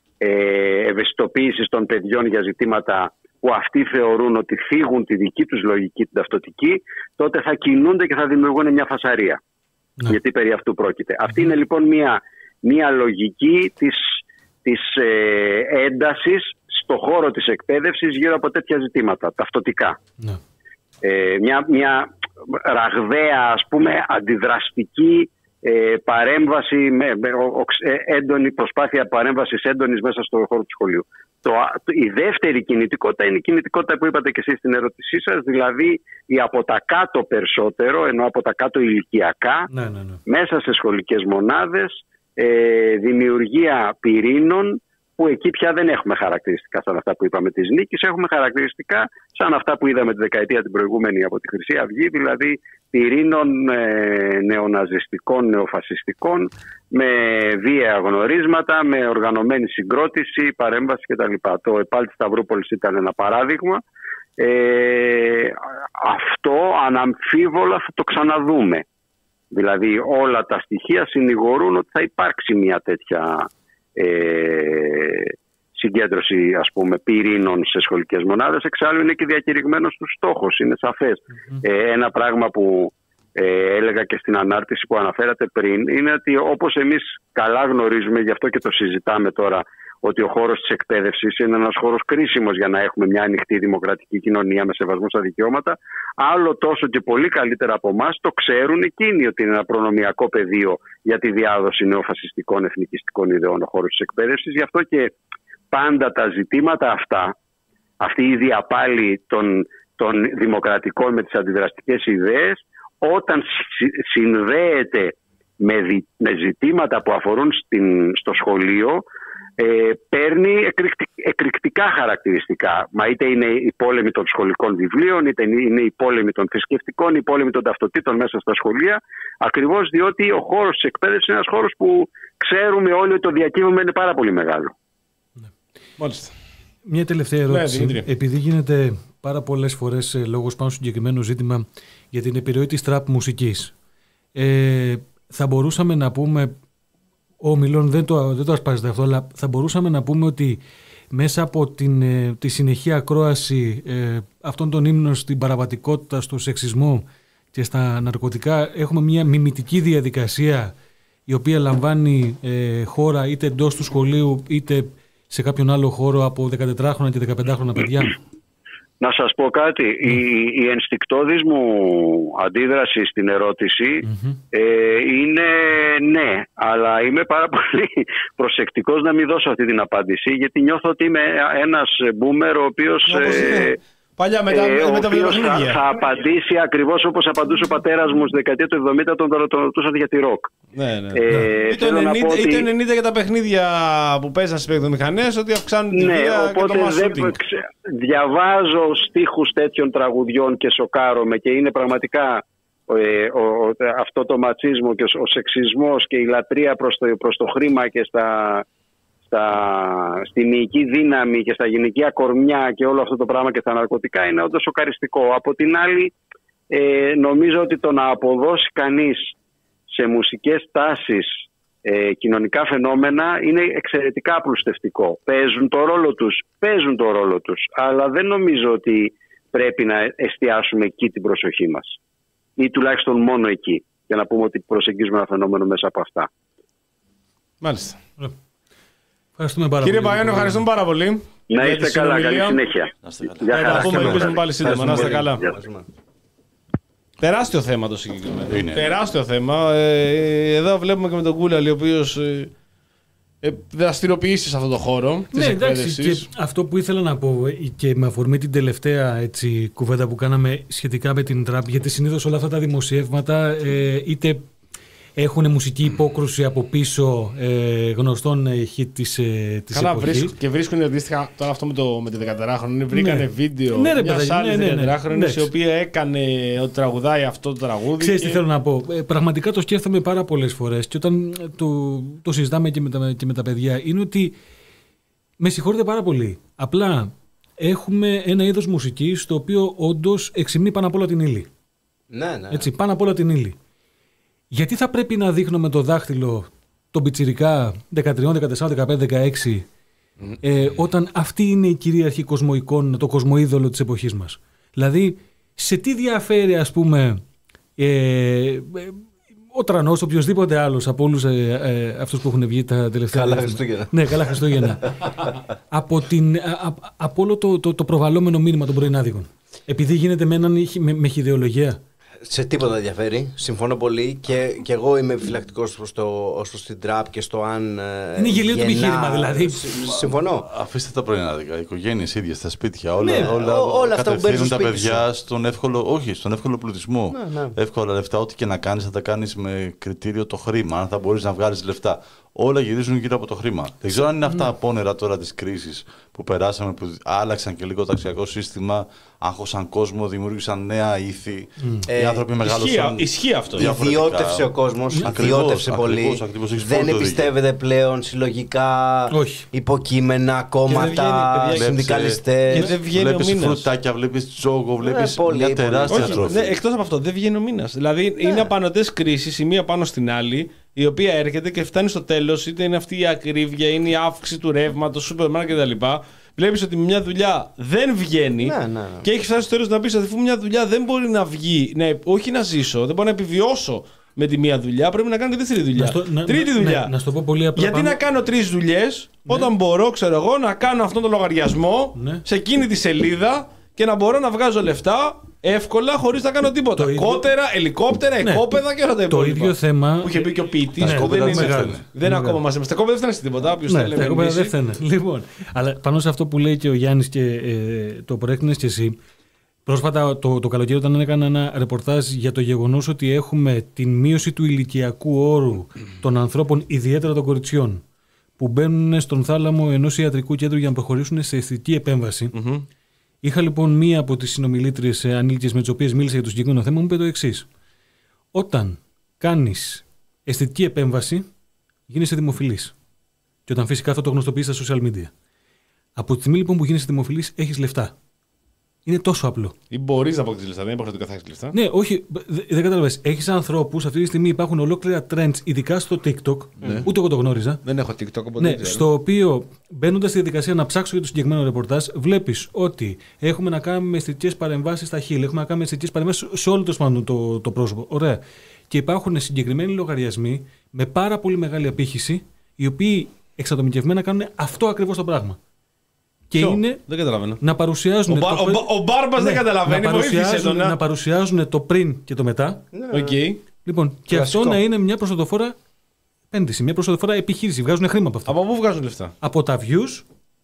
ε, ευαισθητοποίησης των παιδιών για ζητήματα που αυτοί θεωρούν ότι φύγουν τη δική τους λογική, την ταυτοτική, τότε θα κινούνται και θα δημιουργούν μια φασαρία. Ναι. Γιατί περί αυτού πρόκειται. Mm-hmm. Αυτή είναι λοιπόν μια, μια λογική της, της ε, έντασης στο χώρο της εκπαίδευσης γύρω από τέτοια ζητήματα, ταυτοτικά. Ναι. Ε, μια, μια ραγδαία, ας πούμε, αντιδραστική ε, παρέμβαση, με, με, ο, ο, έντονη προσπάθεια παρέμβασης έντονης μέσα στο χώρο του σχολείου. Το, η δεύτερη κινητικότητα είναι η κινητικότητα που είπατε και εσείς στην ερώτησή σας, δηλαδή η από τα κάτω περισσότερο, ενώ από τα κάτω ηλικιακά, ναι, ναι, ναι. μέσα σε σχολικές μονάδες, ε, δημιουργία πυρήνων, που εκεί πια δεν έχουμε χαρακτηριστικά σαν αυτά που είπαμε της Νίκης, έχουμε χαρακτηριστικά σαν αυτά που είδαμε τη δεκαετία την προηγούμενη από τη Χρυσή Αυγή, δηλαδή πυρήνων ε, νεοναζιστικών, νεοφασιστικών, με βίαια γνωρίσματα, με οργανωμένη συγκρότηση, παρέμβαση κτλ. Το ΕΠΑΛ της Σταυρούπολης ήταν ένα παράδειγμα. Ε, αυτό αναμφίβολα θα το ξαναδούμε. Δηλαδή όλα τα στοιχεία συνηγορούν ότι θα υπάρξει μια τέτοια ε, συγκέντρωση, ας πούμε, πυρήνων σε σχολικές μονάδες. Εξάλλου είναι και διακηρυγμένος τους στόχος, είναι σαφές. Mm-hmm. Ε, ένα πράγμα που ε, έλεγα και στην ανάρτηση που αναφέρατε πριν, είναι ότι όπως εμείς καλά γνωρίζουμε, γι' αυτό και το συζητάμε τώρα, ότι ο χώρος της εκπαίδευσης είναι ένας χώρος κρίσιμος για να έχουμε μια ανοιχτή δημοκρατική κοινωνία με σεβασμό στα δικαιώματα, άλλο τόσο και πολύ καλύτερα από εμάς το ξέρουν εκείνοι ότι είναι ένα προνομιακό πεδίο για τη διάδοση νεοφασιστικών εθνικιστικών ιδεών ο χώρος της εκπαίδευσης. Γι' αυτό και πάντα τα ζητήματα αυτά, αυτή η διαπάλη των, των δημοκρατικών με τις αντιδραστικές ιδέες, όταν συνδέεται με, δι, με ζητήματα που αφορούν στην, στο σχολείο, Ε, παίρνει εκρηκτικ, εκρηκτικά χαρακτηριστικά. Μα είτε είναι η πόλεμη των σχολικών βιβλίων, είτε είναι η πόλεμη των θρησκευτικών, η πόλεμη των ταυτοτήτων μέσα στα σχολεία, ακριβώς διότι ο χώρος της εκπαίδευσης είναι ένας χώρος που ξέρουμε όλοι ότι το διακύβευμα είναι πάρα πολύ μεγάλο. Ναι. Μάλιστα. Μια τελευταία ερώτηση. Ναι, επειδή γίνεται πάρα πολλές φορές λόγος πάνω στο συγκεκριμένο ζήτημα για την επιρροή της τραπ μουσικής, ε, θα μπορούσαμε να πούμε, ο Μιλών δεν το, δεν το ασπάζεται αυτό, αλλά θα μπορούσαμε να πούμε ότι μέσα από την, ε, τη συνεχή ακρόαση ε, αυτών των ύμνων στην παραβατικότητα, στο σεξισμό και στα ναρκωτικά, έχουμε μια μιμητική διαδικασία η οποία λαμβάνει ε, χώρα είτε εντός του σχολείου είτε σε κάποιον άλλο χώρο από δεκατετράχρονα και δεκαπεντάχρονα παιδιά. Να σας πω κάτι, mm. η, η ενστικτώδης μου αντίδραση στην ερώτηση mm-hmm. ε, είναι ναι, αλλά είμαι πάρα πολύ προσεκτικός να μην δώσω αυτή την απάντηση, γιατί νιώθω ότι είμαι ένας μπούμερ ο οποίος, ε, παλιά με τα, ε, με τα θα, θα απαντήσει ακριβώς όπως απαντούσε ο πατέρας μου στη δεκαετία του εβδομήντα όταν τον ρωτούσατε για τη ροκ. Ναι, ναι. Ε, ή, το ενενήντα, ότι... ή το ενενήντα για τα παιχνίδια που παίζαν στις παιδιομηχανές, ότι αυξάνουν τη ναι, βία οπότε και το mass δεν... Διαβάζω στίχους τέτοιων τραγουδιών και σοκάρομαι, και είναι πραγματικά ε, ο, ο, αυτό το ματσίσμο και ο, ο σεξισμός και η λατρεία προς το, προς το χρήμα και στα, στα, στη μυϊκή δύναμη και στα γυναικεία κορμιά και όλο αυτό το πράγμα και στα ναρκωτικά είναι όντως σοκαριστικό. Από την άλλη, ε, νομίζω ότι το να αποδώσει κανείς σε μουσικές τάσεις ε, κοινωνικά φαινόμενα είναι εξαιρετικά απλουστευτικό. Παίζουν το ρόλο τους, παίζουν το ρόλο τους, αλλά δεν νομίζω ότι πρέπει να εστιάσουμε εκεί την προσοχή μας. ή τουλάχιστον μόνο εκεί. Για να πούμε ότι προσεγγίζουμε ένα φαινόμενο μέσα από αυτά. Μάλιστα. Ευχαριστούμε πάρα Κύριε πολύ. Παγιάννη, ευχαριστούμε πάρα πολύ. Να είστε καλά, καλή συνέχεια. Θα τα πούμε, ελπίζουμε πάλι σύντομα. Να είστε καλά. Γεια σας. Τεράστιο θέμα το συγκεκριμένο. Είναι. Τεράστιο θέμα. Ε, εδώ βλέπουμε και με τον Κούλαλη, ο οποίος ε, ε, δραστηριοποιήσει σε αυτό το χώρο της Ναι, εντάξει, εκπαίδευσης. και αυτό που ήθελα να πω και με αφορμή την τελευταία έτσι, κουβέντα που κάναμε σχετικά με την τραπ, γιατί συνήθως όλα αυτά τα δημοσιεύματα ε, είτε έχουν μουσική υπόκρουση από πίσω ε, γνωστών ε, hit της, ε, της Καλά, εποχής. βρίσκ, και βρίσκουν αντίστοιχα τώρα αυτό με, το, με τη δεκατετράχρονη. Βρήκανε Ναι. βίντεο Ναι, ρε, μιας παιδάκι, άλλης ναι, ναι, ναι. δεκατετράχρονης, η Εντάξει. οποία έκανε ότι τραγουδάει αυτό το τραγούδι. Ξέρεις τι και- θέλω να πω. Ε, πραγματικά το σκέφτομαι πάρα πολλές φορές και όταν ε, το, το συζητάμε και με, τα, και με τα παιδιά είναι ότι με συγχωρείτε πάρα πολύ. Απλά έχουμε ένα είδος μουσικής το οποίο όντως εξυμνεί πάνω απ' όλα την ύλη. Ναι, ναι. Έτσι, πάνω απ' όλα την ύλη. Γιατί θα πρέπει να δείχνουμε το δάχτυλο τον πιτσιρικά δεκατρία, δεκατέσσερα, δεκαπέντε, δεκαέξι ε, όταν αυτή είναι η κυρίαρχη κοσμοεικόνα, το κοσμοείδωλο της εποχής μας. Δηλαδή, σε τι διαφέρει ας πούμε ε, ε, ο Τρανός, οποιοδήποτε άλλος από όλους ε, ε, αυτούς που έχουν βγει τα τελευταία Καλά χρόνια. Χριστούγεννα. Ναι, καλά Χριστούγεννα. από, την, α, α, από όλο το, το, το προβαλλόμενο μήνυμα των πρωινάδικων. Επειδή γίνεται με, έναν, με, με χιδεολογία. Σε τίποτα δεν διαφέρει. Συμφωνώ πολύ και, και εγώ είμαι επιφυλακτικός προς, το, ως προς την τραπ και στο αν. ε, Είναι γελίο το γεννά- επιχείρημα, δηλαδή. Συ- Συμφωνώ. Αφήστε τα πρωινάδικα. Οι οικογένειες ίδιες στα σπίτια. Όλα, Ναι, όλα, ό- όλα αυτά που μπαίνουν κατευθύνουν στο τα σπίτι παιδιά στον εύκολο, όχι, στον εύκολο πλουτισμό. Ναι, ναι. Εύκολα λεφτά. Ό,τι και να κάνεις θα τα κάνεις με κριτήριο το χρήμα. Αν θα μπορείς να βγάλεις λεφτά. Όλα γυρίζουν γύρω από το χρήμα. Δεν ξέρω αν είναι αυτά απόνερα τώρα της κρίσης που περάσαμε, που άλλαξαν και λίγο το ταξιακό σύστημα, άγχωσαν κόσμο, δημιούργησαν νέα ήθη. Οι Ε, άνθρωποι μεγάλωσαν. ισχύει αυτό. διαφορετικά. Ιδιώτευσε ο κόσμος, Ακριβώς, ιδιώτευσε πολύ. ακριβώς, ακριβώς, έχεις Δεν πολύ το εμπιστεύεται πλέον συλλογικά Όχι. υποκείμενα, κόμματα, παιδιά, συνδικαλιστές. και δεν βγαίνει ο Βλέπεις μήνας. φρουτάκια, βλέπεις τζόγο, βλέπεις πολύ, μια πολύ. τεράστια Όχι, τροφή. ναι, εκτός από αυτό, δεν βγαίνει ο μήνας. Δηλαδή είναι απανωτές κρίσεις η μία πάνω στην άλλη, η οποία έρχεται και φτάνει στο τέλος, είτε είναι αυτή η ακρίβεια, είναι η αύξηση του ρεύματος, σούπερ μάρκετ κτλ. Βλέπεις ότι μια δουλειά δεν βγαίνει Ναι, ναι, ναι. και έχει φτάσει στο τέλος να πεις ότι αφού μια δουλειά δεν μπορεί να βγει, ναι, όχι να ζήσω, δεν μπορώ να επιβιώσω με τη μία δουλειά, πρέπει να κάνω και δεύτερη δουλειά. Να στο- να- Τρίτη να- δουλειά. ναι, να στο πω πολύ απλά Γιατί πάνω- να κάνω τρεις δουλειές όταν μπορώ, ξέρω εγώ, να κάνω αυτόν τον λογαριασμό Ναι. σε εκείνη τη σελίδα και να μπορώ να βγάζω λεφτά εύκολα χωρίς να κάνω τίποτα. Το ίδιο- Κότερα, ελικόπτερα, Ναι. εκόπεδα και όλα τα Το υπόλοιπα. ίδιο θέμα. Που είχε πει και ο ποιητής. Ναι, που σκόπεδα δεν δεν είναι- φταίνε. δεν είναι ακόμα μαζί μας. Τα κόπεδα δεν φταίνε σε τίποτα. Όποιος Ναι, θέλει να τα κόμματα δεν μιμήσει. φταίνε. Λοιπόν, αλλά πάνω σε αυτό που λέει και ο Γιάννης και ε, το προέκρινες και εσύ, πρόσφατα το, το καλοκαίρι όταν έκανα ένα ρεπορτάζ για το γεγονός ότι έχουμε την μείωση του ηλικιακού όρου των ανθρώπων, ιδιαίτερα των κοριτσιών, που μπαίνουν στον θάλαμο ενός ιατρικού κέντρου για να προχωρήσουν σε αισθητική επέμβαση. Είχα λοιπόν μία από τις συνομιλήτριες ανήλικες με τις οποίες μίλησα για το συγκεκριμένο θέμα, μου είπε το εξής. Όταν κάνεις αισθητική επέμβαση, γίνεσαι δημοφιλής. Και όταν φυσικά αυτό το γνωστοποιείς στα social media. Από τη στιγμή λοιπόν που γίνεσαι δημοφιλής, έχεις λεφτά. Είναι τόσο απλό. Ή μπορείς να αποκτήσεις λεφτά, δεν είναι υποχρεωτικά θα έχεις λεφτά. Ναι, όχι, δε- δεν καταλαβαίνεις. Έχεις ανθρώπους, αυτή τη στιγμή υπάρχουν ολόκληρα trends, ειδικά στο TikTok, ούτε εγώ το γνώριζα. Δεν έχω TikTok, οπότε Ναι, δεν ξέρω. στο οποίο μπαίνοντας στη διαδικασία να ψάξω για το συγκεκριμένο ρεπορτάζ, βλέπεις ότι έχουμε να κάνουμε με αισθητικές παρεμβάσεις στα χείλη, έχουμε να κάνουμε με αισθητικές παρεμβάσεις σε όλο το, σπάνιο το, το πρόσωπο. Ωραία. Και υπάρχουν συγκεκριμένοι λογαριασμοί με πάρα πολύ μεγάλη απήχηση, οι οποίοι εξατομικευμένα κάνουν αυτό ακριβώς το πράγμα. Και Ποιο? είναι Δεν καταλαβαίνω. να παρουσιάζουν. Ο, Μπα- το ο, Μπα- ο Μπάρμπας δεν Ναι, καταλαβαίνει, να βοήθησε παρουσιάζουν, τον. να παρουσιάζουν το πριν και το μετά. Οκ. Λοιπόν, και Κλασικό. αυτό να είναι μια προσοδοφόρα επένδυση, μια προσοδοφόρα επιχείρηση. Βγάζουν χρήμα από αυτό. Από πού βγάζουν λεφτά? Από τα views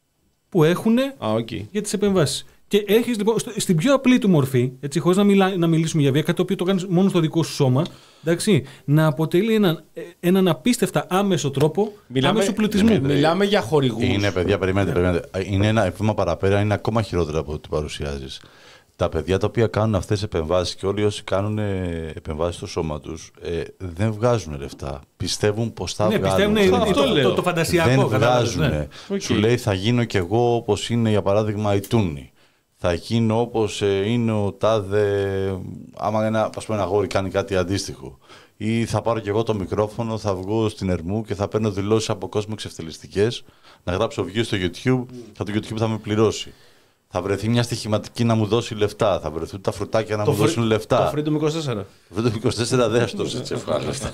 που έχουν Α, οκ. για τις επεμβάσεις. Και έχεις λοιπόν στο- στην πιο απλή του μορφή, έτσι, χωρίς να, μιλά, να μιλήσουμε για βία, κάτι το οποίο το κάνεις μόνο στο δικό σου σώμα, εντάξει, να αποτελεί έναν, ε, έναν απίστευτα άμεσο τρόπο άμεσου πλουτισμού. ναι, Μιλάμε για χορηγούς. Είναι, παιδιά, περιμένετε, περιμένετε. Είναι ένα βήμα παραπέρα, είναι ακόμα χειρότερα από ό,τι παρουσιάζεις. Τα παιδιά τα οποία κάνουν αυτές τις επεμβάσεις και όλοι όσοι κάνουν ε, επεμβάσεις στο σώμα τους ε, δεν βγάζουν λεφτά. Πιστεύουν πως θα Ναι, βγάλουν. πιστεύουν λεφτά. το, το, το, το φαντασιακό. Δεν κατάλαβες, βγάζουν. ναι. Σου λέει θα γίνω κι εγώ όπως είναι για παράδειγμα η Τούνη. Θα γίνω όπως ε, είναι ο τάδε, άμα ένα, ας πούμε, ένα αγόρι κάνει κάτι αντίστοιχο. Ή θα πάρω κι εγώ το μικρόφωνο, θα βγω στην Ερμού και θα παίρνω δηλώσεις από κόσμο εξευτελιστικές, να γράψω views στο YouTube, και το YouTube θα με πληρώσει. Θα βρεθεί μια στοιχηματική να μου δώσει λεφτά. Θα βρεθούν τα φρουτάκια να Το μου φρύ- δώσουν λεφτά. Το Freedom είκοσι τέσσερα. Freedom είκοσι τέσσερα δεν θα τόσο έτσι ευχάριστα.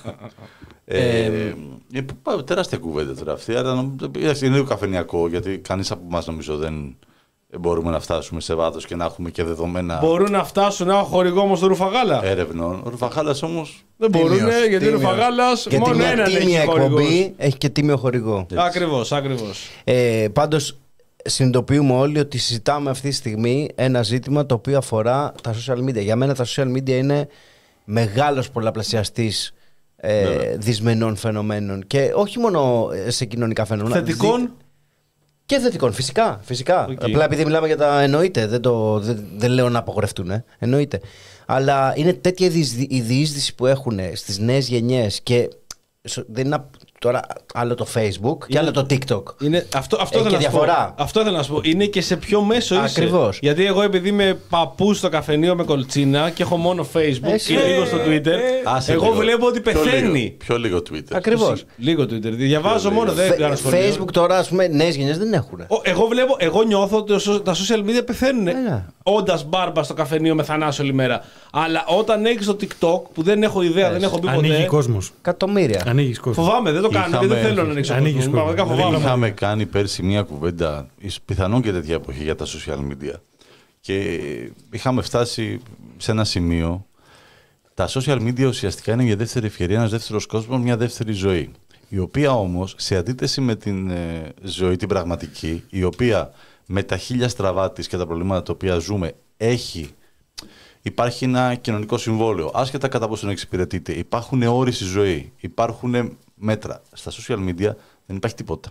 ε, ε, ε, τεράστια κουβέντα τώρα αυτή. Αλλά είναι λίγο καφενιακό, γιατί κανείς από εμάς νομίζω δεν μπορούμε να φτάσουμε σε βάθος και να έχουμε και δεδομένα. Μπορούν να φτάσουν ένα χορηγό όμως του Ρουφαγάλα. Έρευνων. Ο Ρουφαγάλας όμως. Δεν μπορούν, γιατί ο Ρουφαγάλας μόνο μια έναν έχει τίμια χορηγός. εκπομπή έχει και τίμιο χορηγό. Ακριβώς, ακριβώς. Ε, πάντως, συνειδητοποιούμε όλοι ότι συζητάμε αυτή τη στιγμή ένα ζήτημα το οποίο αφορά τα social media. Για μένα τα social media είναι μεγάλος πολλαπλασιαστής ε, δυσμενών φαινομένων. Και όχι μόνο σε κοινωνικά φαινόμενα. Θετικών. Και θετικών, φυσικά. φυσικά. Okay. Απλά επειδή μιλάμε για τα εννοείται, δεν, το, δεν, δεν λέω να απογορευτούν, ε, εννοείται. Αλλά είναι τέτοια η διείσδυση που έχουν στις νέες γενιές και δεν είναι τώρα άλλο το Facebook και άλλο το TikTok. Είναι, αυτό αυτό έχει και διαφορά. Πω. Αυτό θέλω να σου πω. Είναι και σε ποιο μέσο είσαι. Ακριβώς. Γιατί εγώ επειδή είμαι παππούς στο καφενείο με κολτσίνα και έχω μόνο Facebook Εσύ. και λίγο στο Twitter, Άσε εγώ λίγο. βλέπω ότι Πιο πεθαίνει. λίγο, πιο λίγο Twitter. Ακριβώς. Λίγο Twitter. Διαβάζω Πιο μόνο, λίγο. δεν κάνω σχολείο. Facebook τώρα, ας πούμε, νέες γενιές δεν έχουν. Ο- Εγώ βλέπω, εγώ νιώθω ότι ο- τα social media πεθαίνουν. Έλα. Όντας μπάρμπα στο καφενείο με θανάσιο όλη μέρα. Αλλά όταν έχεις το TikTok που δεν έχω ιδέα, δεν έχω μπει Ανοίγει ποτέ. κόσμος. Εκατομμύρια. Ανοίγει κόσμο. Φοβάμαι, δεν το κάνω και Είχαμε- δεν θέλω να ανοίξω Ανοίγεις κόσμο. κόσμο. Πραγματικά φοβάμαι. Είχαμε κάνει πέρσι μια κουβέντα, ίσως πιθανόν και τέτοια εποχή, για τα social media. Και είχαμε φτάσει σε ένα σημείο. Τα social media ουσιαστικά είναι μια δεύτερη ευκαιρία, ένας δεύτερος κόσμος, μια δεύτερη ζωή. Η οποία όμως, σε αντίθεση με την ε, ζωή την πραγματική, η οποία με τα χίλια στραβά της και τα προβλήματα τα οποία ζούμε, έχει, υπάρχει ένα κοινωνικό συμβόλαιο. Άσχετα κατά πόσο εξυπηρετείται, υπάρχουν όροι στη ζωή, υπάρχουν μέτρα. Στα social media δεν υπάρχει τίποτα.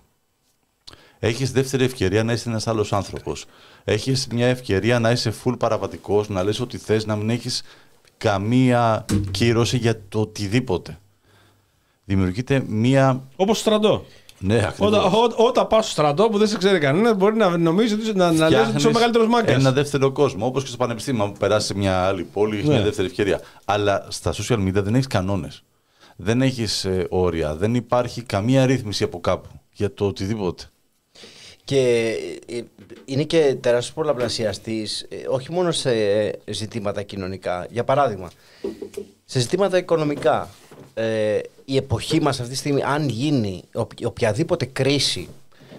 Έχεις δεύτερη ευκαιρία να είσαι ένας άλλος άνθρωπος. Έχεις μια ευκαιρία να είσαι full παραβατικός, να λες ό,τι θες, να μην έχεις καμία κύρωση για το οτιδήποτε. Δημιουργείται μία... Όπως στο στρατό. Ναι, ακριβώς. Όταν, ό, όταν πας στο στρατό που δεν σε ξέρει κανένα, μπορεί να νομίζει ότι να, να λες ότι είσαι ο μεγαλύτερος μάγκας. ένα δεύτερο κόσμο. Όπως και στο πανεπιστήμιο, αν περάσει σε μια άλλη πόλη, έχει Ναι. μια δεύτερη ευκαιρία. Αλλά στα social media δεν έχεις κανόνες. Δεν έχεις ε, όρια. Δεν υπάρχει καμία ρύθμιση από κάπου για το οτιδήποτε. Και ε, είναι και τεράστιος πολλαπλασιαστής, ε, όχι μόνο σε ζητήματα κοινωνικά. Για παράδειγμα, σε ζητήματα οικονομικά. Ε, η εποχή μας αυτή τη στιγμή, αν γίνει οποι- οποιαδήποτε κρίση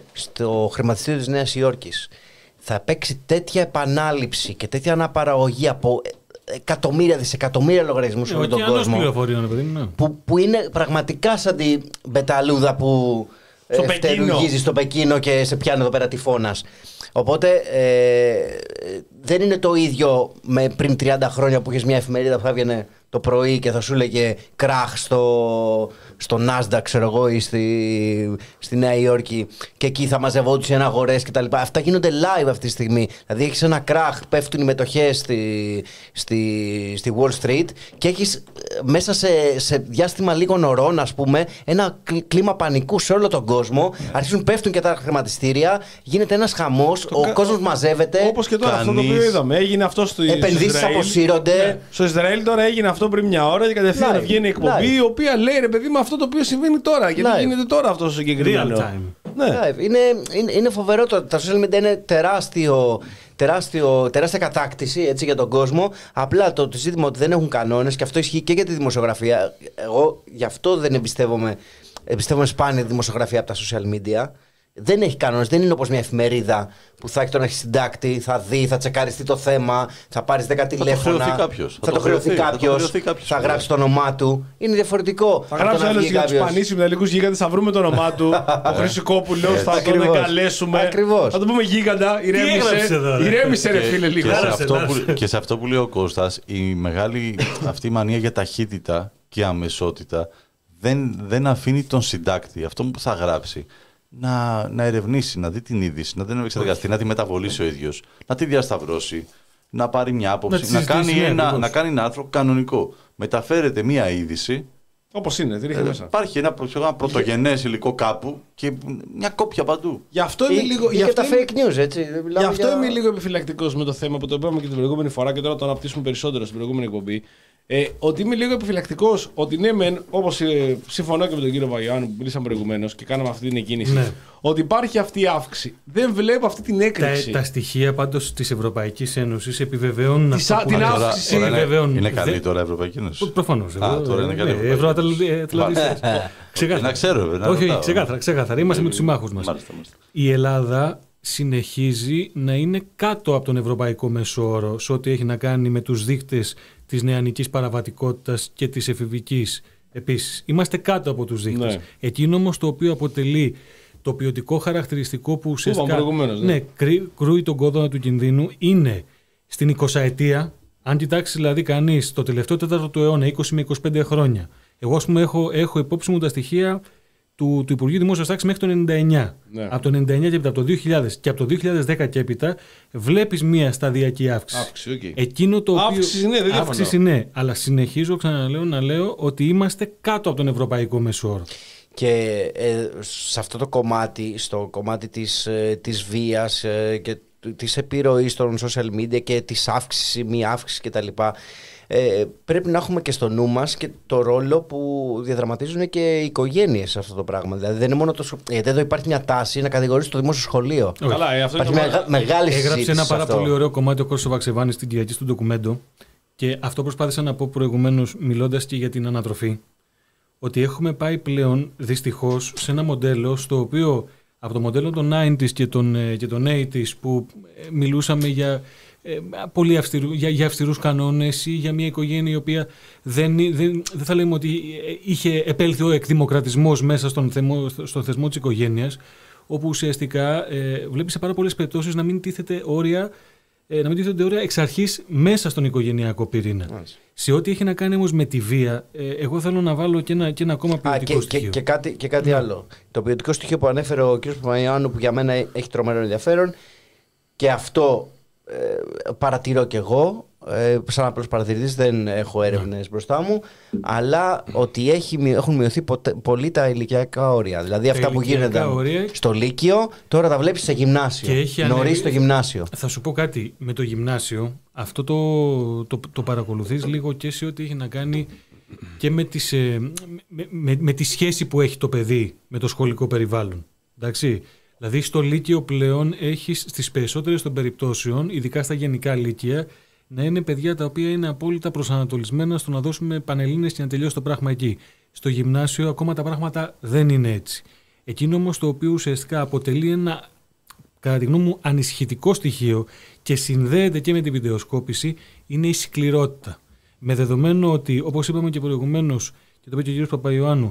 στο χρηματιστήριο της Νέας Υόρκης, θα παίξει τέτοια επανάληψη και τέτοια αναπαραγωγή από ε, εκατομμύρια, δισεκατομμύρια λογαριασμούς σε Ο όλο τον ωκεανός κόσμο, πληροφοριών, ρε παιδί μου. ναι. που, που είναι πραγματικά σαν την μπεταλούδα που Στο ε, Πεκίνο. φτερουγίζει στο Πεκίνο και σε πιάνει εδώ πέρα τυφώνας. Οπότε ε, δεν είναι το ίδιο με πριν τριάντα χρόνια που είχες μια εφημερίδα που θα έβγαινε το πρωί και θα σου λέγε κράχ στο, στο Nasdaq, ξέρω εγώ, ή στη, στη Νέα Υόρκη, και εκεί θα μαζευόντουσαν αγορές κτλ. Αυτά γίνονται live αυτή τη στιγμή. Δηλαδή έχεις ένα κράχ, πέφτουν οι μετοχές στη, στη, στη Wall Street και έχεις ε, μέσα σε, σε διάστημα λίγων ωρών, ας πούμε, ένα κλ- κλίμα πανικού σε όλο τον κόσμο. Αρχίζουν, πέφτουν και τα χρηματιστήρια, γίνεται ένας χαμός, ο κα- κόσμος μαζεύεται. Όπως και τώρα αυτό το οποίο Κανείς- είδαμε. Έγινε αυτό στο στο Επενδύσεις Ισραήλ. αποσύρονται. Ναι. Στο Ισραήλ τώρα έγινε αυτό πριν μια ώρα και κατευθείαν Live, βγαίνει η εκπομπή live. η οποία λέει ρε παιδί μου αυτό το οποίο συμβαίνει τώρα. Γιατί Live. γίνεται τώρα αυτό το συγκεκριμένο. Real time. Ναι. Live. Είναι, είναι, είναι φοβερό το, τα social media είναι τεράστιο, τεράστιο, τεράστια κατάκτηση, έτσι, για τον κόσμο. Απλά το, το ζήτημα ότι δεν έχουν κανόνες, και αυτό ισχύει και για τη δημοσιογραφία. Εγώ γι' αυτό δεν εμπιστεύομαι, εμπιστεύομαι σπάνια τη δημοσιογραφία από τα social media. Δεν έχει κανόνες, δεν είναι όπως μια εφημερίδα που θα έχει τον αρχισυντάκτη, θα δει, θα τσεκαριστεί το θέμα, θα πάρεις δέκα τηλέφωνα. χρεωθεί κάποιος. Θα το χρεωθεί θα το κάποιος, χρεωθεί κάποιος. θα γράψει το όνομά του. Είναι διαφορετικό. Θα από το γράψει να άλλο βγει για του κάποιος. πανίσιου μεταλλικού γίγαντες, θα βρούμε το όνομά του. Ο Χρυσικόπουλος, θα τον Ακριβώς. εγκαλέσουμε. Ακριβώς. Θα του πούμε γίγαντα, έγραψε ήρεμησε. εδώ, ρε? Ηρέμησε, ρε Και- φίλε, λίγο. Και σε, Άρασε, αυτό άρασε. που, και σε αυτό που λέει ο Κώστας, η μεγάλη αυτή η μανία για ταχύτητα και αμεσότητα δεν, δεν αφήνει τον συντάκτη, αυτό που θα γράψει, να, να ερευνήσει, να δει την είδηση, να την επεξεργαστεί, να τη μεταβολήσει ο ίδιος, να τη διασταυρώσει, να πάρει μια Να άποψη, τη να, συζητήσει, κάνει ναι, ένα, ακριβώς. να κάνει ένα άρθρο κανονικό. Μεταφέρεται μια είδηση, Όπως είναι, τη ρίχνει ε, μέσα. υπάρχει ένα, προ- ένα πρωτογενές υλικό κάπου και μια κόπια παντού. Γι' αυτό είμαι Ή- λίγο. ή γι' και αυτό τα είμαι- fake news, έτσι. Γι' Μιλάμε αυτό για- είμαι λίγο επιφυλακτικός με το θέμα που το είπαμε και την προηγούμενη φορά και τώρα το αναπτύσσουμε περισσότερο στην προηγούμενη εκπομπή. Ε, ότι είμαι λίγο επιφυλακτικός, ότι ναι, μεν, όπως ε, συμφωνώ και με τον κύριο Παγιάννου που μιλήσαμε προηγουμένως και κάναμε αυτή την εκκίνηση, ναι. ότι υπάρχει αυτή η αύξηση. Δεν βλέπω αυτή την έκρηξη. Τα, τα στοιχεία πάντως της Ευρωπαϊκής Ένωσης επιβεβαιώνουν αυτό που την αύξηση. Είναι, είναι καλή τώρα η Ευρωπαϊκή Ένωση. Προφανώς. Α, τώρα είναι καλή. Ευρωατλαντιστές. Να ξέρω. Όχι, ξεκάθαρα, ξεκάθαρα. Είμαστε με τους συμμάχους μας. Η Ελλάδα συνεχίζει να είναι κάτω από τον ευρωπαϊκό μέσο όρο σε ό,τι έχει να κάνει με τους δείκτες της νεανικής παραβατικότητας και της εφηβικής επίσης. Είμαστε κάτω από τους δείκτες. Ναι. Εκείνο όμως το οποίο αποτελεί το ποιοτικό χαρακτηριστικό που ουσιαστικά ναι. Ναι, κρούει τον κόδωνα του κινδύνου είναι στην εικοσαετία, αν κοιτάξει δηλαδή κανείς το τελευταίο τέταρτο του αιώνα, είκοσι με είκοσι πέντε χρόνια. Εγώ ας πούμε έχω, έχω υπόψη μου τα στοιχεία του, του Υπουργείου Δημόσιας Τάξης μέχρι το ενενήντα εννιά. Ναι. Από το ενενήντα εννιά και έπειτα, από το δύο χιλιάδες και από το δύο χιλιάδες δέκα και έπειτα, βλέπεις μια σταδιακή αύξηση. Αύξηση, okay. Εκείνο το οποίο... αύξηση ναι, δεν αύξηση ναι, αλλά συνεχίζω ξαναλέω να λέω ότι είμαστε κάτω από τον ευρωπαϊκό μέσο όρο. Και ε, σε αυτό το κομμάτι, στο κομμάτι της, ε, της βίας ε, και της επιρροής των social media και της αύξησης, μη αύξησης κτλ. Ε, πρέπει να έχουμε και στο νου μας και το ρόλο που διαδραματίζουν και οι οικογένειες σε αυτό το πράγμα. Δηλαδή δεν είναι μόνο το. Γιατί εδώ υπάρχει μια τάση να κατηγορήσει το δημόσιο σχολείο. Καλά, ε, αυτό υπάρχει είναι μεγα... μεγάλη συζήτηση. Έγραψε ένα πάρα αυτό. πολύ ωραίο κομμάτι ο Κώστας Βαξεβάνης στην Κυριακή στο ντοκουμέντο και αυτό προσπάθησα να πω προηγουμένως μιλώντας και για την ανατροφή. Ότι έχουμε πάει πλέον δυστυχώς σε ένα μοντέλο στο οποίο από το μοντέλο των ενενήντα και των, και των ογδόντα που μιλούσαμε για. Ε, πολύ αυστηρού, για, για αυστηρούς κανόνες ή για μια οικογένεια η οποία δεν, δεν, δεν θα λέμε ότι είχε επέλθει ο εκδημοκρατισμός μέσα στον θεσμό, στον θεσμό της οικογένειας, όπου ουσιαστικά ε, βλέπει σε πάρα πολλές περιπτώσεις να μην τίθεται όρια, ε, να μην τίθεται όρια εξ αρχής μέσα στον οικογενειακό πυρήνα. Άς. Σε ό,τι έχει να κάνει όμως με τη βία, ε, εγώ θέλω να βάλω και ένα, και ένα ακόμα ποιοτικό Α, και, στοιχείο. Και, και κάτι, και κάτι ναι. άλλο. Το ποιοτικό στοιχείο που ανέφερε ο κ. Παπαϊωάννου, που για μένα έχει τρομερό ενδιαφέρον, και αυτό Ε, παρατηρώ κι εγώ, ε, σαν απλός παρατηρητής, δεν έχω έρευνες yeah. μπροστά μου, αλλά ότι έχει, έχουν μειωθεί ποτε, πολύ τα ηλικιακά όρια. Δηλαδή τα αυτά που γίνονται όρια... στο Λύκειο, τώρα τα βλέπεις σε γυμνάσιο. Νωρίς ανέβει... στο γυμνάσιο. Θα σου πω κάτι με το γυμνάσιο. Αυτό το, το, το, το παρακολουθείς λίγο και σε ό,τι έχει να κάνει και με, τις, ε, με, με, με τη σχέση που έχει το παιδί με το σχολικό περιβάλλον. Εντάξει. Δηλαδή στο Λύκειο πλέον έχεις στις περισσότερες των περιπτώσεων, ειδικά στα γενικά Λύκεια, να είναι παιδιά τα οποία είναι απόλυτα προσανατολισμένα στο να δώσουμε πανελλήνες και να τελειώσει το πράγμα εκεί. Στο γυμνάσιο ακόμα τα πράγματα δεν είναι έτσι. Εκείνο όμως το οποίο ουσιαστικά αποτελεί ένα, κατά τη γνώμη μου, ανησυχητικό στοιχείο και συνδέεται και με τη βιντεοσκόπηση, είναι η σκληρότητα. Με δεδομένο ότι, όπως είπαμε και προηγουμένως, και το είπε και ο κ. Παπαϊωάννου,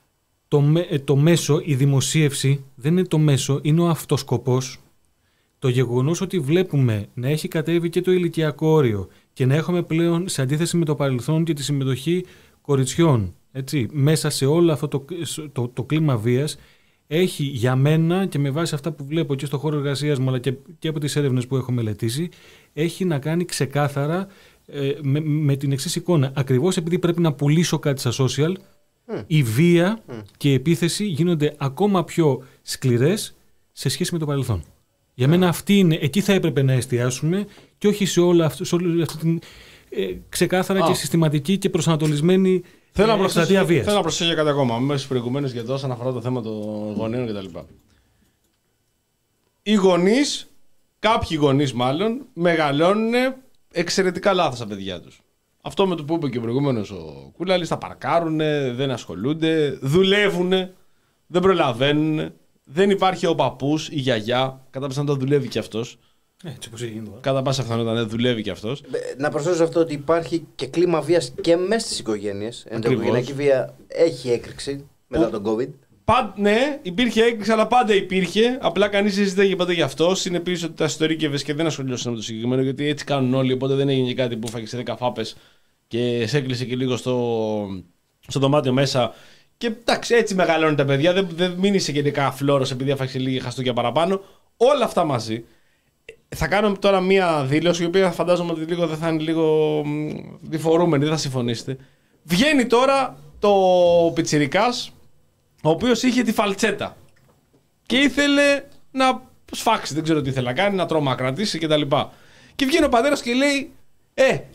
Το, το μέσο, η δημοσίευση δεν είναι το μέσο, είναι ο αυτοσκοπός. Το γεγονός ότι βλέπουμε να έχει κατέβει και το ηλικιακό όριο και να έχουμε πλέον, σε αντίθεση με το παρελθόν, και τη συμμετοχή κοριτσιών έτσι, μέσα σε όλο αυτό το, το, το κλίμα βίας, έχει για μένα, και με βάση αυτά που βλέπω και στο χώρο εργασίας μου αλλά και, και από τις έρευνες που έχω μελετήσει, έχει να κάνει ξεκάθαρα ε, με, με την εξής εικόνα. Ακριβώς επειδή πρέπει να πουλήσω κάτι στα social, Mm. η βία mm. και η επίθεση γίνονται ακόμα πιο σκληρές σε σχέση με το παρελθόν. Για mm. μένα αυτή είναι, εκεί θα έπρεπε να εστιάσουμε και όχι σε όλη αυτή, αυτή την ε, ξεκάθαρα ah. και συστηματική και προσανατολισμένη θέλω, ε, να στρατεία βίας. Θέλω να προσθέσω κάτι ακόμα, μέσα προηγουμένως για το όσον αφορά το θέμα των γονέων κτλ. Οι γονείς, κάποιοι γονείς μάλλον, μεγαλώνουν εξαιρετικά λάθος τα παιδιά τους. Αυτό με το που είπε και προηγούμενος ο Κούλαλης, τα παρκάρουνε, δεν ασχολούνται, δουλεύουνε, δεν προλαβαίνουν, δεν υπάρχει ο παππούς, η γιαγιά, κατά πάσα πιθανότητα δουλεύει και αυτός. Έτσι όπως έγινε. Κατά πάσα πιθανότητα δουλεύει και αυτός. Να προσθέσω σε αυτό ότι υπάρχει και κλίμα βίας και μέσα στις οικογένειες. Η οικογενειακή βία έχει έκρηξη μετά τον COVID. Πα, ναι, υπήρχε έκρηξη, αλλά πάντα υπήρχε. Απλά κανείς δεν συζητάει πάντα γι' αυτό. Συνεπείς ότι τα ιστορίκευες και δεν ασχολιώσαν με το συγκεκριμένο, γιατί έτσι κάνουν όλοι. Οπότε δεν έγινε κάτι που φάγε σε δέκα φάπες και σε έκλεισε και λίγο στο, στο δωμάτιο μέσα. Και εντάξει, έτσι μεγαλώνουν τα παιδιά. Δεν, δεν μην είσαι γενικά φλόρος επειδή έφαγε λίγη χαστούκια παραπάνω. Όλα αυτά μαζί. Θα κάνω τώρα μία δήλωση, η οποία φαντάζομαι ότι λίγο δεν θα είναι λίγο διφορούμενη, δεν θα συμφωνήσετε. Βγαίνει τώρα το πιτσιρικάς, ο οποίος είχε τη φαλτσέτα και ήθελε να σφάξει, δεν ξέρω τι ήθελε να κάνει, να τρομακρατήσει κτλ. Και βγαίνει ο πατέρας και λέει: Ε,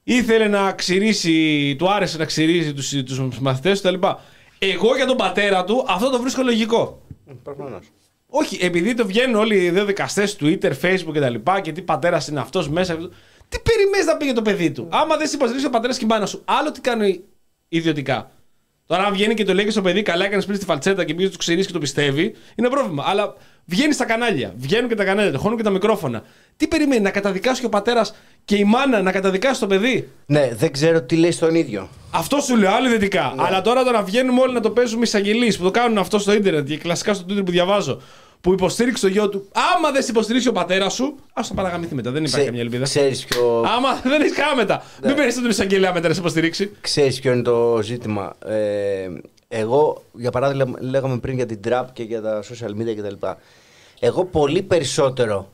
ήθελε να ξηρίσει, του άρεσε να ξηρίσει τους, τους μαθητές του κτλ. Εγώ για τον πατέρα του αυτό το βρίσκω λογικό. Προφανώς. Όχι, επειδή το βγαίνουν όλοι οι δύο δικαστές Twitter, Facebook κτλ. Και, και τι πατέρας είναι αυτός μέσα. Τι περιμένεις να πήγε το παιδί του. Άμα δεν σε υποστηρίξει ο πατέρας και η μάνα σου, άλλο τι κάνει ιδιωτικά. Τώρα, αν βγαίνει και το λέει και στο παιδί, καλά έκανε πριν στη φαλτσέτα και πήγε του ξηρίσει και το πιστεύει, είναι πρόβλημα. Αλλά βγαίνει στα κανάλια, βγαίνουν και τα κανάλια, τεχώνουν και τα μικρόφωνα. Τι περιμένει, να καταδικάσει και ο πατέρας και η μάνα να καταδικάσει το παιδί. Ναι, δεν ξέρω τι λέει στον ίδιο. Αυτό σου λέω, άλλοι δυτικά. Ναι. Αλλά τώρα το να βγαίνουμε όλοι να το παίζουμε εισαγγελείς που το κάνουν αυτό στο ίντερνετ και κλασικά στο Twitter που διαβάζω. Που υποστήριξε το γιο του. Άμα δεν σε υποστηρίξει ο πατέρα σου, α το παραγαμηθεί μετά. Δεν υπάρχει καμιά ελπίδα. Ξέρεις ποιο. Άμα δεν έχει κανένα μετά. Ναι. Μην παίρνει τον εισαγγελέα μετά να σε υποστηρίξει. Ξέρεις ποιο είναι το ζήτημα. Ε, εγώ, για παράδειγμα, λέγαμε πριν για την τραπ και για τα social media κτλ. Εγώ πολύ περισσότερο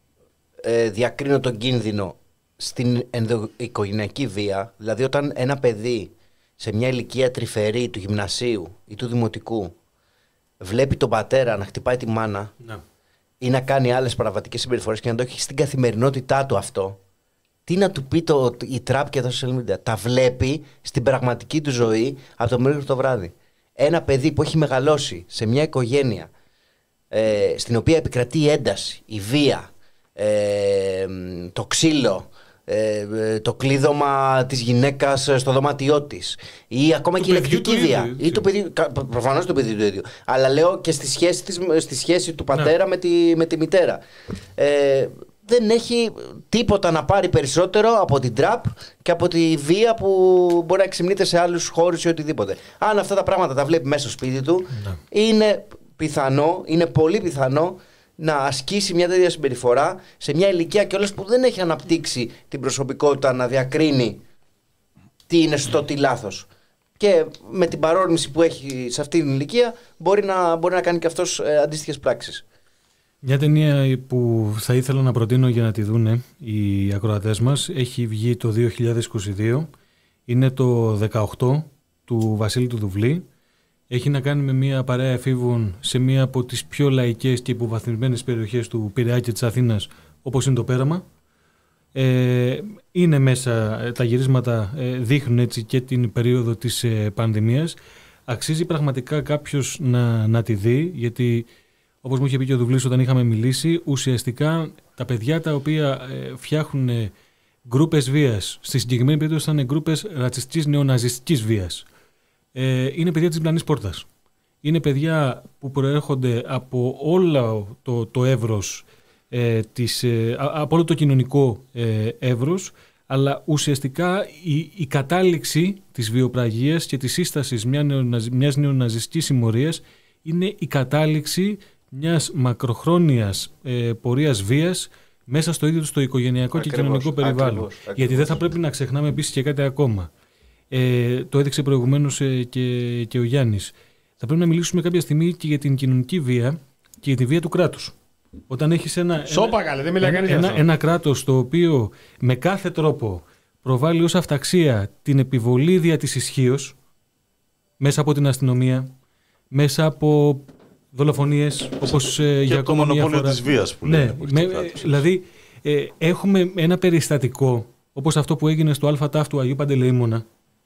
ε, διακρίνω τον κίνδυνο στην ενδοοικογενειακή βία. Δηλαδή, όταν ένα παιδί σε μια ηλικία τρυφερή του γυμνασίου ή του δημοτικού βλέπει τον πατέρα να χτυπάει τη μάνα να. ή να κάνει άλλες παραβατικές συμπεριφορές και να το έχει στην καθημερινότητά του αυτό, τι να του πει το, η τραπ και τα social media. Τα βλέπει στην πραγματική του ζωή από το μέχρι το βράδυ. Ένα παιδί που έχει μεγαλώσει σε μια οικογένεια ε, στην οποία επικρατεί η ένταση, η βία, ε, το ξύλο, Ε, το κλείδωμα της γυναίκας στο δωμάτιό της ή ακόμα και η ηλεκτρική βία ή το παιδί, προφανώς το παιδί του ίδιου, αλλά λέω και στη σχέση, της, στη σχέση του πατέρα ναι. με, τη, με τη μητέρα, ε, δεν έχει τίποτα να πάρει περισσότερο από την τραπ και από τη βία που μπορεί να εξυμνείται σε άλλους χώρους ή οτιδήποτε. Αν αυτά τα πράγματα τα βλέπει μέσα στο σπίτι του, ναι. είναι πιθανό, είναι πολύ πιθανό να ασκήσει μια τέτοια συμπεριφορά σε μια ηλικία κιόλας που δεν έχει αναπτύξει την προσωπικότητα να διακρίνει τι είναι σωστό, τι λάθος. Και με την παρόρμηση που έχει σε αυτή την ηλικία μπορεί να, μπορεί να κάνει και αυτός ε, αντίστοιχες πράξεις. Μια ταινία που θα ήθελα να προτείνω για να τη δούνε οι ακροατές μας έχει βγει το δύο χιλιάδες είκοσι δύο. Είναι το δεκαοκτώ του Βασίλη του Δουβλή. Έχει να κάνει με μια παρέα εφήβων σε μια από τις πιο λαϊκές και υποβαθμισμένες περιοχές του Πειραιά και της Αθήνας, όπως είναι το Πέραμα. Ε, είναι μέσα, τα γυρίσματα ε, δείχνουν έτσι και την περίοδο της ε, πανδημίας. Αξίζει πραγματικά κάποιος να, να τη δει, γιατί όπως μου είχε πει και ο Δουβλής όταν είχαμε μιλήσει, ουσιαστικά τα παιδιά τα οποία ε, φτιάχνουν ε, γκρούπες βίας, στη συγκεκριμένη περίπτωση ήταν γκρούπες ρατσιστικής νεοναζιστικής βίας. Είναι παιδιά της διπλανής πόρτας. Είναι παιδιά που προέρχονται από όλο το, το εύρος, ε, της, ε, από όλο το κοινωνικό ε, εύρος, αλλά ουσιαστικά η, η κατάληξη της βιοπραγίας και της σύστασης μια νεοναζι, μιας νεοναζιστικής συμμορίας είναι η κατάληξη μιας μακροχρόνιας ε, πορείας βίας μέσα στο ίδιο το οικογενειακό ακριβώς, και κοινωνικό περιβάλλον. Ακριβώς, ακριβώς. Γιατί δεν θα πρέπει να ξεχνάμε επίσης και κάτι ακόμα. Ε, το έδειξε προηγουμένως ε, και, και ο Γιάννης. Θα πρέπει να μιλήσουμε κάποια στιγμή και για την κοινωνική βία και για τη βία του κράτους. Όταν έχεις ένα, Σώπα, καλέ, δεν μιλάει κανείς ένα, ένα, ένα κράτος το οποίο με κάθε τρόπο προβάλλει ως αυταξία την επιβολή δια της ισχύως μέσα από την αστυνομία, μέσα από δολοφονίες όπως ε, για ακόμα μια φορά. Και το μονοπόλιο της βίας που ναι, λέει. Με, δηλαδή ε, έχουμε ένα περιστατικό όπως αυτό που έγινε στο ΑΤΑΦ του Αγίου Παντελεήμωνα,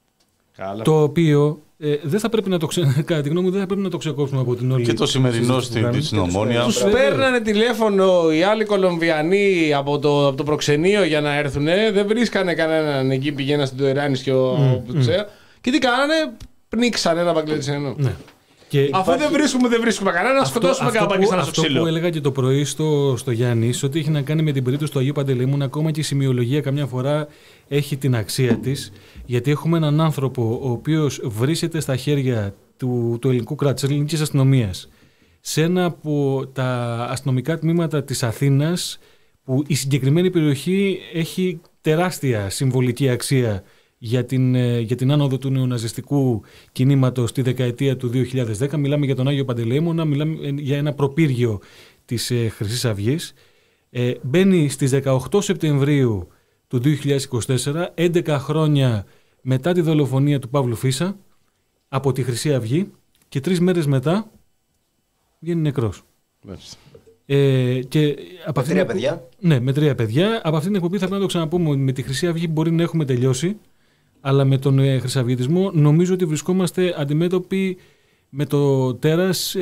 καλά. Το οποίο ε, δεν θα πρέπει να το ξε... κατά τη γνώμη μου δεν θα πρέπει να το ξεκόψουμε από την όλη. Και το σημερινό στην Ομόνια. Τους παίρνανε τηλέφωνο οι άλλοι Κολομβιανοί από το, από το προξενείο για να έρθουν. Δεν βρίσκανε κανέναν εκεί, πηγαίναν στην Τοεράνης και ο mm, mm. Και τι κάνανε, πνίξανε ένα Μπαγκλαντινό. Ναι. Και αφού υπάρχει... δεν βρίσκουμε, δεν βρίσκουμε κανένα, να σκοτώσουμε κανένα Πακιστάνο στο ξύλο. Αυτό που έλεγα και το πρωί στο, στο Γιάννη, ότι έχει να κάνει με την περίπτωση του Αγίου Παντελεήμωνα, ακόμα και η σημειολογία καμιά φορά έχει την αξία της, γιατί έχουμε έναν άνθρωπο ο οποίος βρίσκεται στα χέρια του, του ελληνικού κράτους, της ελληνικής αστυνομίας, σε ένα από τα αστυνομικά τμήματα της Αθήνας, που η συγκεκριμένη περιοχή έχει τεράστια συμβολική αξία για την, για την άνοδο του νεοναζιστικού κινήματος τη δεκαετία του δύο χιλιάδες δέκα. Μιλάμε για τον Άγιο Παντελεήμωνα, μιλάμε για ένα προπύργιο της ε, Χρυσής Αυγής. Ε, μπαίνει στις δεκαοκτώ Σεπτεμβρίου του δύο χιλιάδες είκοσι τέσσερα, έντεκα χρόνια μετά τη δολοφονία του Παύλου Φίσα, από τη Χρυσή Αυγή, και τρεις μέρες μετά βγαίνει νεκρός. Ε, και από με τρία εκπομπή... παιδιά. Ναι, με τρία παιδιά. Από αυτήν την εκπομπή θα πρέπει να το ξαναπούμε. Με τη Χρυσή Αυγή μπορεί να έχουμε τελειώσει. Αλλά με τον ε, χρυσαυγητισμό νομίζω ότι βρισκόμαστε αντιμέτωποι με το τέρας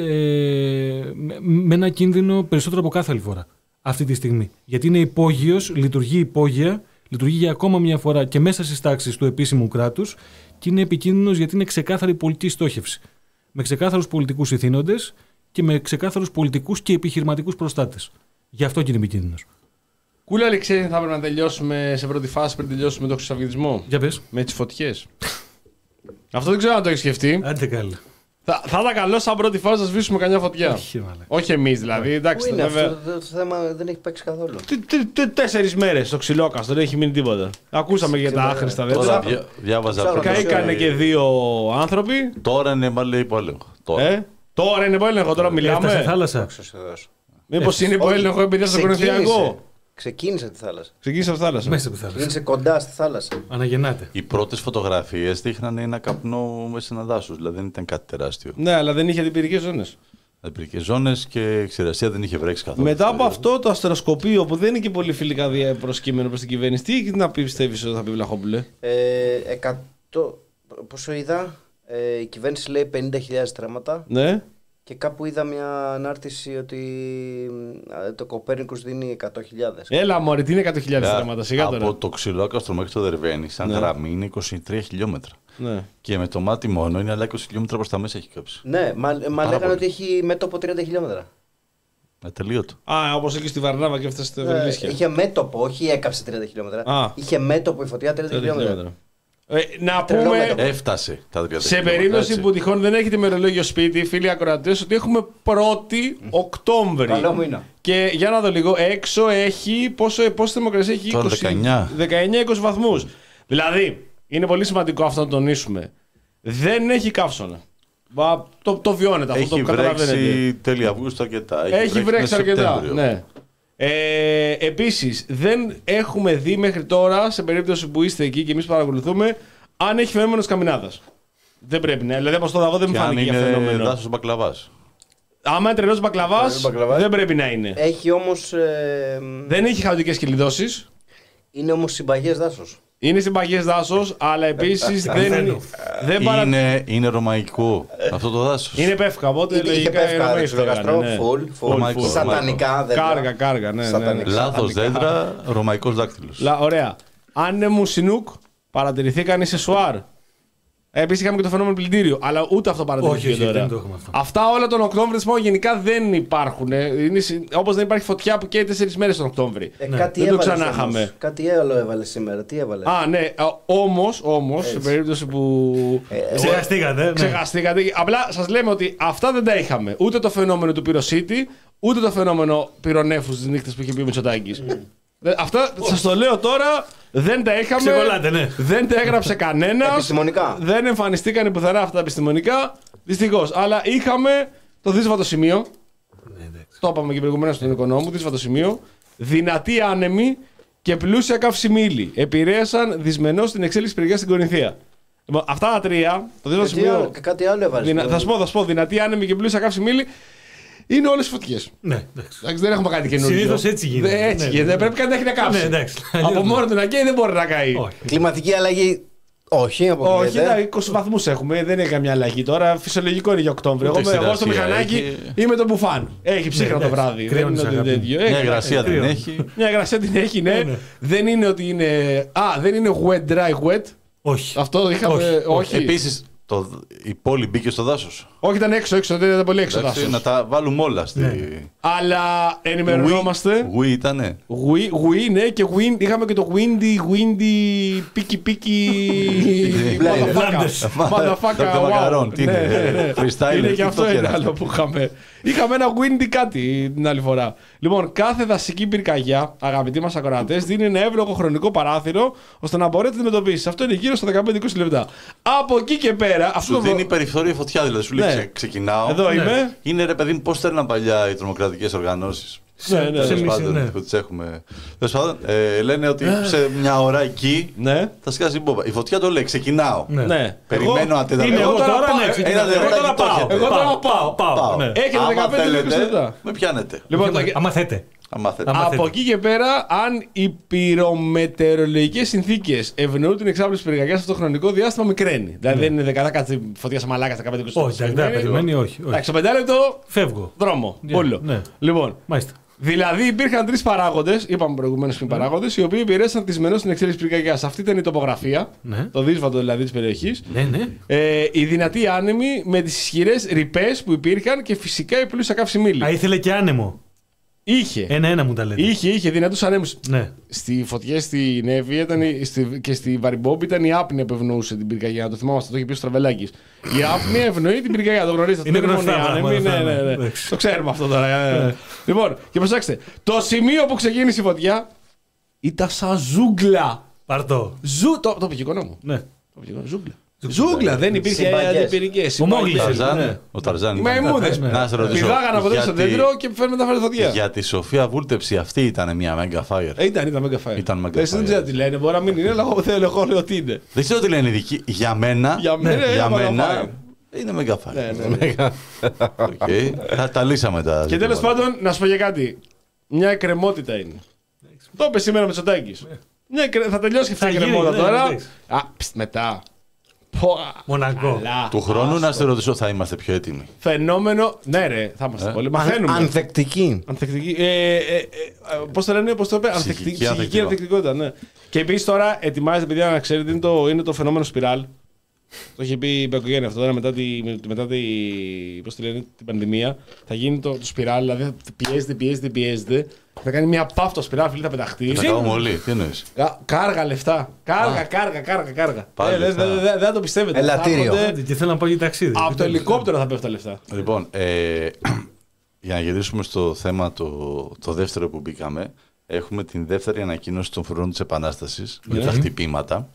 ε, με, με ένα κίνδυνο περισσότερο από κάθε άλλη φορά αυτή τη στιγμή. Γιατί είναι υπόγειος, λειτουργεί υπόγεια, λειτουργεί για ακόμα μια φορά και μέσα στις τάξεις του επίσημου κράτους και είναι επικίνδυνος γιατί είναι ξεκάθαρη πολιτική στόχευση. Με ξεκάθαρους πολιτικούς ηθήνοντες και με ξεκάθαρους πολιτικούς και επιχειρηματικούς προστάτες. Γι' αυτό και είναι επικίνδυνος. Κούλα, Αλεξέη, θα πρέπει να τελειώσουμε σε πρώτη φάση πριν τελειώσουμε τον χρυσαυγητισμό. Για πες. Με τις φωτιές. Αυτό δεν ξέρω αν το έχει σκεφτεί. Άντε καλά. Θα, θα ήταν καλό σαν πρώτη φάση να σβήσουμε καμιά φωτιά. Όχι, Όχι εμείς δηλαδή. Εντάξει, Πού είναι βέβαια. αυτό το θέμα, δεν έχει παίξει καθόλου. Τέσσερις μέρες στο ξυλόκαστο, δεν έχει μείνει τίποτα. Ακούσαμε για τα άχρηστα Τώρα δέντρα. διάβαζα πριν. Καήκανε και δύο άνθρωποι. Τώρα είναι μάλλον υπό έλεγχο. Ε, τώρα είναι υπό έλεγχο, τώρα Έφτασε μιλάμε. θάλασσα. Μήπως είναι υπό έλεγχο επειδή στο Κορινθιακό. Ξεκίνησε τη θάλασσα. Ξεκίνησε από τη θάλασσα. Μέσα από τη θάλασσα. Ξεκίνησε κοντά στη θάλασσα. Αναγεννάται. Οι πρώτες φωτογραφίες δείχναν ένα καπνό μέσα σε ένα δάσος, δηλαδή δεν ήταν κάτι τεράστιο. Ναι, αλλά δεν είχε αντιπυρικές ζώνες. Αντιπυρικές ζώνες και ξηρασία δεν είχε βρέξει καθόλου. Μετά από αυτό το αστεροσκοπείο που δεν είναι και πολύ φιλικά προς κείμενο προς την κυβέρνηση, τι έχει να πει, πιστεύεις ότι θα πει Βλαχόπουλε? Ε, εκατό, πόσο είδα, ε, η κυβέρνηση λέει πενήντα χιλιάδες στρέμματα. Ναι. Και κάπου είδα μια ανάρτηση ότι ε, το Κοπέρνικος δίνει εκατό χιλιάδες. Έλα μωρέ, τι είναι εκατό χιλιάδες στρέμματα, σιγά τώρα. Από το Ξυλόκαστρο μέχρι το Δερβαίνη, σαν Ναι. γραμμή είναι είκοσι τρία χιλιόμετρα. Ναι. Και με το μάτι μόνο είναι άλλα είκοσι χιλιόμετρα προς τα μέσα έχει κάψει. Ναι, μα, μα Πάρα λέγανε πολύ. ότι έχει μέτωπο τριάντα χιλιόμετρα. Ατελείωτο. Α, όπως εκεί στη Βαρνάβα και έφτασε στη Ε, Βερνίσια. είχε μέτωπο, όχι έκαψε τριάντα χιλιόμετρα. Α. Είχε μέτωπο η φωτιά τριάντα χιλιόμετρα. Ε, να Τρελό πούμε, μέτωπο. Έφτασε τα τριάντα σε χιλιόμετρα, περίπτωση έτσι. που τυχόν δεν έχετε ημερολόγιο σπίτι, φίλοι ακροατές, ότι έχουμε πρώτη Οκτώβρη. Καλό μήνα. Και για να δω λίγο, έξω έχει. Πόσο, πόση θερμοκρασία έχει? Τώρα δεκαεννιά. δεκαεννιά είκοσι βαθμούς. Δηλαδή, είναι πολύ σημαντικό αυτό να τονίσουμε. Δεν έχει καύσωνα. Μα, το, το βιώνετε αυτό, Έχει το καταλαβαίνετε. βρέξει τέλη Αυγούστου αρκετά. Έχει βρέξει μέσα αρκετά. Σεπτέμβριο. Ναι. Ε, επίσης, δεν έχουμε δει μέχρι τώρα, σε περίπτωση που είστε εκεί και εμείς παρακολουθούμε, αν έχει φαινόμενο καμινάδας. Δεν πρέπει να. Δηλαδή, όπως τώρα εγώ δεν μου Και αν φάνηκε για είναι φαινόμενο. δάσος μπακλαβάς. Άμα είναι τρελός μπακλαβάς, μπακλαβάς. δεν πρέπει να είναι. Έχει όμως. Ε, Δεν έχει χαοτικές κυλιδώσεις. είναι όμως συμπαγές δάσος. Είναι συμπαγές δάσος, αλλά επίσης δεν, δεν παρα... είναι... Είναι, είναι ρωμαϊκό αυτό το δάσος. είναι πεύκα, οπότε Είχε- είχε λογικά πεύκα, οι Ρωμαίοι ρε, φύγανε, Ξυλοκαστρό, ναι. full, full, Ρωμαϊκό, full. Σατανικά δέντρα. Κάργα, κάργα, ναι, ναι, ναι. Σατανικά. Λάθος δέντρα, ρωμαϊκός δάκτυλος. Λα, ωραία. Αν είναι μουσινούκ, παρατηρηθήκαν σε σουάρ. Επίσης είχαμε και το φαινόμενο πλυντήριο, αλλά ούτε αυτό παρατηρήθηκε Όχι, όχι, τώρα. δεν το έχουμε αυτό. Αυτά όλα τον Οκτώβρη θυμάμαι, γενικά δεν υπάρχουν. Είναι, συ- όπως δεν υπάρχει φωτιά που καίει τέσσερις μέρες τον Οκτώβρη. Ε, Ναι. κάτι Δεν το έβαλες ξανά όμως. είχαμε. Κάτι άλλο έβαλε σήμερα. Τι έβαλε. Α, ναι, όμως, όμως, σε περίπτωση που. Ε, Ξεχαστήκατε. Ναι. Ξεχαστήκατε. Απλά σας λέμε ότι αυτά δεν τα είχαμε. Ούτε το φαινόμενο του πυροσίτη, ούτε το φαινόμενο πυρονέφους τις νύχτες που είχε πει ο Μητσοτάκης. Δε- Αυτά σας το λέω τώρα, δεν τα είχαμε. Ξεκολλάτε, ναι. Δεν τα έγραψε κανένας. Επιστημονικά. Δεν εμφανιστήκαν πουθενά αυτά τα επιστημονικά. Δυστυχώς. Αλλά είχαμε το δύσβατο σημείο. Το είπαμε και προηγουμένως στον οικονόμο. Δύσβατο σημείο. Δυνατή άνεμη και πλούσια καύσιμη ύλη επηρέασαν δυσμενώς την εξέλιξη πυρκαγιάς στην Κορινθία. Λοιπόν, αυτά τα τρία, το δύσβατο Κάτι άλλο- σημείο. Κάτι άλλο έβαλε. Δυνα... Θα σου πω, θα σου πω, δυνατή άνεμη και πλούσια καύσιμη ύλη είναι όλες οι φωτιές. Ναι, εντάξει. Εντάξει, δεν έχουμε κάτι καινούργιο. Συνήθως έτσι γίνεται. Δεν- Έτσι Ναι, γίνεται. ναι. Πρέπει κάτι να έχει να κάψει. Ναι, εντάξει. Από μόνο του να καίει δεν μπορεί να καεί. Όχι. Κλιματική αλλαγή. Όχι, Όχι, αποκλείεται. εντάξει, είκοσι βαθμούς έχουμε, δεν έχει καμιά αλλαγή τώρα. Φυσιολογικό είναι για Οκτώβριο. Εγώ, Ούτε εγώ στο ξηρασία μηχανάκι έχει. είμαι το μπουφάν. Έχει ψύχρα το εντάξει, βράδυ. Δεν κρύωνεις, είναι ότι αγάπη. τέτοιο. Μια Έχει, υγρασία εντάξει. δεν έχει. Μια υγρασία την έχει, ναι. ναι. Δεν είναι ότι είναι. Α, δεν είναι wet, dry, wet. Όχι. Αυτό είχαμε. Όχι, Όχι. Επίσης, το, η πόλη μπήκε στο δάσος. Όχι, ήταν έξω, έξω, δεν ήταν πολύ έξω Εντάξει, δάσος. να τα βάλουμε όλα στη. Ναι. Αλλά ενημερωνόμαστε. Γουί ήτανε. Γουί, γουί, ναι, και wind, είχαμε και το windy, windy, πίκι, πίκι. Flanders. Μαδαφάκα, Το μακαρόν, τι είναι, freestyle, Είναι και TikToker. αυτό ένα άλλο που είχαμε. Είχαμε ένα windy κάτι την άλλη φορά. Λοιπόν, κάθε δασική πυρκαγιά, αγαπητοί μας ακροατές, δίνει ένα εύλογο χρονικό παράθυρο ώστε να μπορείτε να αντιμετωπίσετε. Αυτό είναι γύρω στα δεκαπέντε με είκοσι λεπτά. Από εκεί και πέρα. Αυτό Σου το- δίνει περιθώριο φωτιά, δηλαδή σου λέει Ναι. ξε- ξεκινάω. Εδώ είμαι. Είναι ρε παιδί μου, πώς θέλουν παλιά οι τρομοκρατικές οργανώσεις. Ναι, ναι, Τέλος εμείς, πάντων, ναι. που τις έχουμε. Τέλος πάντων, ε, λένε ότι σε μια ώρα εκεί Ναι. θα σκάσει η μπόμπα. Η φωτιά το λέει, ξεκινάω. Ναι. Ναι. Περιμένω Εγώ- ένα τέταρτο. Είμαι εγώ τώρα, πάω. ναι, ξεκινάω. Ένα Εγώ τώρα δευτεράκι το πάω. έχετε. Εγώ τώρα πάω. Πάω. Ναι. Έχετε Άμα δεκαπέντε με είκοσι θέλετε, λεπτά. με πιάνετε. Λοιπόν, τα- Άμα θέτε. Άμα θέλετε. Άμα από θέλετε. εκεί και πέρα, αν οι πυρομετεωρολογικές συνθήκες ευνοούν την εξάπλωση της πυρκαγιάς αυτό το χρονικό διάστημα, μικραίνει. Δηλαδή δεν είναι δεκατά κάτσε φωτιά σε μαλάκα στα δεκαπέντε είκοσι. Όχι, εντάξει, περιμένει, όχι. όχι. Εντάξει, στο πεντάλεπτο Φεύγω. δρόμο. Ναι, Όλο. ναι. Λοιπόν, Μάλιστα. δηλαδή υπήρχαν τρεις παράγοντες, είπαμε προηγουμένως πριν παράγοντες, οι οποίοι επηρέασαν τη σημερινή στην εξέλιξη της πυρκαγιάς. Αυτή ήταν η τοπογραφία, Ναι. το δύσβατο δηλαδή της περιοχής. Ναι, ναι. Ε, οι δυνατοί άνεμοι με τις ισχυρές ρηπές που υπήρχαν και φυσικά η πλούσια καύση Α, ήθελε και άνεμο. Είχε. Ένα-ένα μου τα λέτε. Είχε, είχε δυνατούς ανέμους. Ναι. Στη φωτιές στη Νέβη ήταν, η- στη, και στη Βαριμπόμπη ήταν η άπνοια που ευνοούσε την πυρκαγιά. Το θυμάμαστε, το είχε πει ο Στραβελάκης. Η άπνοια ευνοεί την πυρκαγιά, το γνωρίζετε. Είναι αυτό γνωστά μόνο οι άνεμοι, πράγματα, ναι, ναι, ναι. εντάξει. Το ξέρουμε αυτό τώρα. ε, ε. Λοιπόν, και προσέξτε. Το σημείο που ξεκίνησε η φωτιά ήταν σαν ζούγκλα. Πάρτο. Ζου, το, το πήγε εικόνα μου. Ναι. Το πήγε εικόνα, ζούγκλα. Ζούγκλα, δεν υπήρχε Συμπαγές. αντιπυρικές. Ο Μόγλης. Ταρζάν, ο Ταρζάν. Οι ήταν. μαϊμούδες. Να σε ρωτήσω. Πηδάγανε από το στο γιατί- δέντρο και φέρνουν τα φέρνουν φωτιά. Για τη Σοφία Βούλτεψη αυτή ήταν μια Mega Fire. Ε, Ήταν, ήταν Mega Fire. Ήταν Mega Εσύ δεν Fire. ξέρω τι λένε, μπορεί να μην είναι, αλλά εγώ θέλω, εγώ λέω ότι είναι. Δεν ξέρω τι λένε οι ειδικοί. Για μένα, Για μένα, για είναι Mega μένα Fire. είναι Mega Fire. Ναι, ναι, ναι. Οκ. Θα τα λύσαμε τα Και τέλος ζητήματα. πάντων, να σου πω και κάτι. Μια εκκρεμότητα είναι. Το είπε σήμερα με Τσοτάκης. Μια εκκρε- Θα τελειώσει και αυτή η Θα γίνει, εκκρεμότητα ναι, τώρα. εντάξει. Α, πστ, μετά. Πω, Μονακό. καλά. Του χρόνου να σε ρωτήσω, θα είμαστε πιο έτοιμοι. Φαινόμενο. Ναι, ρε, θα είμαστε Ε. πολύ. Μαθαίνουμε. Ανθεκτική. Ανθεκτική. Ε, ε, ε, πώς το λένε, πώς το είπε, Ψυχική Ανθεκτική, ψυχική ανθεκτικότητα. ανθεκτικότητα. Ναι. Και επίσης τώρα ετοιμάζεται, παιδιά, να ξέρετε, είναι το, είναι το φαινόμενο σπιράλ. Το είχε πει η Μπεκογέννη αυτό τώρα μετά, τη, μετά τη, πώς τη λένε, την πανδημία. Θα γίνει το, το σπιράλ, δηλαδή πιέζεται, πιέζεται, πιέζεται. Θα κάνει μια παύτο σπιράλ, φίλοι, θα πεταχτεί. Θα κάνουμε όλοι. Τι εννοείς. Κα- Κάργα λεφτά. Κάργα, κάργα, κάργα, κάργα. Πάλι Ε, Δεν λεφτά. δε, δε, δεν το πιστεύετε. Ελαττήριο. Θα έρχονται- Και θέλω να πάω για ταξίδι. Από το ελικόπτερο θα πέφτουν τα λεφτά. Λοιπόν, ε, για να γυρίσουμε στο θέμα το, το δεύτερο που μπήκαμε, έχουμε την δεύτερη ανακοίνωση των φρουρών της Επανάστασης με τα χτυπήματα,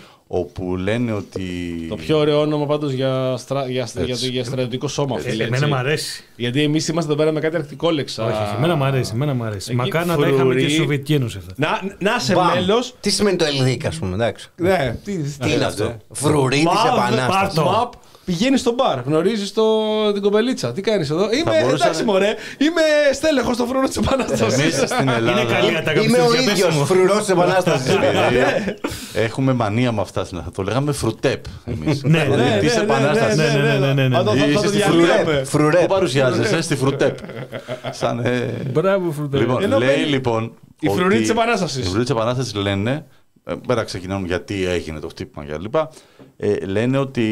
όπου λένε ότι... Το πιο ωραίο όνομα πάντως για, στρα... για, για, Έτσι. για στρατιωτικό σώμα. Ε, φίλε, Εμένα έτσι. μ' αρέσει. Γιατί εμείς είμαστε εδώ πέρα με κάτι αρκτικόλεξα. Όχι, όχι, εμένα μ' αρέσει. Εμένα μ' αρέσει. Εκεί Μακάρι να τα είχαμε φρουρή. και στη Σοβιετική Ένωση αυτά. Να, να είσαι Μπαμ. μέλος. Τι σημαίνει το Ελδίκ, α πούμε, εντάξει. Ναι, τι, Τι είναι αυτό. Φρουρή τη Μαβ, Επανάσταση. πάρτο. Μαπ, πηγαίνεις στο μπαρ, γνωρίζεις το, την κοπελίτσα. Τι κάνεις εδώ. Είμαι, μπορούσαν- εντάξει μωρέ, είμαι στέλεχος στο φρουρό της Επανάστασης. Εμείς στην Ελλάδα... Είναι καλή Είμαι ο ατακαπιστήρια, πες ίδιο μου. φρουρό τη Επανάσταση. Επειδή έχουμε μανία με αυτά, θα το λέγαμε φρουτέπ εμείς. Ναι, ναι, Δηλαδή, της Επανάστασης. ναι, ναι, ναι, ναι, ναι. Α, το- θα- θα Είσαι το στη διαλέγαμε. Φρουρέπ. Φρουρέπ. Πού παρουσιάζεσαι, στη Φρουτέπ. Σαν, ε, Μπράβο, Φρουτέ. Λοιπόν, Ενώ λέει μπαίνει λοιπόν. η ότι- φρουρή της Επανάστασης. Η φρουρή της Επανάστασης λένε. ε, Πέρα ξεκινάμε γιατί έγινε το χτύπημα κλπ. Ε, λένε ότι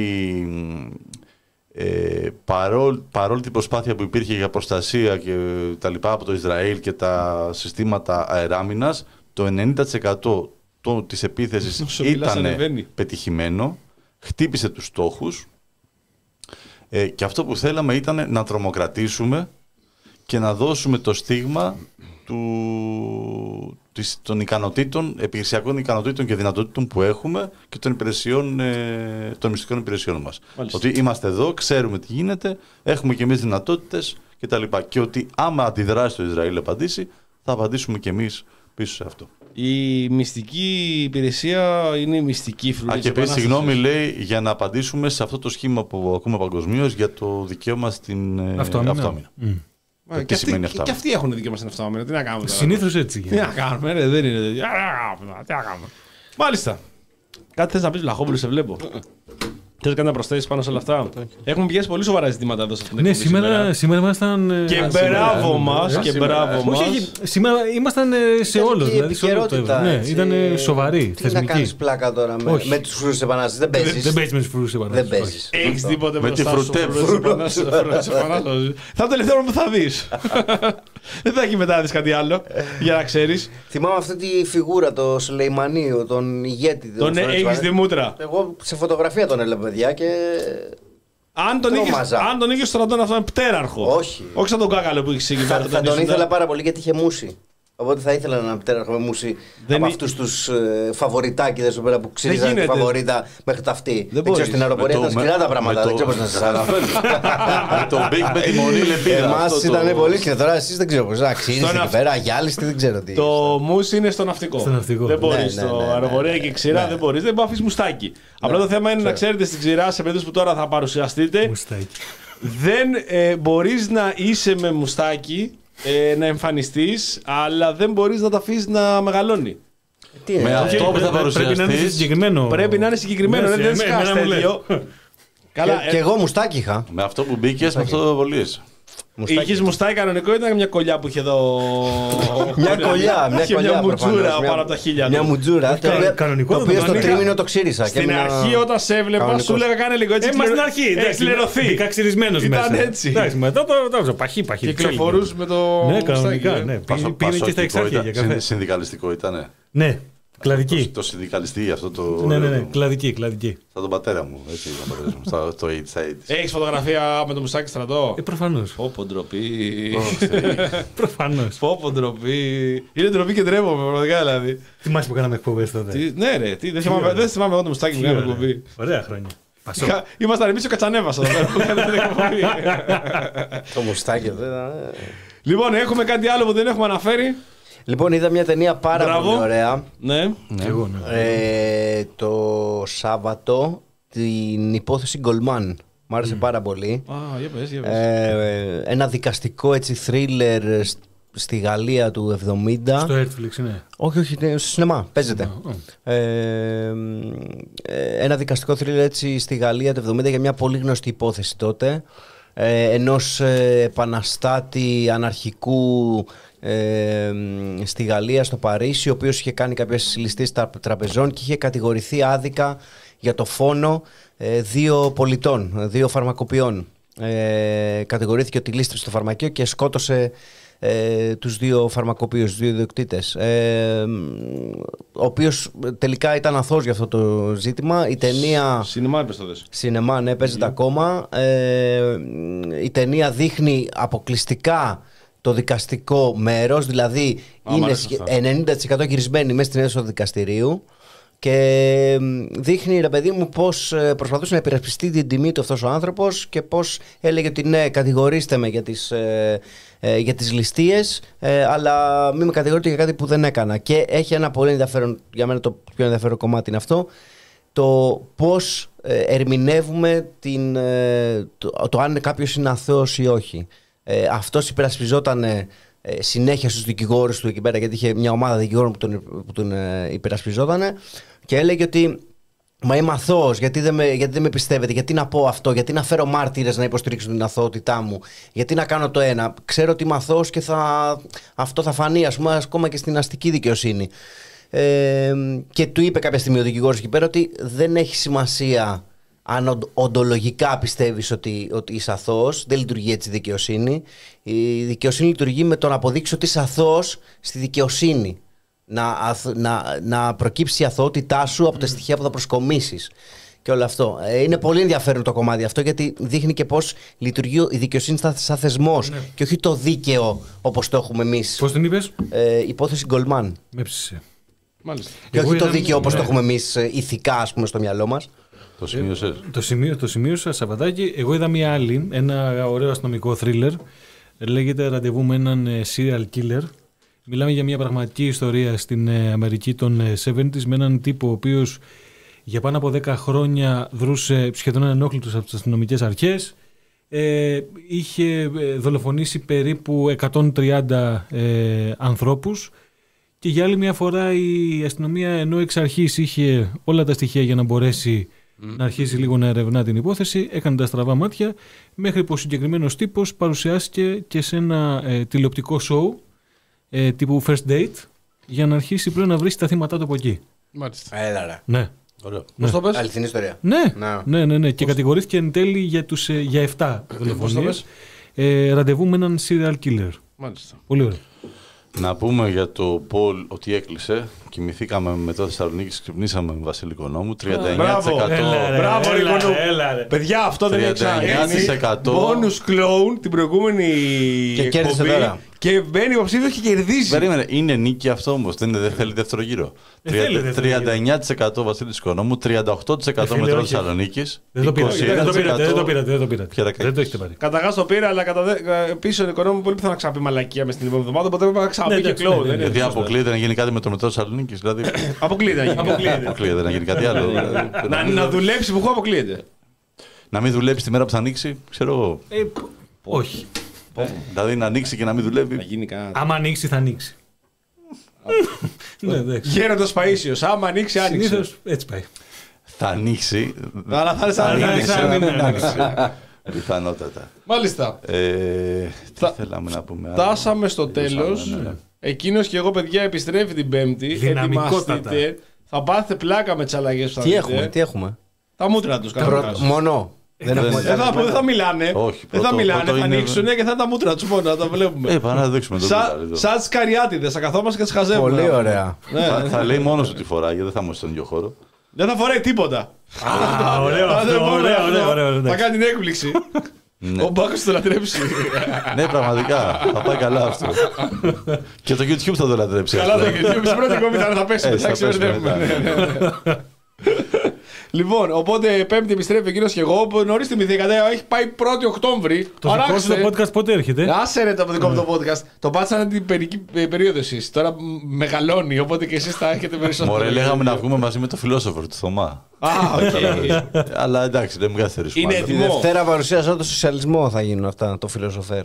ε, παρόλ, παρόλη την προσπάθεια που υπήρχε για προστασία και τα λοιπά από το Ισραήλ και τα συστήματα αεράμινας, το ενενήντα τοις εκατό το, της επίθεσης Όσο μιλάς, ήταν ανεβαίνει. πετυχημένο, χτύπησε τους στόχους ε, και αυτό που θέλαμε ήταν να τρομοκρατήσουμε και να δώσουμε το στίγμα του, της, των ικανοτήτων, επιχειρησιακών ικανοτήτων και δυνατοτήτων που έχουμε και των, υπηρεσιών, ε, των μυστικών υπηρεσιών μας. Μάλιστα. Ότι είμαστε εδώ, ξέρουμε τι γίνεται, έχουμε και εμείς δυνατότητες κτλ. Και ότι άμα αντιδράσει το Ισραήλ απαντήσει, θα απαντήσουμε και εμείς πίσω σε αυτό. Η μυστική υπηρεσία είναι η μυστική φρουρή Α, της και επίσης, Επανάστασης. συγγνώμη, λέει, για να απαντήσουμε σε αυτό το σχήμα που ακούμε παγκοσμίως για το δικαίωμα στην ε, Αυτοάμυνα. αυτοάμυνα. Μμ. Μα, Τι και αυτοί- σημαίνει και- αυτά. Και αυτοί έχουν δικαίωμα στην αυτοάμυνα. Τι να κάνουμε τώρα. Συνήθως έτσι Τι γίνεται. να κάνουμε, ρε, δεν είναι τέτοιο. Α, Τι να κάνουμε. Μάλιστα. Κάτι θες να πεις, Βλαχόπουλο, σε βλέπω. Θες κάτι να προσθέσεις πάνω σε όλα αυτά. Έχουμε πιάσει πολύ σοβαρά ζητήματα εδώ σε αυτήν την Ναι, εκπομπή σήμερα, σήμερα ήμασταν. ε, Και α, μπράβο σήμερα, μας, ε, και σήμερα. μπράβο Όχι, μας. όχι, σήμερα ήμασταν ε, σε Ήταν όλο. και η Δηλαδή σε όλο το επικαιρότητα, εύρο. Ναι, έτσι. ήταν σοβαρή, Τι να κάνει θεσμική. πλάκα τώρα με, Όχι. με του φρουρού τη Επανάσταση. Δεν Δεν παίζει. παίζει με του φρουρού Δεν επανάσταση. παίζει. Έχεις τίποτε Με μπροστά τη σου, φρουτέ, φρουρός της Επανάστασης, φρουρός της Επανάστασης. Θα είναι το τελευταίο που θα δεις. Δεν θα έχει μετά να δεις κάτι άλλο, για να ξέρεις. Θυμάμαι αυτή τη φιγούρα, το Σλεϊμανίου, τον ηγέτη. Τον Φρουρών της έχεις Επανάστασης. τη μούτρα. Εγώ σε φωτογραφία τον έβλεπα, παιδιά, και. Αν τον είχες, Τρόμαζα. αν τον είχες στον Αντώνα αυτόν πτέραρχο. Όχι. Όχι σαν τον Κάκαλο που είχες εκεί Θα, πέρα. θα τον ήσουν- ήθελα πάρα πολύ γιατί είχε μουσι. Οπότε θα ήθελα να πτέραχαμε μουσι Δεν από είναι- αυτούς τους ε, φαβοριτάκηδες εδώ πέρα που ξύριζαν τη γίνεται. φαβορίτα μέχρι τα αυτή. Δεν, μπορείς. ξέρω, στην αεροπορία Με το- ήταν σκληρά με- τα πράγματα. με Δεν το- ξέρω πώς να σας καταλαβαίνω. Με τον Big με τη μονή λεπίδα. Εμάς αυτό το- ήταν πολύ σκληρά. Τώρα εσείς δεν ξέρω πώς. Αξίζεις Στον εκεί αυ- πέρα, αγιάλιστοι, δεν ξέρω τι. Το μουσ είναι στο ναυτικό. Στο ναυτικό. Δεν μπορεί Ναι, ναι, στο ναι, ναι, αεροπορία ναι. και ξηρά, Ναι. δεν μπορεί. Δεν μπορεί να αφήσει μουστάκι. Απλά το θέμα είναι να ξέρετε στην ξηρά, σε περίπτωση που τώρα θα παρουσιαστείτε, Μουστάκι. δεν ε, μπορεί να είσαι με μουστάκι, ε, να εμφανιστεί, αλλά δεν μπορεί να τα αφήσει να μεγαλώνει. Τι Με είναι, αυτό που θα Πρέπει να είναι παρουσιαστείς. συγκεκριμένο. Πρέπει να είναι συγκεκριμένο, Ναι, δεν δεν εμέ- σκάς εμένα μου λέει. τέτοιο. Καλά, Και- Και εγώ μουστάκι είχα. Με αυτό που μπήκες, με αυτό το βολείς. Μουστάκι. είχε μουστάκι κανονικό ή ήταν μια κολλιά που είχε εδώ. Μια κολλιά, μια Είχε κολλιά μια μουτζούρα προφανώς, μια- πάνω από τα χίλια Μια του. μουτζούρα. Όχι, το οποίο- κανονικό Το δεν οποίο το στο κάνω. τρίμηνο το ξύρισα. και Στην έμεινα αρχή όταν σε έβλεπα κανονικός. σου έλεγα κάνε λίγο έτσι. Ε, μα στην αρχή. Έχει κληρωθεί. Μπήκα ξυρισμένος μέσα. Ήταν έτσι. Εντάξει, μετά το το- παχύ, παχύ. Κυκλοφορούς με το Ναι, μουστάκι, κανονικά. ε. Ναι. Πασο- Πήγε- Πήγαινε και στα πασοκικό εξάρχεια ήταν. για καφέ. Συνδε- Συνδικαλιστικό ήτανε. Ναι, κλαδική. Το, το συνδικαλιστή αυτό το. Ναι, ναι, ναι, κλαδική, κλαδική. Σαν τον πατέρα μου. Έτσι ήταν ο πατέρας μου. Στα- Το ογδόντα, στα ογδόντα. Έχεις φωτογραφία με το μουστάκι στρατό. Ε, προφανώς. Πω πω ντροπή. Προφανώς. Πω πω ντροπή. Είναι ντροπή και τρέπομαι πραγματικά δηλαδή. Θυμάσαι που κάναμε εκπομπές τότε. Τι- Ναι ρε, τι, δεν θυμάμαι δεν θυμάμαι εγώ το μουστάκι που Τι κάναμε ωραία. εκπομπή. Ωραία χρόνια. Πασό. Είχα- Ήμασταν εμείς και ο Κατσανέβας εδώ πέρα που κάναμε την εκπομπή. Το μουστάκι εδώ ήταν. Λοιπόν, έχουμε κάτι άλλο που δεν έχουμε αναφέρει. Λοιπόν, είδα μια ταινία πάρα Μπράβο. πολύ ωραία. Ναι. Και εγώ, ναι. Ε, το Σάββατο την υπόθεση Γκολμάν. Μ' άρεσε πάρα πολύ. Α, για πες, για πες. Ε, ένα δικαστικό έτσι θρίλερ στη Γαλλία του εβδομήντα. Στο Netflix, ναι. Όχι, όχι, είναι στο σινεμά, παίζεται. Ε, ε, ένα δικαστικό θρίλερ έτσι στη Γαλλία του εβδομήντα για μια πολύ γνωστή υπόθεση τότε. Ε, ενός ε, επαναστάτη αναρχικού ε, στη Γαλλία, στο Παρίσι, ο οποίος είχε κάνει κάποιες ληστείες τα- τραπεζών και είχε κατηγορηθεί άδικα για το φόνο ε, δύο πολιτών, δύο φαρμακοποιών. Ε, κατηγορήθηκε ότι λήστεψε το φαρμακείο και σκότωσε ε, τους δύο φαρμακοποιούς, τους δύο ιδιοκτήτες. Ε, ο οποίος τελικά ήταν αθώος για αυτό το ζήτημα. Η ταινία... Σινεμά είπες τότε. Σινεμά, ναι, παίζεται ακόμα. Ε, η ταινία δείχνει αποκλειστικά το δικαστικό μέρος, δηλαδή Α, μ' είναι αρέσει σχε- αυτό. ενενήντα τοις εκατό γυρισμένη μέσα στην αίθουσα του δικαστηρίου και μ, δείχνει, ρε παιδί μου, πώς ε, προσπαθούσε να υπερασπιστεί την τιμή του αυτός ο άνθρωπος και πώς έλεγε ότι ναι, κατηγορήστε με για τις, ε, ε, για τις ληστείες, ε, αλλά μην με κατηγορείτε για κάτι που δεν έκανα. Και έχει ένα πολύ ενδιαφέρον, για μένα το πιο ενδιαφέρον κομμάτι είναι αυτό, το πώς ε, ερμηνεύουμε την, ε, το, το αν κάποιος είναι αθώος ή όχι. Ε, αυτός υπερασπιζόταν ε, συνέχεια στους δικηγόρους του εκεί πέρα, γιατί είχε μια ομάδα δικηγόρων που τον, που τον ε, υπερασπιζόταν και έλεγε ότι μα είμαι αθώος, γιατί δεν, με, γιατί δεν με πιστεύετε, γιατί να πω αυτό, γιατί να φέρω μάρτυρες να υποστηρίξουν την αθωότητά μου, γιατί να κάνω το ένα. Ξέρω ότι είμαι αθώος και θα, αυτό θα φανεί, ας πούμε, ακόμα και στην αστική δικαιοσύνη. Ε, και του είπε κάποια στιγμή ο δικηγόρος εκεί πέρα ότι δεν έχει σημασία αν οντ- οντολογικά πιστεύεις ότι, ότι είσαι αθώος, δεν λειτουργεί έτσι η δικαιοσύνη. Η δικαιοσύνη λειτουργεί με το να αποδείξεις ότι είσαι αθώος στη δικαιοσύνη. Να, αθ- να, να προκύψει η αθωότητά σου από τα στοιχεία που θα προσκομίσεις. Και όλο αυτό. Ε, είναι πολύ ενδιαφέρον το κομμάτι αυτό, γιατί δείχνει και πώς λειτουργεί η δικαιοσύνη σαν, σαν θεσμός και όχι το δίκαιο όπως το έχουμε εμείς. Πώς την είπες? Ε, υπόθεση Γκολμάν. Με ψήσε. Μάλιστα. Και Εγώ όχι το είδα- δίκαιο όπως ναι. το έχουμε εμείς ε, ηθικά, ας πούμε, στο μυαλό μας. Το σημείωσες. Το, σημείο, το σημείωσα, Σαββατάκι. Εγώ είδα μια άλλη, ένα ωραίο αστυνομικό θρίλερ. Λέγεται Ραντεβού με έναν ε, serial killer. Μιλάμε για μια πραγματική ιστορία στην ε, Αμερική των ε, εβδομήντα με έναν τύπο ο οποίος για πάνω από δέκα χρόνια δρούσε σχεδόν ανενόχλητος από τις αστυνομικές αρχές. Ε, είχε ε, δολοφονήσει περίπου εκατόν τριάντα ε, ανθρώπους και για άλλη μια φορά η αστυνομία, ενώ εξ αρχής είχε όλα τα στοιχεία για να μπορέσει να αρχίσει λίγο να ερευνά την υπόθεση, έκανε τα στραβά μάτια μέχρι που ο συγκεκριμένος τύπος παρουσιάστηκε και σε ένα ε, τηλεοπτικό show ε, τύπου First Date για να αρχίσει πλέον να βρει τα θύματα του από εκεί. Μάλιστα. Έλα ρε. Ναι. Ωραίο. Πώς το πες? Αληθινή ιστορία. Ναι, Να. ναι, ναι, ναι. Και κατηγορήθηκε εν τέλει για, τους, ε, για επτά Πώς το δολοφονίες. Ε, ραντεβού με έναν serial killer. Μάλιστα. Πολύ ωραίο. Να πούμε για το Πολ ότι έκλεισε. Κοιμηθήκαμε με το Θεσσαλονίκη, ξυπνήσαμε με Βασιλικό Νόμου. τριάντα εννέα τοις εκατό. Έλα, ρε. Μπράβο, έλα, Νίκο. έλα, ρε. Παιδιά, αυτό δεν έχει τριάντα εννέα τοις ξαναγίνει. εκατό. Bonus clone την προηγούμενη Και κέρδισε εκπομπή. τώρα. και μπαίνει υποψήφιο και κερδίζει. Περίμενε, είναι νίκη αυτό όμως. Δεν, δεν θέλει δεύτερο γύρο. τριάντα εννιά τοις εκατό Βασίλης Οικονόμου, τριάντα οκτώ τοις εκατό Μετρό Θεσσαλονίκης. Δεν το πήρατε. Δεν το πήρατε. Δεν το πήρατε. Δεν το πήρατε. Δεν το έχετε πάρει. Καταρχάς το πήρα, αλλά κατά πίσω ο Οικονόμου πολύ πιθανό να ξαναπεί μαλακία με στην επόμενη εβδομάδα. Οπότε πρέπει να ξαναπεί και κλόου. Γιατί αποκλείεται να γίνει κάτι με το Μετρό Θεσσαλονίκης. Αποκλείεται να γίνει κάτι άλλο. Να δουλέψει που αποκλείεται. Να μην δουλέψει τη μέρα που θα ανοίξει, ξέρω εγώ. Ε, όχι. Δηλαδή να ανοίξει και να μην δουλεύει. Να γίνει κάτι. Άμα ανοίξει, θα ανοίξει. Γέροντας Παΐσιος, άμα ανοίξει, άνοιξε. Συνήθως έτσι πάει. Θα ανοίξει. Αλλά θα είναι σαν να ανοίξει. Πιθανότατα. Μάλιστα. Τι θέλαμε να πούμε. Φτάσαμε στο τέλος. Εκείνος και εγώ, παιδιά, επιστρέφει την Πέμπτη. Ετοιμαστείτε. Θα πάθετε πλάκα με τις αλλαγές που θα Τι δείτε. έχουμε, τι έχουμε. Τα μούτρα τους. Μόνο. Δεν, δεν, δεν, θα, δεν θα μιλάνε. Όχι, δεν θα μιλάνε, θα είναι... ανοίξουν και θα είναι τα μούτρα τους μόνο, να τα βλέπουμε. Ε, πάμε να δείξουμε. Σαν σα τις καριάτιδες, θα καθόμαστε και τις χαζεύουμε. Πολύ ωραία. Ναι. θα, θα λέει μόνος του τη φοράει, γιατί δεν θα είμαστε στον ίδιο χώρο. Δεν θα φοράει τίποτα. Α, ωραίο αυτό, ωραίο, ωραίο. Θα κάνει την έκπληξη. Ο Μπάκος θα το λατρέψει. Ναι, πραγματικά. Θα πάει καλά αυτό. Και το YouTube θα το λατρέψει. Καλά το YouTube. Στην πρώτη κόμμα θα πέσει. Λοιπόν, οπότε Πέμπτη επιστρέφει εκείνος και εγώ. Νωρίς θυμηθήκατε, έχει πάει πρώτη Οκτώβρη. Το δικό σου το podcast πότε έρχεται? Άσε ρε το δικό μου το podcast. Το πάτσανε την περίοδο εσείς. Τώρα μεγαλώνει, οπότε και εσείς θα έχετε περισσότερο. Μωρέ, λέγαμε να βγούμε μαζί με το φιλόσοφο του Θωμά. Α, οκ. Αλλά εντάξει, δεν μου καθαρίσουμε. Είναι Τη Δευτέρα παρουσίασα το σοσιαλισμό θα γίνουν αυτά, το φιλοσοφέρ.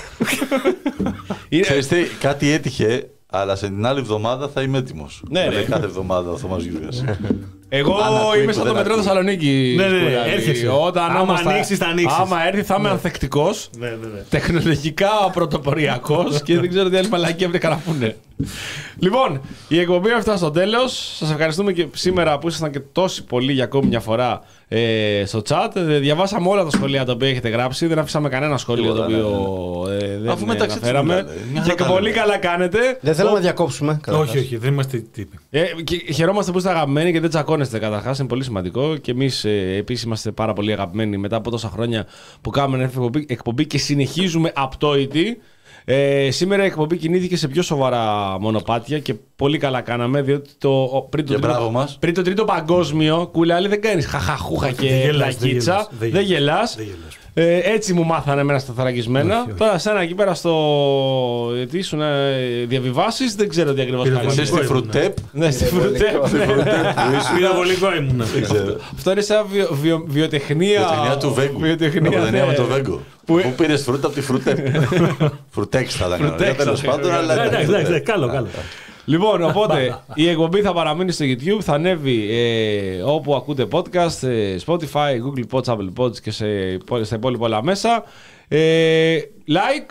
Ξέρεις τι, κάτι έτυχε, αλλά σε την άλλη εβδομάδα θα είμαι έτοιμος. Ναι, ναι. Κάθε εβδομάδα ο Θωμάς Γιούργας. Εγώ είμαι σαν το μετρό Θεσσαλονίκη. Ναι, ναι, έρχεσαι. Άμα ανοίξεις, θα ανοίξεις. Άμα έρθει, θα είμαι ανθεκτικός, τεχνολογικά πρωτοποριακός και δεν ξέρω τι άλλη μαλακία βρήκα να πούνε. Λοιπόν, η εκπομπή έφτασε στο τέλος. Σας ευχαριστούμε και σήμερα που ήσασταν και τόσοι πολλοί για ακόμη μια φορά ε, στο chat. Ε, διαβάσαμε όλα τα σχόλια τα οποία έχετε γράψει. Δεν αφήσαμε κανένα σχόλιο το οποίο ε, δεν Αφού μεταξύ αναφέραμε. Και, και πολύ καλά κάνετε. Δεν θέλουμε να διακόψουμε. Όχι, όχι, δεν είμαστε τύποι. Ε, και χαιρόμαστε που είστε αγαπημένοι και δεν τσακώνεστε καταρχάς. Είναι πολύ σημαντικό. Και εμείς ε, επίσης είμαστε πάρα πολύ αγαπημένοι μετά από τόσα χρόνια που κάνουμε εκπομπή, εκπομπή και συνεχίζουμε απτόητη. Ε, σήμερα η εκπομπή κινήθηκε σε πιο σοβαρά μονοπάτια και πολύ καλά κάναμε, διότι το, πριν, το τρίτο, πριν το τρίτο παγκόσμιο, κουλάλι, δεν κάνεις χαχαχούχα και λακίτσα, δεν γελάς. Ε, έτσι μου μάθανε εμένα στα θωρακισμένα. Τώρα σένα εκεί πέρα στο. Τι ήσουν, διαβιβάσεις, δεν ξέρω τι ακριβώς κάνεις. Είσαι στη Φρουτέπ. Ναι, στη Φρουτέπ. Πυροβολικό ήμουν. Αυτό είναι σαν βιοτεχνία. Βιοτεχνία του Βέγκου. Βιοτεχνία με το Βέγκο. Πού πήρες φρούτα από τη Φρουτέπ. Φρουτέξ θα ήταν. Τέλος πάντων, αλλά. Εντάξει, καλό, καλό. Λοιπόν, οπότε η εκπομπή θα παραμείνει στο YouTube, θα ανέβει ε, όπου ακούτε podcast, ε, Spotify, Google Pods, Apple Pods και σε, στα υπόλοιπα όλα μέσα. Ε, like.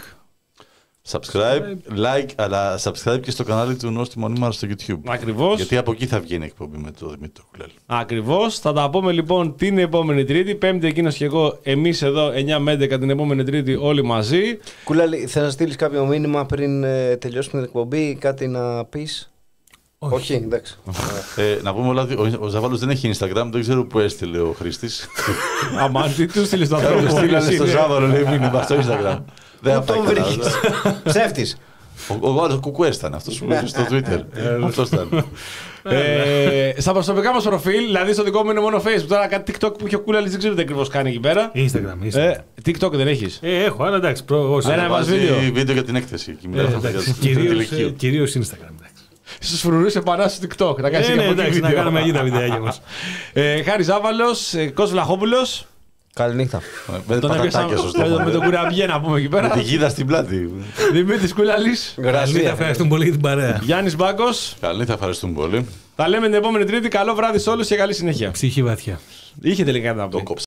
Subscribe, like, αλλά subscribe και στο κανάλι του Νόστιμου Μονίμαρα στο YouTube. Ακριβώς. Γιατί από εκεί θα βγαίνει η εκπομπή με το Δημήτρη Κουλέλη. Ακριβώς. Θα τα πούμε λοιπόν την επόμενη Τρίτη. Πέμπτη εκείνος και εγώ, εμείς εδώ εννιά με έντεκα την επόμενη Τρίτη όλοι μαζί. Κουλέλη, θες να στείλεις κάποιο μήνυμα πριν ε, τελειώσουμε την εκπομπή, κάτι να πεις? Όχι, Όχι εντάξει. ε, να πούμε όλα, ο, ο Ζαβάλος δεν έχει Instagram, δεν ξέρω που έστειλε ο Χρήστης. Αμάν, τι του στείλεις στον άνθρωπο. Στείλανε στο Ζαβάλο, λέει μήνυμα στο Instagram. Δεν το βρήκες. Ψεύτης. Ο Γάλλος Κουκουές ήταν αυτός που είχε στο Twitter. Αυτός ήταν. ε, στα προσωπικά μας προφίλ, δηλαδή στο δικό μου είναι μόνο Facebook. Τώρα κάτι TikTok που είχε ο Κούλαλης δεν ξέρω τι ακριβώς κάνει εκεί πέρα. Instagram, Instagram. Ε, TikTok δεν έχεις? Ε, έχω, αλλά εντάξει. Προ, δεν έβαζε βίντεο. βίντεο για την έκθεση. Ε, κυρίως Instagram. Στους φρουρούς επανάσεις στο TikTok. Να κάνεις ε, ναι, εντάξει, να κάνουμε εκεί τα βιντεάκια μας. ε, Χάρης Ζάβαλος, ε, Κώστας Βλαχόπουλος. Καληνύχτα. Με πατατάκια στο στόμα. Με τον κουραμπιέ να πούμε εκεί πέρα. Με τη γίδα στην πλάτη. Δημήτρης Κούλαλης. Καληνύχτα, ευχαριστούμε πολύ για την παρέα. Γιάννης Μπάκος. Καληνύχτα, ευχαριστούμε πολύ. Τα λέμε την επόμενη Τρίτη. Καλό βράδυ σε όλους και καλή συνέχεια. Ψυχή βαθιά. Είχε τελικά να πω.